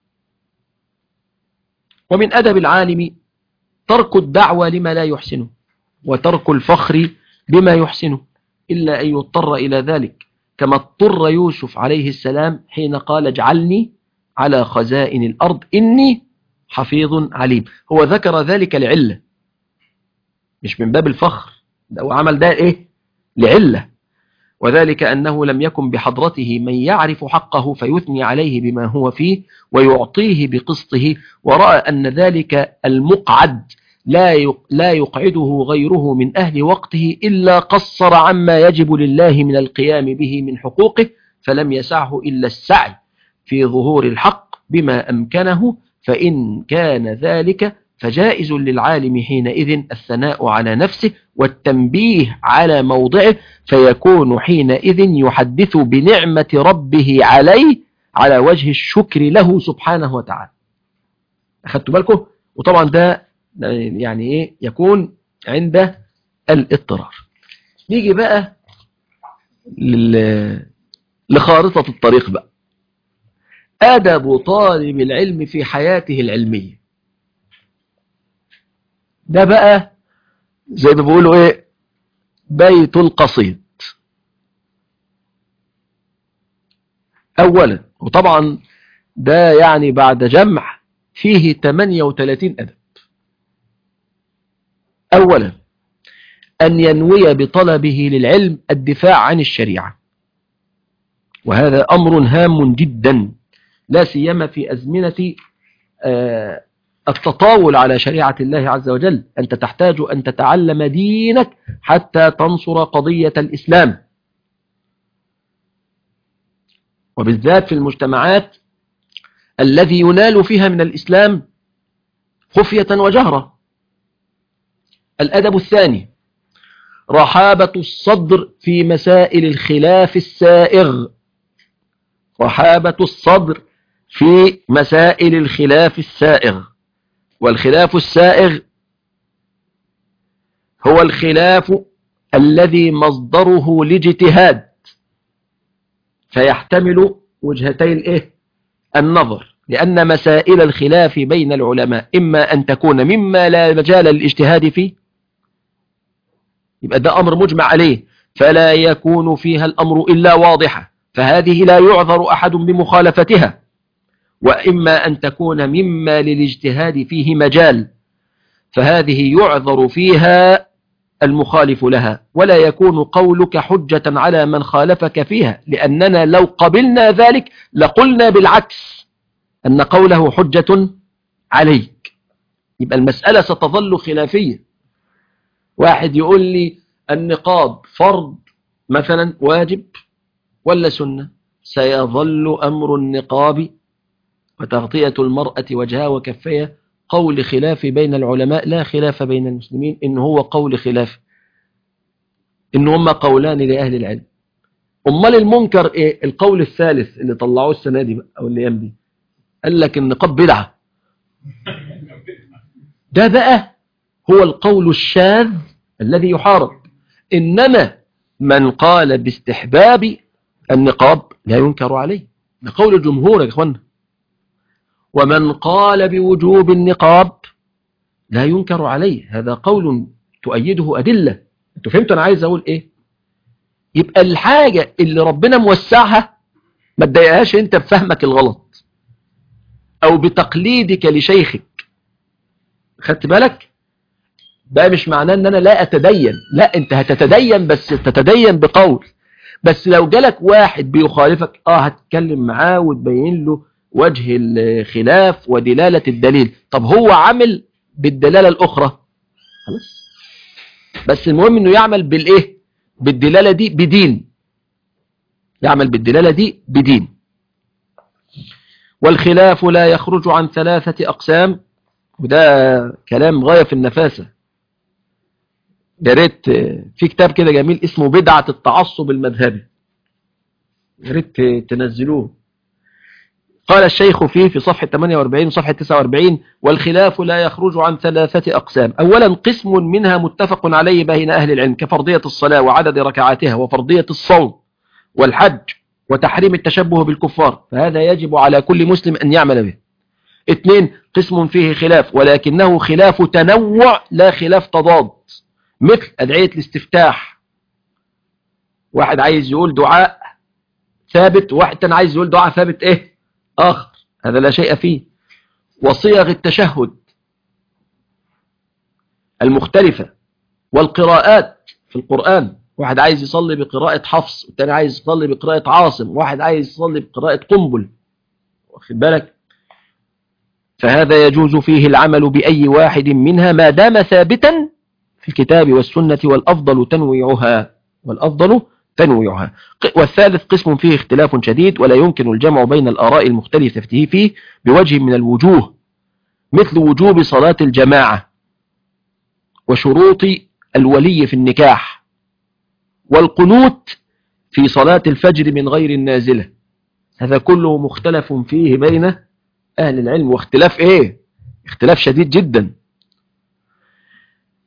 ومن أدب العالم ترك الدعوة لما لا يحسنه، وترك الفخر بما يحسنه، إلا أن يضطر إلى ذلك، كما اضطر يوسف عليه السلام حين قال: اجعلني على خزائن الأرض إني حفيظ عليم. هو ذكر ذلك لعلة، مش من باب الفخر، هو عمل ده إيه؟ لعلة، وذلك أنه لم يكن بحضرته من يعرف حقه فيثني عليه بما هو فيه ويعطيه بقسطه، ورأى أن ذلك المقعد لا لا يقعده غيره من أهل وقته إلا قصر عما يجب لله من القيام به من حقوقه، فلم يسعه إلا السعي في ظهور الحق بما أمكنه. فإن كان ذلك فجائز للعالم حينئذ الثناء على نفسه والتنبيه على موضعه، فيكون حينئذ يحدث بنعمة ربه عليه على وجه الشكر له سبحانه وتعالى. أخذتوا بالكم؟ وطبعا ده يعني إيه يكون عند الاضطرار. نيجي بقى لخارطة الطريق بقى، أدب طالب العلم في حياته العلمية. ده بقى زي ما بيقولوا إيه، بيت القصيد. أولا، وطبعا ده يعني بعد جمع فيه ثمانية وثلاثين أدب. أولا، أن ينوي بطلبه للعلم الدفاع عن الشريعة، وهذا أمر هام جدا، لا سيما في أزمنة التطاول على شريعة الله عز وجل. أنت تحتاج أن تتعلم دينك حتى تنصر قضية الإسلام، وبالذات في المجتمعات الذي ينال فيها من الإسلام خفية وجهرة. الأدب الثاني، رحابة الصدر في مسائل الخلاف السائغ. رحابة الصدر في مسائل الخلاف السائغ. والخلاف السائغ هو الخلاف الذي مصدره الاجتهاد، فيحتمل وجهتي الايه النظر، لأن مسائل الخلاف بين العلماء إما أن تكون مما لا مجال للاجتهاد فيه، يبقى ده أمر مجمع عليه فلا يكون فيها الأمر إلا واضحة، فهذه لا يعذر أحد بمخالفتها، وإما أن تكون مما للاجتهاد فيه مجال، فهذه يعذر فيها المخالف لها، ولا يكون قولك حجة على من خالفك فيها، لأننا لو قبلنا ذلك لقلنا بالعكس أن قوله حجة عليك. يبقى المسألة ستظل خلافية. واحد يقول لي النقاب فرض مثلا واجب ولا سنة، سيظل أمر النقاب وتغطية المرأة وجهها وكفيها قول خلاف بين العلماء، لا خلاف بين المسلمين إن هو قول خلاف، إن هما قولان لأهل العلم. أمال المنكر إيه؟ القول الثالث اللي طلعوه السنة دي أو اللي يمدي، قال لك النقاب بدعة. ده بقى هو القول الشاذ الذي يحارب. إنما من قال باستحباب النقاب لا ينكر عليه، ده قول الجمهور يا إخوانا. ومن قال بوجوب النقاب لا ينكر عليه، هذا قول تؤيده أدلة. انتوا فهمتوا أنا عايز أقول إيه؟ يبقى الحاجة اللي ربنا موسعها ما تضايقهاش أنت بفهمك الغلط أو بتقليدك لشيخك. خدت بالك؟ ده مش معناه أن أنا لا أتدين، لا، أنت هتتدين بس تتدين بقول. بس لو جالك واحد بيخالفك اه هتتكلم معاه وتبين له وجه الخلاف ودلالة الدليل. طب هو عمل بالدلالة الأخرى خلاص، بس المهم انه يعمل بالايه بالدلالة دي بدين، يعمل بالدلالة دي بدين. والخلاف لا يخرج عن ثلاثة أقسام، وده كلام غاية في النفاسة. يا ريت في كتاب كده جميل اسمه بدعة التعصب المذهبي، يا ريت تنزلوه. قال الشيخ فيه في صفحة ثمانية وأربعين وصفحة تسعة وأربعين: والخلاف لا يخرج عن ثلاثة أقسام. أولا، قسم منها متفق عليه بين أهل العلم كفرضية الصلاة وعدد ركعاتها وفرضية الصوم والحج وتحريم التشبه بالكفار، فهذا يجب على كل مسلم أن يعمل به. اثنين، قسم فيه خلاف ولكنه خلاف تنوع لا خلاف تضاد، مثل أدعية الاستفتاح، واحد عايز يقول دعاء ثابت وواحد تاني عايز يقول دعاء ثابت ايه آخر، هذا لا شيء فيه. وصيغ التشهد المختلفة والقراءات في القرآن، واحد عايز يصلي بقراءة حفص والتاني عايز يصلي بقراءة عاصم، واحد عايز يصلي بقراءة قنبل، واخد بالك؟ فهذا يجوز فيه العمل بأي واحد منها ما دام ثابتا في الكتاب والسنة، والأفضل تنويعها والأفضل تنويعها. والثالث، قسم فيه اختلاف شديد ولا يمكن الجمع بين الآراء المختلفة فيه بوجه من الوجوه، مثل وجوب صلاة الجماعة وشروط الولي في النكاح والقنوت في صلاة الفجر من غير النازلة. هذا كله مختلف فيه بين أهل العلم، واختلاف إيه؟ اختلاف شديد جدا.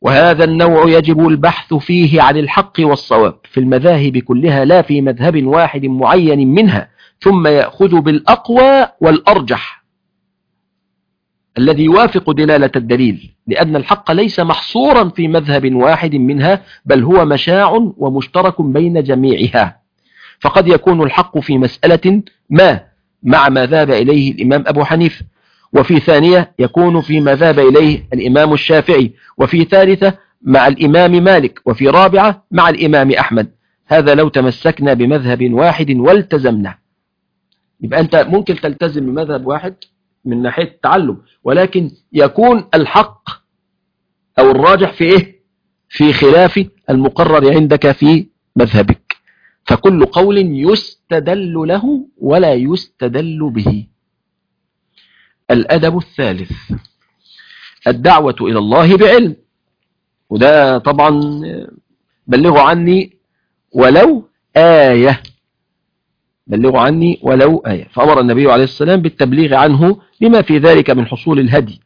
وهذا النوع يجب البحث فيه عن الحق والصواب في المذاهب كلها لا في مذهب واحد معين منها، ثم يأخذ بالأقوى والأرجح الذي يوافق دلالة الدليل، لأن الحق ليس محصورا في مذهب واحد منها، بل هو مشاع ومشترك بين جميعها. فقد يكون الحق في مسألة ما مع ما ذهب إليه الإمام أبو حنيفة، وفي ثانية يكون في ما ذهب إليه الإمام الشافعي، وفي ثالثة مع الإمام مالك، وفي رابعة مع الإمام أحمد. هذا لو تمسكنا بمذهب واحد والتزمنا. يبقى أنت ممكن تلتزم بمذهب واحد من ناحية التعلم، ولكن يكون الحق أو الراجح في إيه؟ في خلاف المقرر عندك في مذهبك. فكل قول يستدل له ولا يستدل به. الأدب الثالث الدعوة إلى الله بعلم، وده طبعا بلغوا عني ولو آية، بلغوا عني ولو آية. فأمر النبي عليه السلام بالتبليغ عنه لما في ذلك من حصول الهدي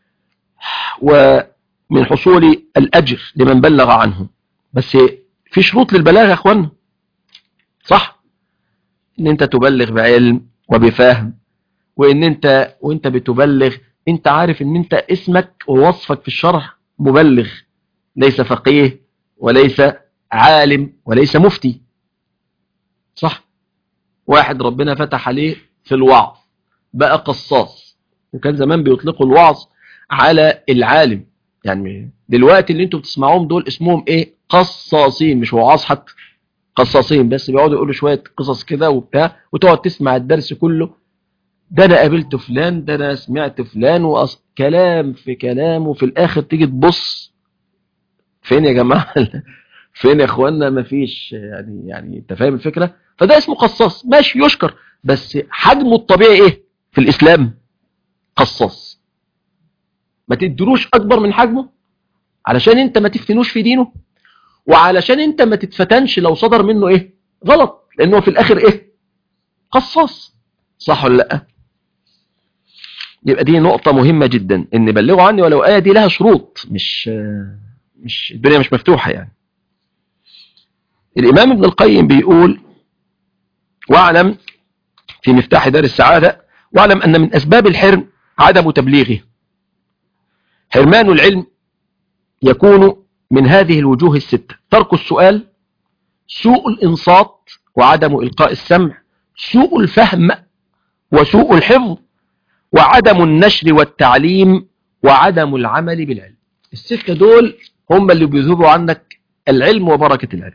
ومن حصول الأجر لمن بلغ عنه. بس في شروط للبلاغ يا أخوانا، صح؟ إن أنت تبلغ بعلم وبفهم، وإن أنت وإنت بتبلغ أنت عارف إن أنت اسمك ووصفك في الشرع مبلغ، ليس فقيه وليس عالم وليس مفتي، صح؟ واحد ربنا فتح عليه في الوعظ بقى قصاص، وكان زمان بيطلقوا الوعظ على العالم. يعني دلوقتي اللي انتوا بتسمعوهم دول اسمهم ايه؟ قصاصين، مش وعاظ حتى، قصاصين بس بيقعدوا يقولوا شوية قصص كده وبتاع، وتقعد تسمع الدرس كله، ده انا قابلت فلان، ده انا سمعت فلان، وأص... كلام في كلام، وفي الاخر تيجي تبص فين يا جماعة؟ فين يا اخوانا؟ مفيش يعني يعني انت فاهم الفكرة؟ فده اسمه قصاص، ماشي يشكر، بس حجمه الطبيعي ايه في الاسلام؟ قصاص. ما تدروش اكبر من حجمه علشان انت ما تفتنوش في دينه، وعلشان انت ما تتفتنش لو صدر منه ايه غلط، لانه في الاخر ايه؟ قصاص، صح ولا لا؟ يبقى دي نقطة مهمة جدا، ان بلغوا عني ولو آية دي لها شروط، مش مش الدنيا مش مفتوحة يعني. الامام ابن القيم بيقول: واعلم في مفتاح دار السعادة، واعلم ان من اسباب الحرم عدم تبليغه. حرمان العلم يكون من هذه الوجوه الستة: ترك السؤال، سوء الإنصات وعدم إلقاء السمع، سوء الفهم وسوء الحفظ، وعدم النشر والتعليم، وعدم العمل بالعلم. الستة دول هم اللي بيذهبوا عنك العلم وبركة العلم.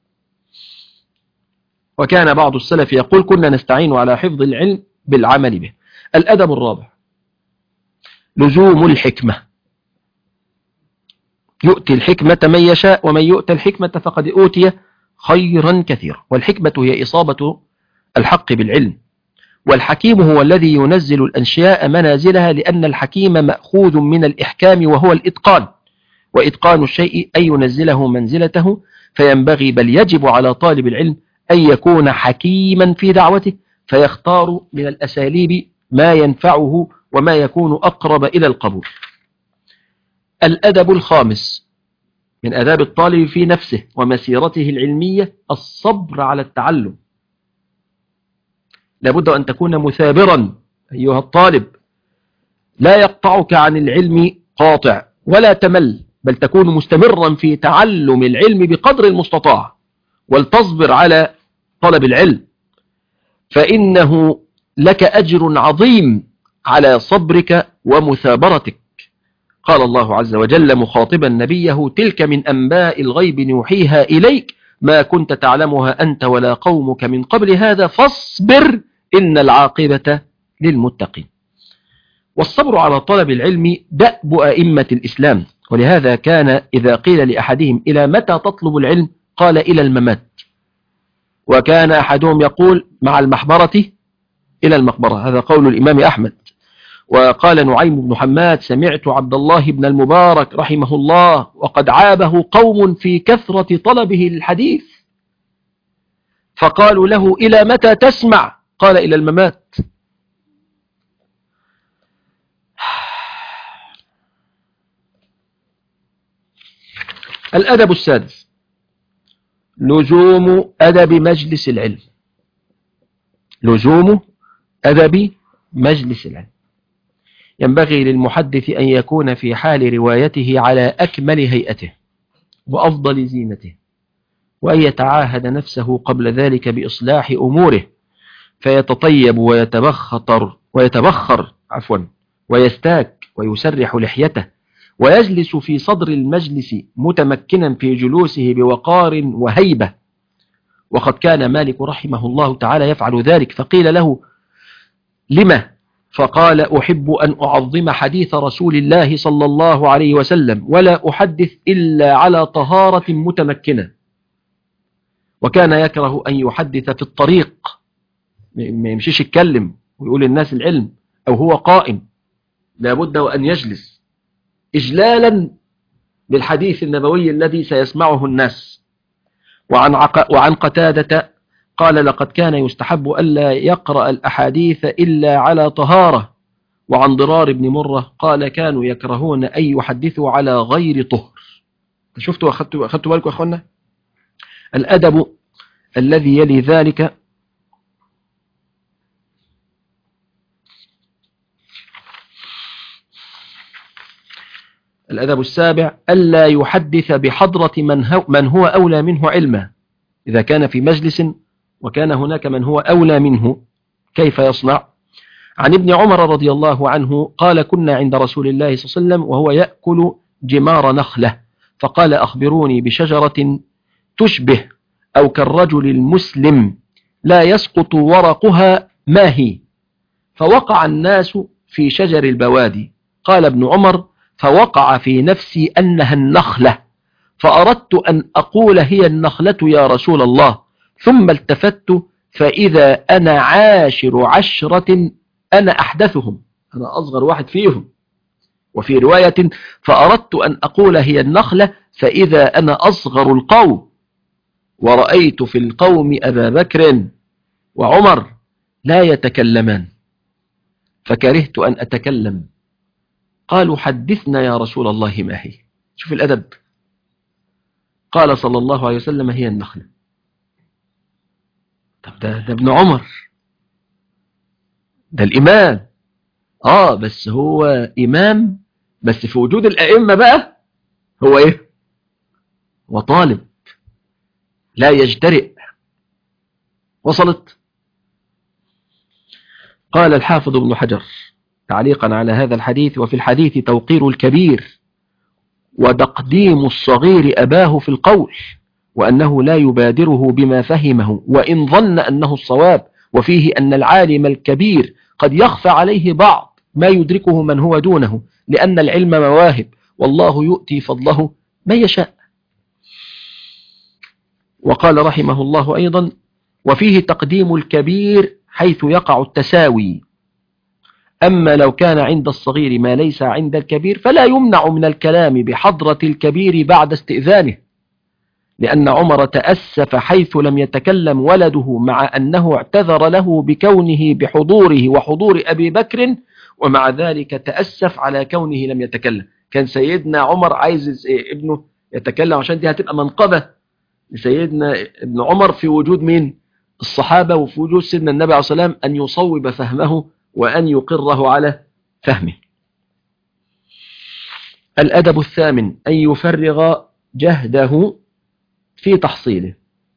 وكان بعض السلف يقول: كنا نستعين على حفظ العلم بالعمل به. الأدب الرابع لزوم الحكمة. يؤتي الحكمة من يشاء، ومن يؤتى الحكمة فقد أوتي خيرا كثيرا. والحكمة هي إصابة الحق بالعلم، والحكيم هو الذي ينزل الأشياء منازلها، لأن الحكيم مأخوذ من الإحكام وهو الإتقان، وإتقان الشيء أن ينزله منزلته. فينبغي بل يجب على طالب العلم أن يكون حكيما في دعوته، فيختار من الأساليب ما ينفعه وما يكون أقرب إلى القبول. الأدب الخامس من آداب الطالب في نفسه ومسيرته العلمية الصبر على التعلم. لابد أن تكون مثابرا أيها الطالب، لا يقطعك عن العلم قاطع ولا تمل، بل تكون مستمرا في تعلم العلم بقدر المستطاع، ولتصبر على طلب العلم، فإنه لك أجر عظيم على صبرك ومثابرتك. قال الله عز وجل مخاطبا نبيه: تلك من أنباء الغيب نوحيها إليك ما كنت تعلمها أنت ولا قومك من قبل هذا فاصبر إن العاقبة للمتقين. والصبر على طلب العلم دأب أئمة الإسلام، ولهذا كان إذا قيل لأحدهم: إلى متى تطلب العلم؟ قال: إلى الممات. وكان أحدهم يقول: مع المحبرة إلى المقبرة. هذا قول الإمام أحمد. وقال نعيم بن حماد: سمعت عبد الله بن المبارك رحمه الله وقد عابه قوم في كثرة طلبه للحديث، فقالوا له: إلى متى تسمع؟ قال: إلى الممات. الأدب السادس لزوم أدب مجلس العلم. لزوم أدب مجلس العلم. ينبغي للمحدث أن يكون في حال روايته على أكمل هيئته وأفضل زينته، وأن يتعاهد نفسه قبل ذلك بإصلاح أموره، فيتطيب ويتبخر ويتبخر عفوا ويستاك ويسرح لحيته، ويجلس في صدر المجلس متمكنا في جلوسه بوقار وهيبة. وقد كان مالك رحمه الله تعالى يفعل ذلك، فقيل له: لما؟ فقال: أحب أن أعظم حديث رسول الله صلى الله عليه وسلم، ولا أحدث إلا على طهارة متمكنة. وكان يكره أن يحدث في الطريق، ما يمشيش يتكلم ويقول الناس العلم، أو هو قائم، لابد أن يجلس إجلالا بالحديث النبوي الذي سيسمعه الناس. وعن, عق... وعن قتادة قال: لقد كان يستحب ألا يقرأ الأحاديث إلا على طهارة. وعن ضرار بن مرة قال: كانوا يكرهون أن يحدثوا على غير طهر. شفتوا أخذتوا أخذتوا بالكم يا أخوانا؟ الأدب الذي يلي ذلك الأدب السابع ألا يحدث بحضرة من هو, من هو أولى منه علما. إذا كان في مجلس وكان هناك من هو أولى منه كيف يصنع؟ عن ابن عمر رضي الله عنه قال: كنا عند رسول الله صلى الله عليه وسلم وهو يأكل جمار نخلة، فقال: أخبروني بشجرة تشبه أو كالرجل المسلم لا يسقط ورقها، ما هي؟ فوقع الناس في شجر البوادي. قال ابن عمر: فوقع في نفسي أنها النخلة، فأردت أن أقول هي النخلة يا رسول الله، ثم التفت فإذا أنا عاشر عشرة أنا أحدثهم، أنا أصغر واحد فيهم. وفي رواية: فأردت أن أقول هي النخلة فإذا أنا أصغر القوم، ورأيت في القوم أبا بكر وعمر لا يتكلمان، فكرهت أن أتكلم. قالوا: حدثنا يا رسول الله ما هي. شوف الأدب. قال صلى الله عليه وسلم: هي النخلة. طب ده, ده ابن عمر، ده الإمام. آه بس هو إمام، بس في وجود الأئمة بقى هو إيه؟ وطالب لا يجترئ. وصلت؟ قال الحافظ ابن حجر تعليقا على هذا الحديث: وفي الحديث توقير الكبير وتقديم الصغير أباه في القول، وأنه لا يبادره بما فهمه وإن ظن أنه الصواب، وفيه أن العالم الكبير قد يخفى عليه بعض ما يدركه من هو دونه، لأن العلم مواهب والله يؤتي فضله من يشاء. وقال رحمه الله أيضا: وفيه تقديم الكبير حيث يقع التساوي، أما لو كان عند الصغير ما ليس عند الكبير فلا يمنع من الكلام بحضرة الكبير بعد استئذانه، لأن عمر تأسف حيث لم يتكلم ولده، مع أنه اعتذر له بكونه بحضوره وحضور أبي بكر، ومع ذلك تأسف على كونه لم يتكلم. كان سيدنا عمر عايز ابنه يتكلم عشان دي هتبقى منقبة لسيدنا ابن عمر في وجود مين؟ الصحابة، وفي وجود سيدنا النبي عليه الصلاة والسلام، أن يصوب فهمه وأن يقره على فهمه. الأدب الثامن أن يفرغ جهده في تحصيله.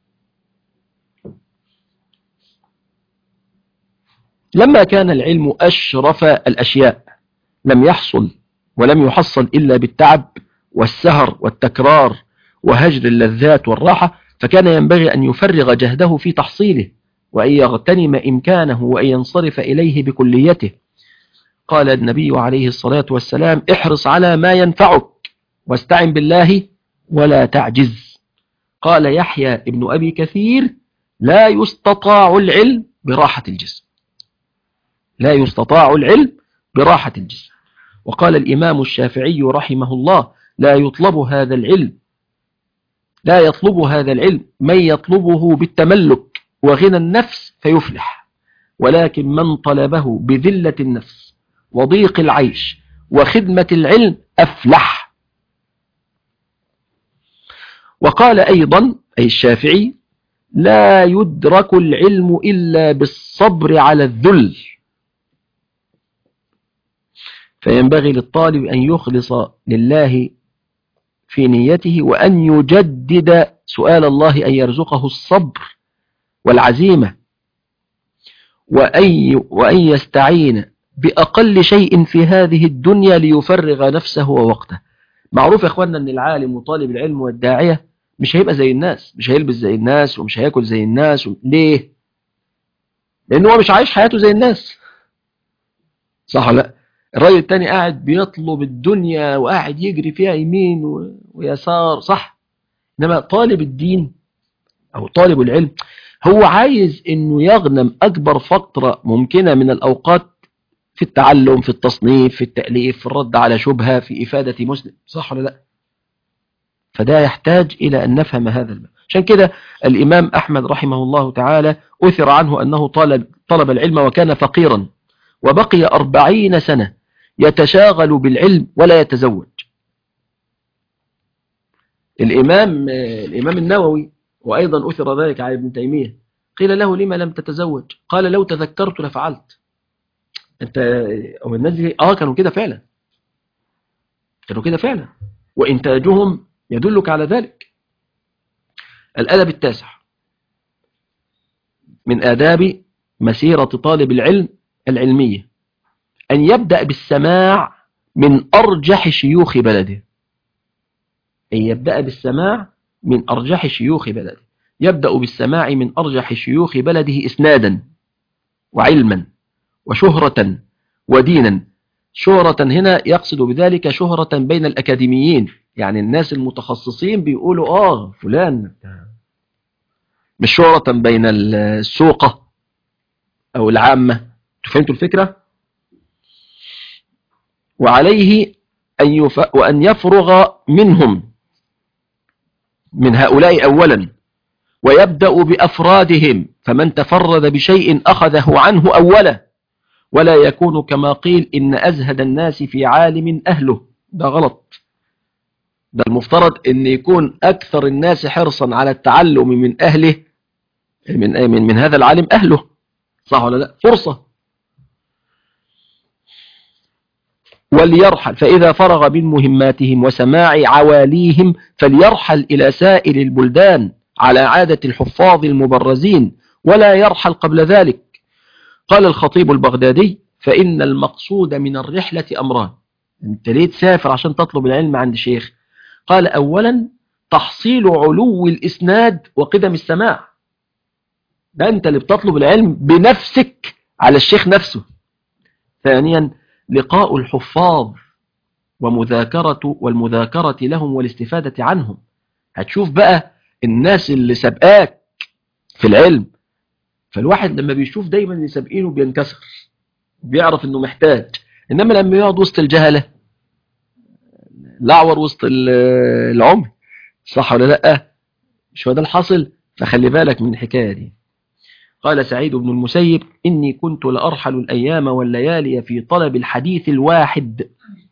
لما كان العلم أشرف الأشياء لم يحصل ولم يحصل إلا بالتعب والسهر والتكرار وهجر اللذات والراحة، فكان ينبغي أن يفرغ جهده في تحصيله، وأن يغتنم إمكانه وأن ينصرف إليه بكليته. قال النبي عليه الصلاة والسلام: احرص على ما ينفعك واستعن بالله ولا تعجز. قال يحيى ابن أبي كثير: لا يستطاع العلم براحة الجسم، لا يستطاع العلم براحة الجسم. وقال الإمام الشافعي رحمه الله: لا يطلب هذا العلم لا يطلب هذا العلم من يطلبه بالتملك وغنى النفس فيفلح، ولكن من طلبه بذلة النفس وضيق العيش وخدمة العلم أفلح. وقال أيضا أي الشافعي: لا يدرك العلم إلا بالصبر على الذل. فينبغي للطالب أن يخلص لله في نيته، وأن يجدد سؤال الله أن يرزقه الصبر والعزيمة، وأن وأن يستعين بأقل شيء في هذه الدنيا ليفرغ نفسه ووقته. معروف يا أخوانا أن العالم وطالب العلم والداعية مش هيبقى زي الناس، مش هيلبس زي الناس، ومش هياكل زي الناس. و... ليه؟ لأنه هو مش عايش حياته زي الناس، صح ولا لا؟ الراجل التاني قاعد بيطلب الدنيا وقاعد يجري فيها يمين و... ويسار، صح؟ إنما طالب الدين أو طالب العلم هو عايز إنه يغنم أكبر فترة ممكنة من الأوقات في التعلم، في التصنيف، في التأليف، في الرد على شبهة، في إفادة مسلم، صح ولا لا؟ فده يحتاج إلى أن نفهم هذا المعنى. عشان كده الإمام أحمد رحمه الله تعالى أثر عنه أنه طلب, طلب العلم وكان فقيرا، وبقي أربعين سنة يتشاغل بالعلم ولا يتزوج. الإمام, الإمام النووي وأيضا أثر ذلك على ابن تيمية، قيل له: لما لم تتزوج؟ قال: لو تذكرت لفعلت. أنت أو الناس دي آه كانوا كده فعلا، كانوا كده فعلا، وإنتاجهم يدلك على ذلك. الأدب التاسع من آداب مسيرة طالب العلم العلمية أن يبدأ بالسماع من أرجح شيوخ بلده. أن يبدأ بالسماع من أرجح شيوخ بلده. يبدأ بالسماع من أرجح شيوخ بلده إسنادا وعلما وشهرة ودينا. شهرة هنا يقصد بذلك شهرة بين الأكاديميين، يعني الناس المتخصصين بيقولوا آه فلان، مش شهرة بين السوقة أو العامة. فهمتوا الفكرة؟ وعليه أن, يف... وأن يفرغ منهم من هؤلاء أولا، ويبدأ بأفرادهم، فمن تفرد بشيء أخذه عنه أولا، ولا يكون كما قيل إن أزهد الناس في عالم أهله. ده غلط. ده المفترض أن يكون أكثر الناس حرصا على التعلم من أهله، من, من, من هذا العالم أهله، صح ولا لا؟ فرصة. وليرحل، فإذا فرغ من مهماتهم وسماع عواليهم فليرحل إلى سائر البلدان على عادة الحفاظ المبرزين، ولا يرحل قبل ذلك. قال الخطيب البغدادي: فإن المقصود من الرحلة أمران. أنت ليه تسافر عشان تطلب العلم عند شيخ؟ قال: أولا تحصيل علو الإسناد وقدم السماع، ده أنت اللي بتطلب العلم بنفسك على الشيخ نفسه. ثانيا لقاء الحفاظ ومذاكرة والمذاكرة لهم والاستفادة عنهم. هتشوف بقى الناس اللي سبقاك في العلم، فالواحد لما بيشوف دايما اللي سابقينه بينكسر، بيعرف انه محتاج. انما لما يقعد وسط الجهلة لعور وسط العمر، صح ولا لا؟ مش هو ده الحاصل؟ فخلي بالك من الحكاية دي. قال سعيد بن المسيب: إني كنت لأرحل الأيام والليالي في طلب الحديث الواحد،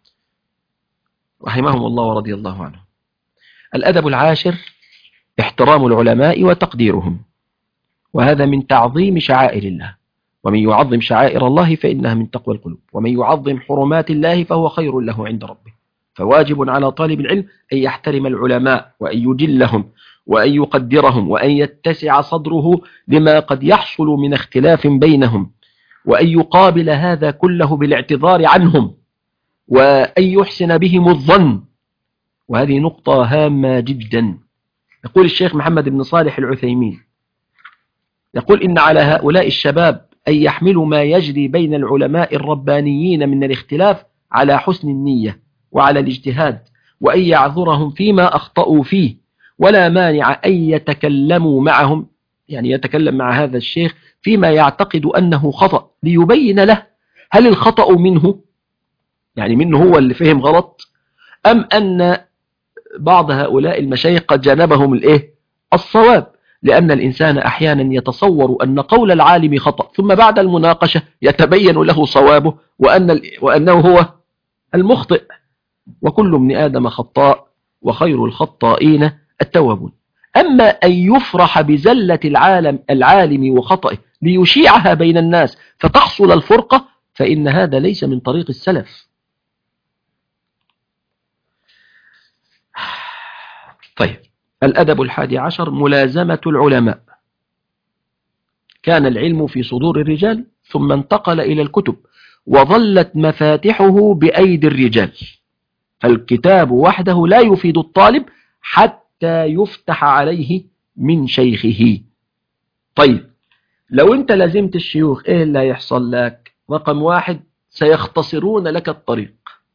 رحمهم الله ورضي الله عنه. الأدب العاشر احترام العلماء وتقديرهم، وهذا من تعظيم شعائر الله، ومن يعظم شعائر الله فإنها من تقوى القلوب، ومن يعظم حرمات الله فهو خير له عند ربه. فواجب على طالب العلم أن يحترم العلماء وأن يجلهم وأن يقدرهم، وأن يتسع صدره لما قد يحصل من اختلاف بينهم، وأن يقابل هذا كله بالاعتذار عنهم، وأن يحسن بهم الظن. وهذه نقطة هامة جدا. يقول الشيخ محمد بن صالح العثيمين، يقول: إن على هؤلاء الشباب أن يحملوا ما يجري بين العلماء الربانيين من الاختلاف على حسن النية وعلى الاجتهاد، وأن يعذرهم فيما أخطأوا فيه، ولا مانع أن يتكلموا معهم، يعني يتكلم مع هذا الشيخ فيما يعتقد أنه خطأ، ليبين له هل الخطأ منه، يعني منه هو اللي فهم غلط، أم أن بعض هؤلاء المشايخ قد جانبهم الإيه؟ الصواب. لأن الإنسان أحيانا يتصور أن قول العالم خطأ، ثم بعد المناقشة يتبين له صوابه وأن وأنه هو المخطئ. وكل ابن آدم خطاء، وخير الخطائين التوابون. أما أن يفرح بزلة العالم العالم وخطئه ليشيعها بين الناس فتحصل الفرقة، فإن هذا ليس من طريق السلف. طيب، الأدب الحادي عشر ملازمة العلماء. كان العلم في صدور الرجال ثم انتقل إلى الكتب، وظلت مفاتحه بأيدي الرجال، فالكتاب وحده لا يفيد الطالب حتى يفتح عليه من شيخه. طيب، لو انت لازمت الشيوخ ايه اللي هيحصل لك؟ رقم واحد، سيختصرون لك الطريق،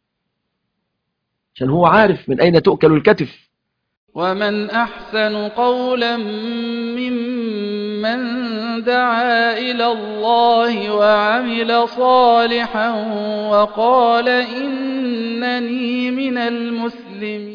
عشان هو عارف من أين تؤكل الكتف. ومن أحسن قولا ممن دعا إلى الله وعمل صالحا وقال إنني من المسلمين.